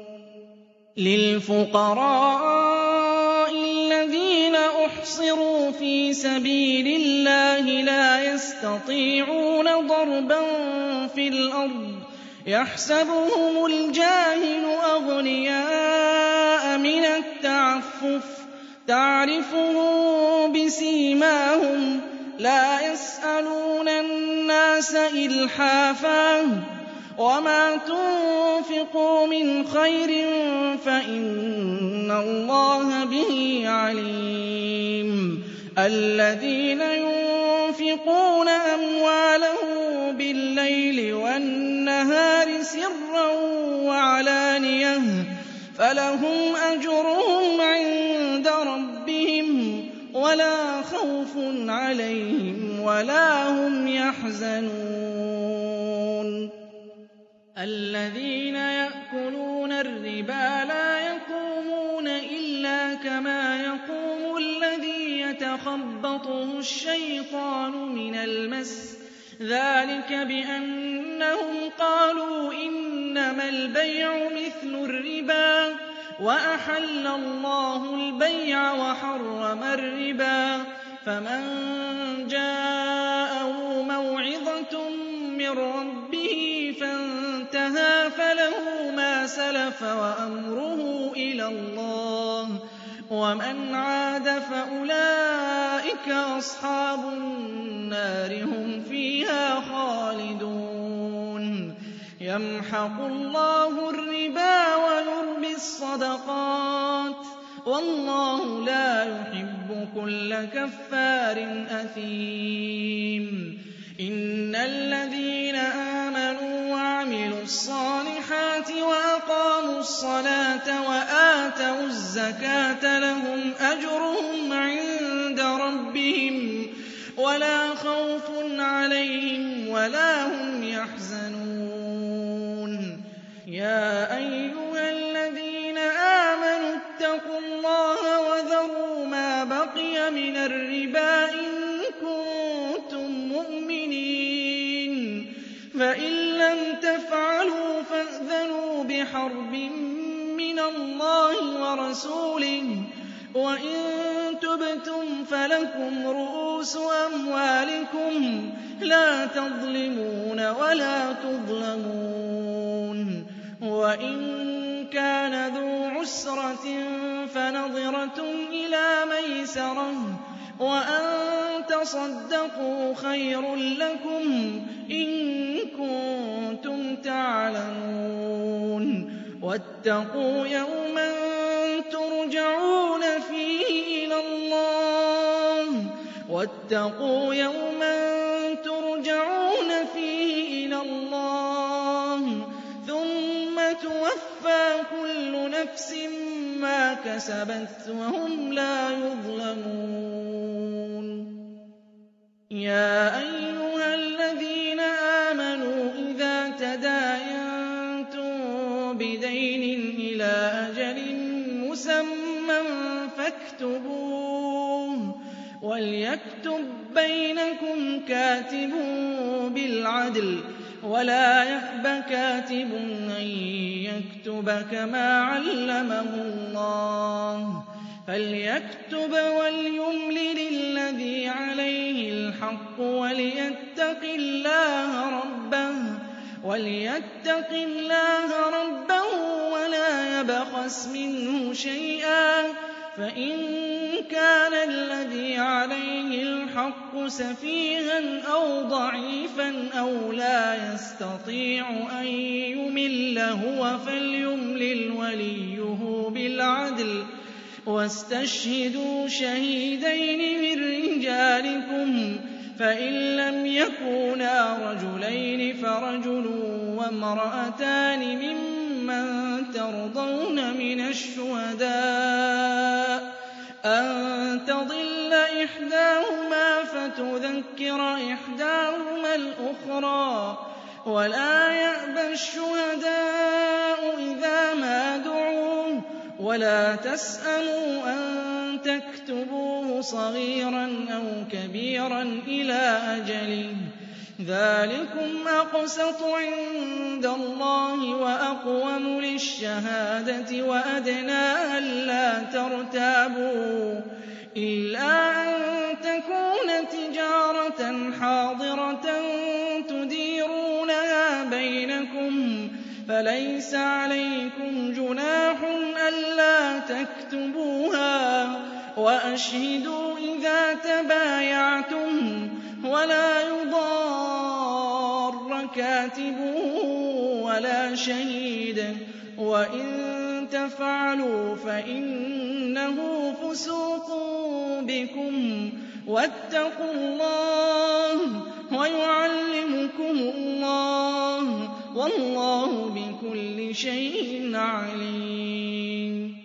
لِلْفُقَرَاءِ الَّذِينَ أُحْصِرُوا فِي سَبِيلِ اللَّهِ لَا يَسْتَطِيعُونَ ضَرْبًا فِي الْأَرْضِ يَحْسَبُهُمُ الْجَاهِلُ أَغْنِيَاءَ مِنَ التَّعَفُّفِ تَعْرِفُهُم بِسِيمَاهُمْ لَا يَسْأَلُونَ النَّاسَ إِلْحَافًا ۗ وَمَا تُنفِقُوا مِنْ خَيْرٍ فَإِنَّ اللَّهَ بِهِ عَلِيمٌ الَّذِينَ يُنفِقُونَ أَمْوَالَهُم بِاللَّيْلِ وَالنَّهَارِ سِرًّا وَعَلَانِيَةً فَلَهُمْ أَجْرُهُمْ عِندَ رَبِّهِمْ وَلَا خَوْفٌ عَلَيْهِمْ وَلَا هُمْ يَحْزَنُونَ الَّذِينَ يَأْكُلُونَ الرِّبَا لَا يَقُومُونَ إِلَّا كَمَا يَقُومُ الَّذِي يَتَخَبَّطُهُ الشَّيْطَانُ مِنَ الْمَسِّ ۚ ذَٰلِكَ بِأَنَّهُمْ قَالُوا إِنَّمَا الْبَيْعُ مِثْلُ الرِّبَا ۗ وَأَحَلَّ اللَّهُ الْبَيْعَ وَحَرَّمَ الرِّبَا ۚ فَمَن جَاءَهُ مَوْعِظَةٌ مِّن رَّبِّهِ فَانتَهَىٰ فَلَهُ مَا سَلَفَ وَأَمْرُهُ إِلَى اللَّهِ ۖ وَمَنْ عَادَ فَأُولَٰئِكَ أَصْحَابُ النَّارِ هُمْ فِيهَا خَالِدُونَ يَمْحَقُ اللَّهُ الرِّبَا وَيُرْبِي الصَّدَقَاتِ ۗ وَاللَّهُ لَا يُحِبُّ كُلَّ كَفَّارٍ أَثِيمٍ إِنَّ الَّذِينَ آمَنُوا وَعَمِلُوا الصَّالِحَاتِ وَأَقَامُوا الصَّلَاةَ وَآتَوُا الزَّكَاةَ لَهُمْ أَجْرُهُمْ عِندَ رَبِّهِمْ وَلَا خَوْفٌ عَلَيْهِمْ وَلَا هُمْ يَحْزَنُونَ يَا أَيُّهَا الَّذِينَ آمَنُوا اتَّقُوا اللَّهَ وَذَرُوا مَا بَقِيَ مِنَ الرِّبَا إِن كُنتُم مُّؤْمِنِينَ فَإِن لَّمْ تَفْعَلُوا فَأْذَنُوا بِحَرْبٍ مِّنَ اللَّهِ وَرَسُولِهِ ۖ وَإِن تُبْتُمْ فَلَكُمْ رُءُوسُ أَمْوَالِكُمْ لَا تَظْلِمُونَ وَلَا تُظْلَمُونَ وَإِن كَانَ ذُو عُسْرَةٍ فَنَظِرَةٌ إِلَىٰ مَيْسَرَةٍ وَأَن تَصَدَّقُوا خَيْرٌ لَّكُمْ إِن كُنتُمْ تَعْلَمُونَ وَاتَّقُوا يَوْمًا تُرْجَعُونَ فِيهِ إِلَى اللَّهِ ثُمَّ تُوَفَّىٰ كُلُّ نَفْسٍ مَا كَسَبَتْ وَهُمْ لَا يُظْلَمُونَ يَا أَيُّهَا الَّذِينَ آمَنُوا إِذَا تَدَايَنتُم بِدَيْنٍ إِلَىٰ أَجَلٍ مُّسَمًّى فَاكْتُبُوهُ ۚ وَلْيَكْتُب بَّيْنَكُمْ كَاتِبٌ بِالْعَدْلِ ۚ وَلَا يَأْبَ كَاتِبٌ أَن يَكْتُبَ كَمَا عَلَّمَهُ اللَّهُ ۚ فَلْيَكْتُبْ وَلْيُمْلِلِ الَّذِي عَلَيْهِ الْحَقُّ وَلْيَتَّقِ اللَّهَ رَبَّهُ وَلَا يَبْخَسْ مِنْهُ شَيْئًا ۚ فَإِن كَانَ الَّذِي عَلَيْهِ الْحَقُّ سَفِيهًا أَوْ ضَعِيفًا أَوْ لَا يَسْتَطِيعُ أَن يُمِلَّ هُوَ فَلْيُمْلِلْ وَلِيُّهُ بِالْعَدْلِ ۚ وَاسْتَشْهِدُوا شَهِيدَيْنِ مِن رِّجَالِكُمْ ۖ فَإِن لَّمْ يَكُونَا رَجُلَيْنِ فَرَجُلٌ وَامْرَأَتَانِ مِمَّن تَرْضَوْنَ مِنَ الشُّهَدَاءِ أَن تَضِلَّ إِحْدَاهُمَا فَتُذَكِّرَ إِحْدَاهُمَا الْأُخْرَىٰ ۚ وَلَا يَأْبَ الشُّهَدَاءُ إِذَا مَا دُعُوا ۚ وَلَا تَسْأَمُوا أَن تَكْتُبُوهُ صَغِيرًا أَوْ كَبِيرًا إِلَىٰ أَجَلِهِ ۚ ذَٰلِكُمْ أَقْسَطُ عِندَ اللَّهِ وَأَقْوَمُ لِلشَّهَادَةِ وَأَدْنَىٰ أَلَّا تَرْتَابُوا ۖ إِلَّا أَن تَكُونَ تِجَارَةً حَاضِرَةً تُدِيرُونَهَا بَيْنَكُمْ فَلَيْسَ عَلَيْكُمْ جُنَاحٌ أَلَّا تَكْتُبُوهَا ۗ وَأَشْهِدُوا إِذَا تَبَايَعْتُمْ ۚ وَلَا يُضَارَّ كَاتِبٌ وَلَا شَهِيدٌ ۚ وَإِن تَفْعَلُوا فَإِنَّهُ فُسُوقٌ بِكُمْ ۗ وَاتَّقُوا اللَّهَ وَيُعَلِّمُكُمُ اللَّهُ ۗ وَاللَّهُ بِكُلِّ شَيْءٍ عَلِيمٌ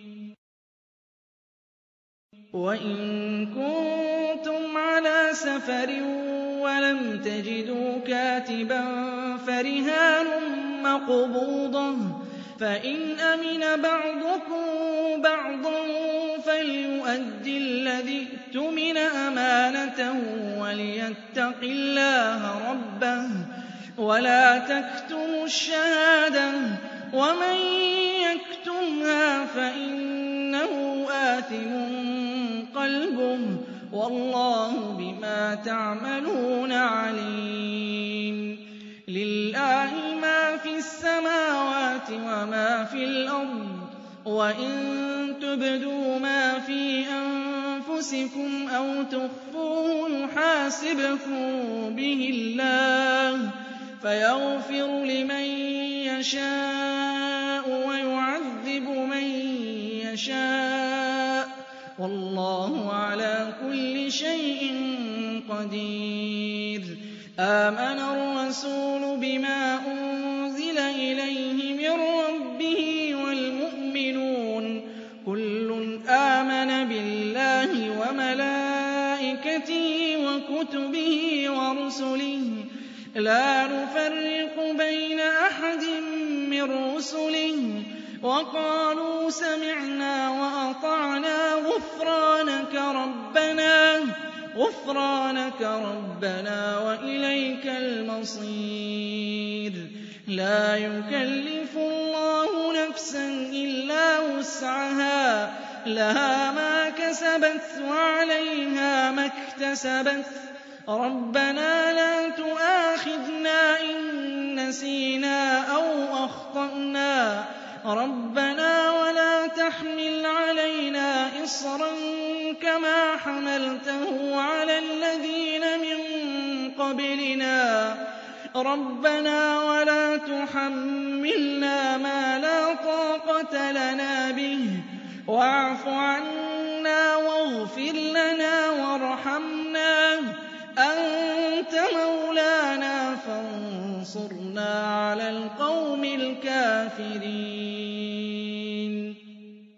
وَإِن كُنتُمْ عَلَىٰ سَفَرٍ وَلَمْ تَجِدُوا كَاتِبًا فَرِهَانٌ مَّقْبُوضَةٌ ۖ فَإِنْ أَمِنَ بَعْضُكُم بَعْضًا فَلْيُؤَدِّ الَّذِي اؤْتُمِنَ أَمَانَتَهُ وَلْيَتَّقِ اللَّهَ رَبَّهُ ۗ وَلَا تَكْتُمُوا الشَّهَادَةَ ۚ وَمَن يَكْتُمْهَا فَإِنَّهُ آثِمٌ قَلْبُهُ ۗ وَاللَّهُ بِمَا تَعْمَلُونَ عَلِيمٌ لِّلَّهِ مَا فِي السَّمَاوَاتِ وَمَا فِي الْأَرْضِ ۚ وَإِن تُبْدُوا مَا فِي أَنفُسِكُمْ أَوْ تُخْفُوهُ يُحَاسِبْكُم بِهِ اللَّهُ فَيَغْفِرُ لِمَن يَشَاءُ وَيُعَذِّبُ مَن يَشَاءُ ۗ وَاللَّهُ عَلَىٰ كُلِّ شَيْءٍ قَدِيرٌ آمَنَ الرَّسُولُ بِمَا أُنزِلَ إِلَيْهِ مِن رَّبِّهِ وَالْمُؤْمِنُونَ كُلٌّ آمَنَ بِاللَّهِ وَمَلَائِكَتِهِ وَكُتُبِهِ وَرُسُلِهِ لَا نُفَرِّقُ بَيْنَ أَحَدٍ مِّن رُّسُلِهِ ۚ وَقَالُوا سَمِعْنَا وَأَطَعْنَا غُفْرَانَكَ رَبَّنَا وَإِلَيْكَ الْمَصِيرُ لَا يُكَلِّفُ اللَّهُ نَفْسًا إِلَّا وُسْعَهَا ۚ لَهَا مَا كَسَبَتْ وَعَلَيْهَا مَا اكْتَسَبَتْ ۗ رَبَّنَا لَا تُؤَاخِذْنَا إِن نَّسِينَا أَوْ أَخْطَأْنَا ۚ رَبَّنَا وَلَا تَحْمِلْ عَلَيْنَا إِصْرًا كَمَا حَمَلْتَهُ عَلَى الَّذِينَ مِن قَبْلِنَا ۚ رَبَّنَا وَلَا تُحَمِّلْنَا مَا لَا طَاقَةَ لَنَا بِهِ ۖ وَاعْفُ عَنَّا وَاغْفِرْ لَنَا وَارْحَمْنَا ۚ أَنتَ مَوْلَانَا فَانصُرْنَا عَلَى الْقَوْمِ الْكَافِرِينَ